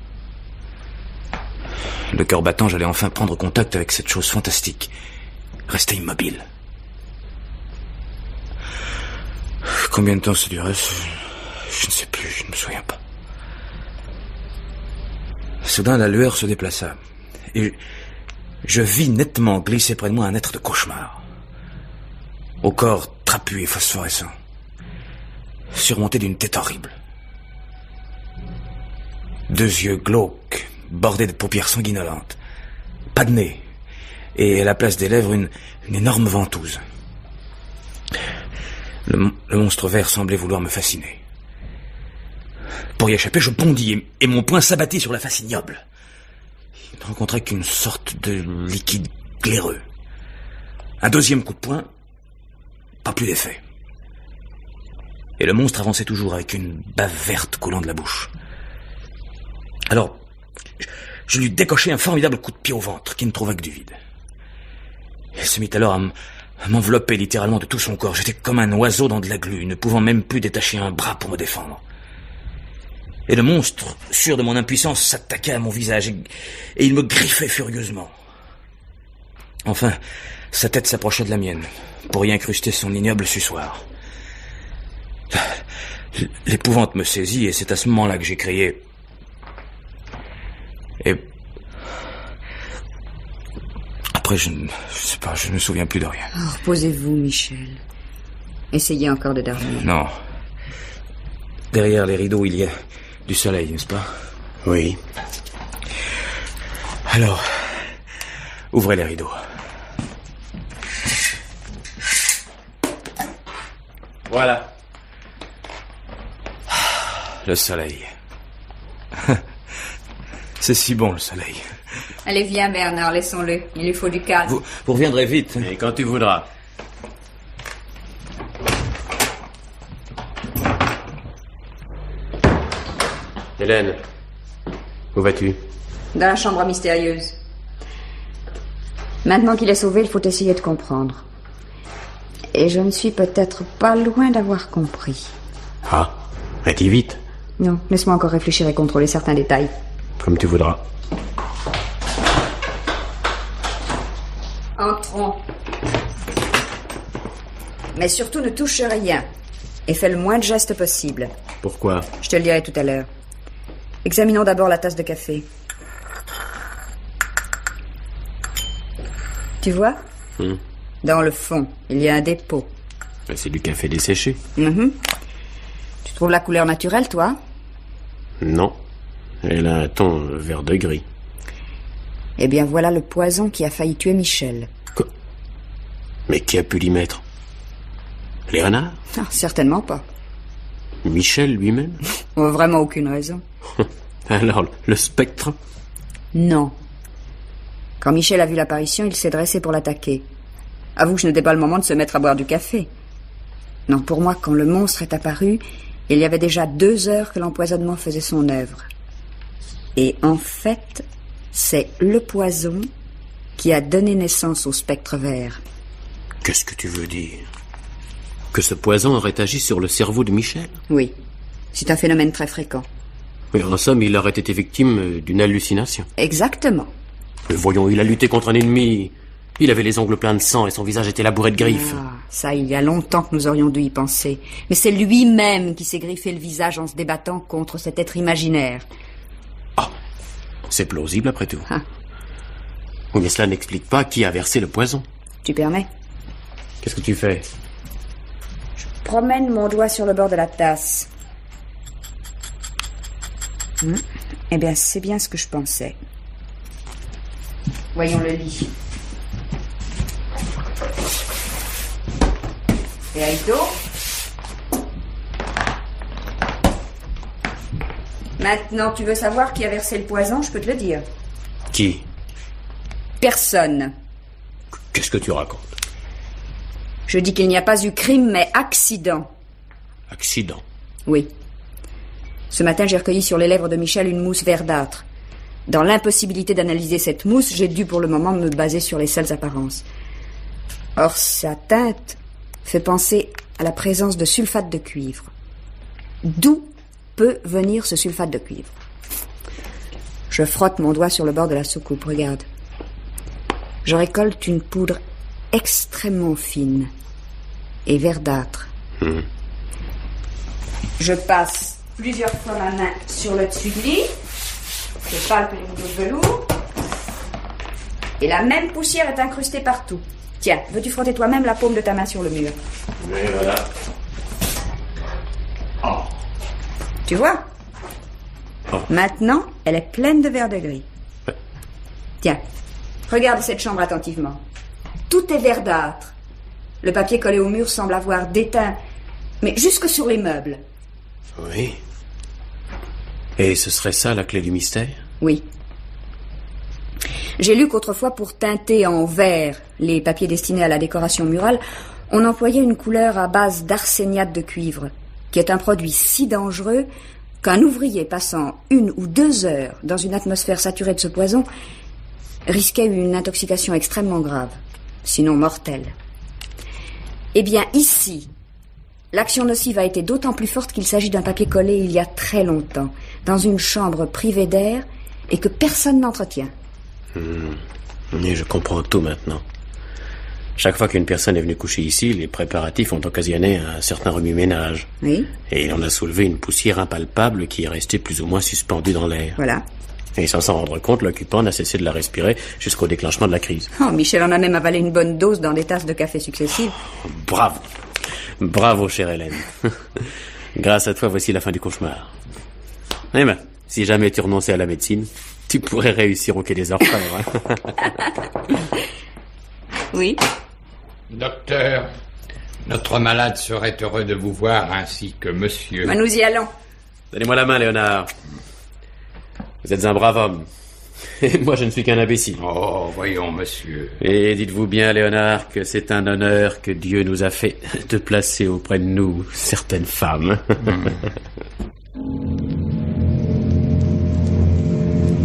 Le cœur battant, j'allais enfin prendre contact avec cette chose fantastique. Rester immobile. Combien de temps ça durait? Je ne sais plus, je ne me souviens pas. Soudain, la lueur se déplaça. Et je vis nettement glisser près de moi un être de cauchemar. Au corps trapu et phosphorescent. Surmonté d'une tête horrible. 2 yeux glauques, bordés de paupières sanguinolentes. Pas de nez. Et à la place des lèvres, une énorme ventouse. Le monstre vert semblait vouloir me fasciner. Pour y échapper, je bondis et mon poing s'abattit sur la face ignoble. Il ne rencontrait qu'une sorte de liquide glaireux. Un deuxième coup de poing, pas plus d'effet. Et le monstre avançait toujours avec une bave verte coulant de la bouche. Alors, je lui décochai un formidable coup de pied au ventre qui ne trouva que du vide. Il se mit alors à m'envelopper littéralement de tout son corps. J'étais comme un oiseau dans de la glu, ne pouvant même plus détacher un bras pour me défendre. Et le monstre, sûr de mon impuissance, s'attaqua à mon visage et il me griffait furieusement. Enfin, sa tête s'approcha de la mienne pour y incruster son ignoble suçoir. L'épouvante me saisit et c'est à ce moment-là que j'ai crié. Et après, je ne sais pas, je ne me souviens plus de rien. Oh, reposez-vous, Michel. Essayez encore de dormir. Non. Derrière les rideaux, il y a du soleil, n'est-ce pas? Oui. Alors, ouvrez les rideaux. Voilà. Le soleil. C'est si bon, le soleil. Allez, viens, Bernard, laissons-le. Il lui faut du calme. Vous reviendrez vite. Et quand tu voudras. Hélène, Où vas-tu? Dans la chambre mystérieuse. Maintenant qu'il est sauvé, il faut essayer de comprendre. Et je ne suis peut-être pas loin d'avoir compris. Ah, vas-y vite. Non, laisse-moi encore réfléchir et contrôler certains détails. Comme tu voudras. Entrons. Mais surtout ne touche rien. Et fais le moins de gestes possible. Pourquoi? Je te le dirai tout à l'heure. Examinons d'abord la tasse de café. Tu vois? Dans le fond, il y a un dépôt. C'est du café desséché. Tu trouves la couleur naturelle, toi? Non. Elle a un ton vert de gris. Eh bien, voilà le poison qui a failli tuer Michel. Quoi? Mais qui a pu l'y mettre? Léonard? Ah, certainement pas. Michel lui-même? Vraiment aucune raison. Alors, le spectre? Non. Quand Michel a vu l'apparition, il s'est dressé pour l'attaquer. Avoue que ce n'était pas le moment de se mettre à boire du café. Non, pour moi, quand le monstre est apparu, il y avait déjà 2 heures que l'empoisonnement faisait son œuvre. Et en fait, c'est le poison qui a donné naissance au spectre vert. Qu'est-ce que tu veux dire? Que ce poison aurait agi sur le cerveau de Michel? Oui, c'est un phénomène très fréquent. Mais en somme, il aurait été victime d'une hallucination. Exactement. Mais voyons, il a lutté contre un ennemi. Il avait les ongles pleins de sang et son visage était labouré de griffes. Ah, ça, il y a longtemps que nous aurions dû y penser. Mais c'est lui-même qui s'est griffé le visage en se débattant contre cet être imaginaire. Ah, c'est plausible après tout. Oui, mais cela n'explique pas qui a versé le poison. Tu permets? Qu'est-ce que tu fais? Je promène mon doigt sur le bord de la tasse. Eh bien, c'est bien ce que je pensais. Voyons le lit. Et Aito? Maintenant, tu veux savoir qui a versé le poison? Je peux te le dire. Qui? Personne. Qu'est-ce que tu racontes? Je dis qu'il n'y a pas eu crime, mais accident. Accident? Oui. Ce matin, j'ai recueilli sur les lèvres de Michel une mousse verdâtre. Dans l'impossibilité d'analyser cette mousse, j'ai dû pour le moment me baser sur les seules apparences. Or, sa teinte fait penser à la présence de sulfate de cuivre. D'où peut venir ce sulfate de cuivre? Je frotte mon doigt sur le bord de la soucoupe, regarde. Je récolte une poudre extrêmement fine et verdâtre. Je passe plusieurs fois ma main sur le dessus du lit. Je palpe les rideaux de velours. Et la même poussière est incrustée partout. Tiens, veux-tu frotter toi-même la paume de ta main sur le mur? Oui, voilà. Oh. Tu vois? Oh. Maintenant, elle est pleine de vert de gris. Tiens, regarde cette chambre attentivement. Tout est verdâtre. Le papier collé au mur semble avoir déteint, mais jusque sur les meubles. Oui. Et ce serait ça la clé du mystère? Oui. J'ai lu qu'autrefois, pour teinter en vert les papiers destinés à la décoration murale, on employait une couleur à base d'arséniate de cuivre, qui est un produit si dangereux qu'un ouvrier passant 1 ou 2 heures dans une atmosphère saturée de ce poison risquait une intoxication extrêmement grave, sinon mortelle. Eh bien, ici, l'action nocive a été d'autant plus forte qu'il s'agit d'un papier collé il y a très longtemps, dans une chambre privée d'air et que personne n'entretient. Et je comprends tout maintenant. Chaque fois qu'une personne est venue coucher ici, les préparatifs ont occasionné un certain remue-ménage. Oui. Et il en a soulevé une poussière impalpable qui est restée plus ou moins suspendue dans l'air. Voilà. Et sans s'en rendre compte, l'occupant n'a cessé de la respirer jusqu'au déclenchement de la crise. Oh, Michel en a même avalé une bonne dose dans des tasses de café successives. Bravo. Bravo, chère Hélène. Grâce à toi, voici la fin du cauchemar. Eh ben, si jamais tu renonçais à la médecine, tu pourrais réussir au Quai des Orfèvres. Oui. Docteur, notre malade serait heureux de vous voir, ainsi que monsieur. Ben, nous y allons. Donnez-moi la main, Léonard. Vous êtes un brave homme. Et moi, je ne suis qu'un imbécile. Oh, voyons, monsieur. Et dites-vous bien, Léonard, que c'est un honneur que Dieu nous a fait de placer auprès de nous certaines femmes.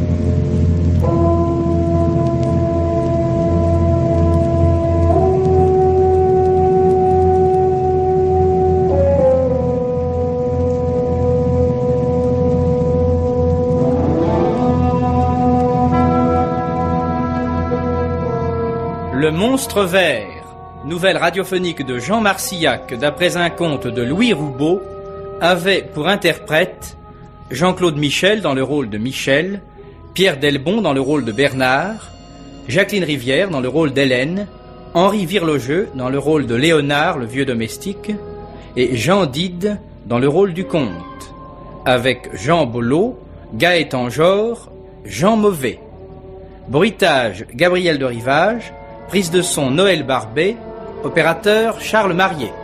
Monstre vert, nouvelle radiophonique de Jean Marcillac d'après un conte de Louis Roubaud, avait pour interprète Jean-Claude Michel dans le rôle de Michel, Pierre Delbon dans le rôle de Bernard, Jacqueline Rivière dans le rôle d'Hélène, Henri Virlogeux dans le rôle de Léonard, le vieux domestique, et Jean Dide dans le rôle du comte, avec Jean Bollot, Gaëtan Jor, Jean Mauvais. Bruitage, Gabriel de Rivage. Prise de son, Noël Barbet. Opérateur, Charles Marier.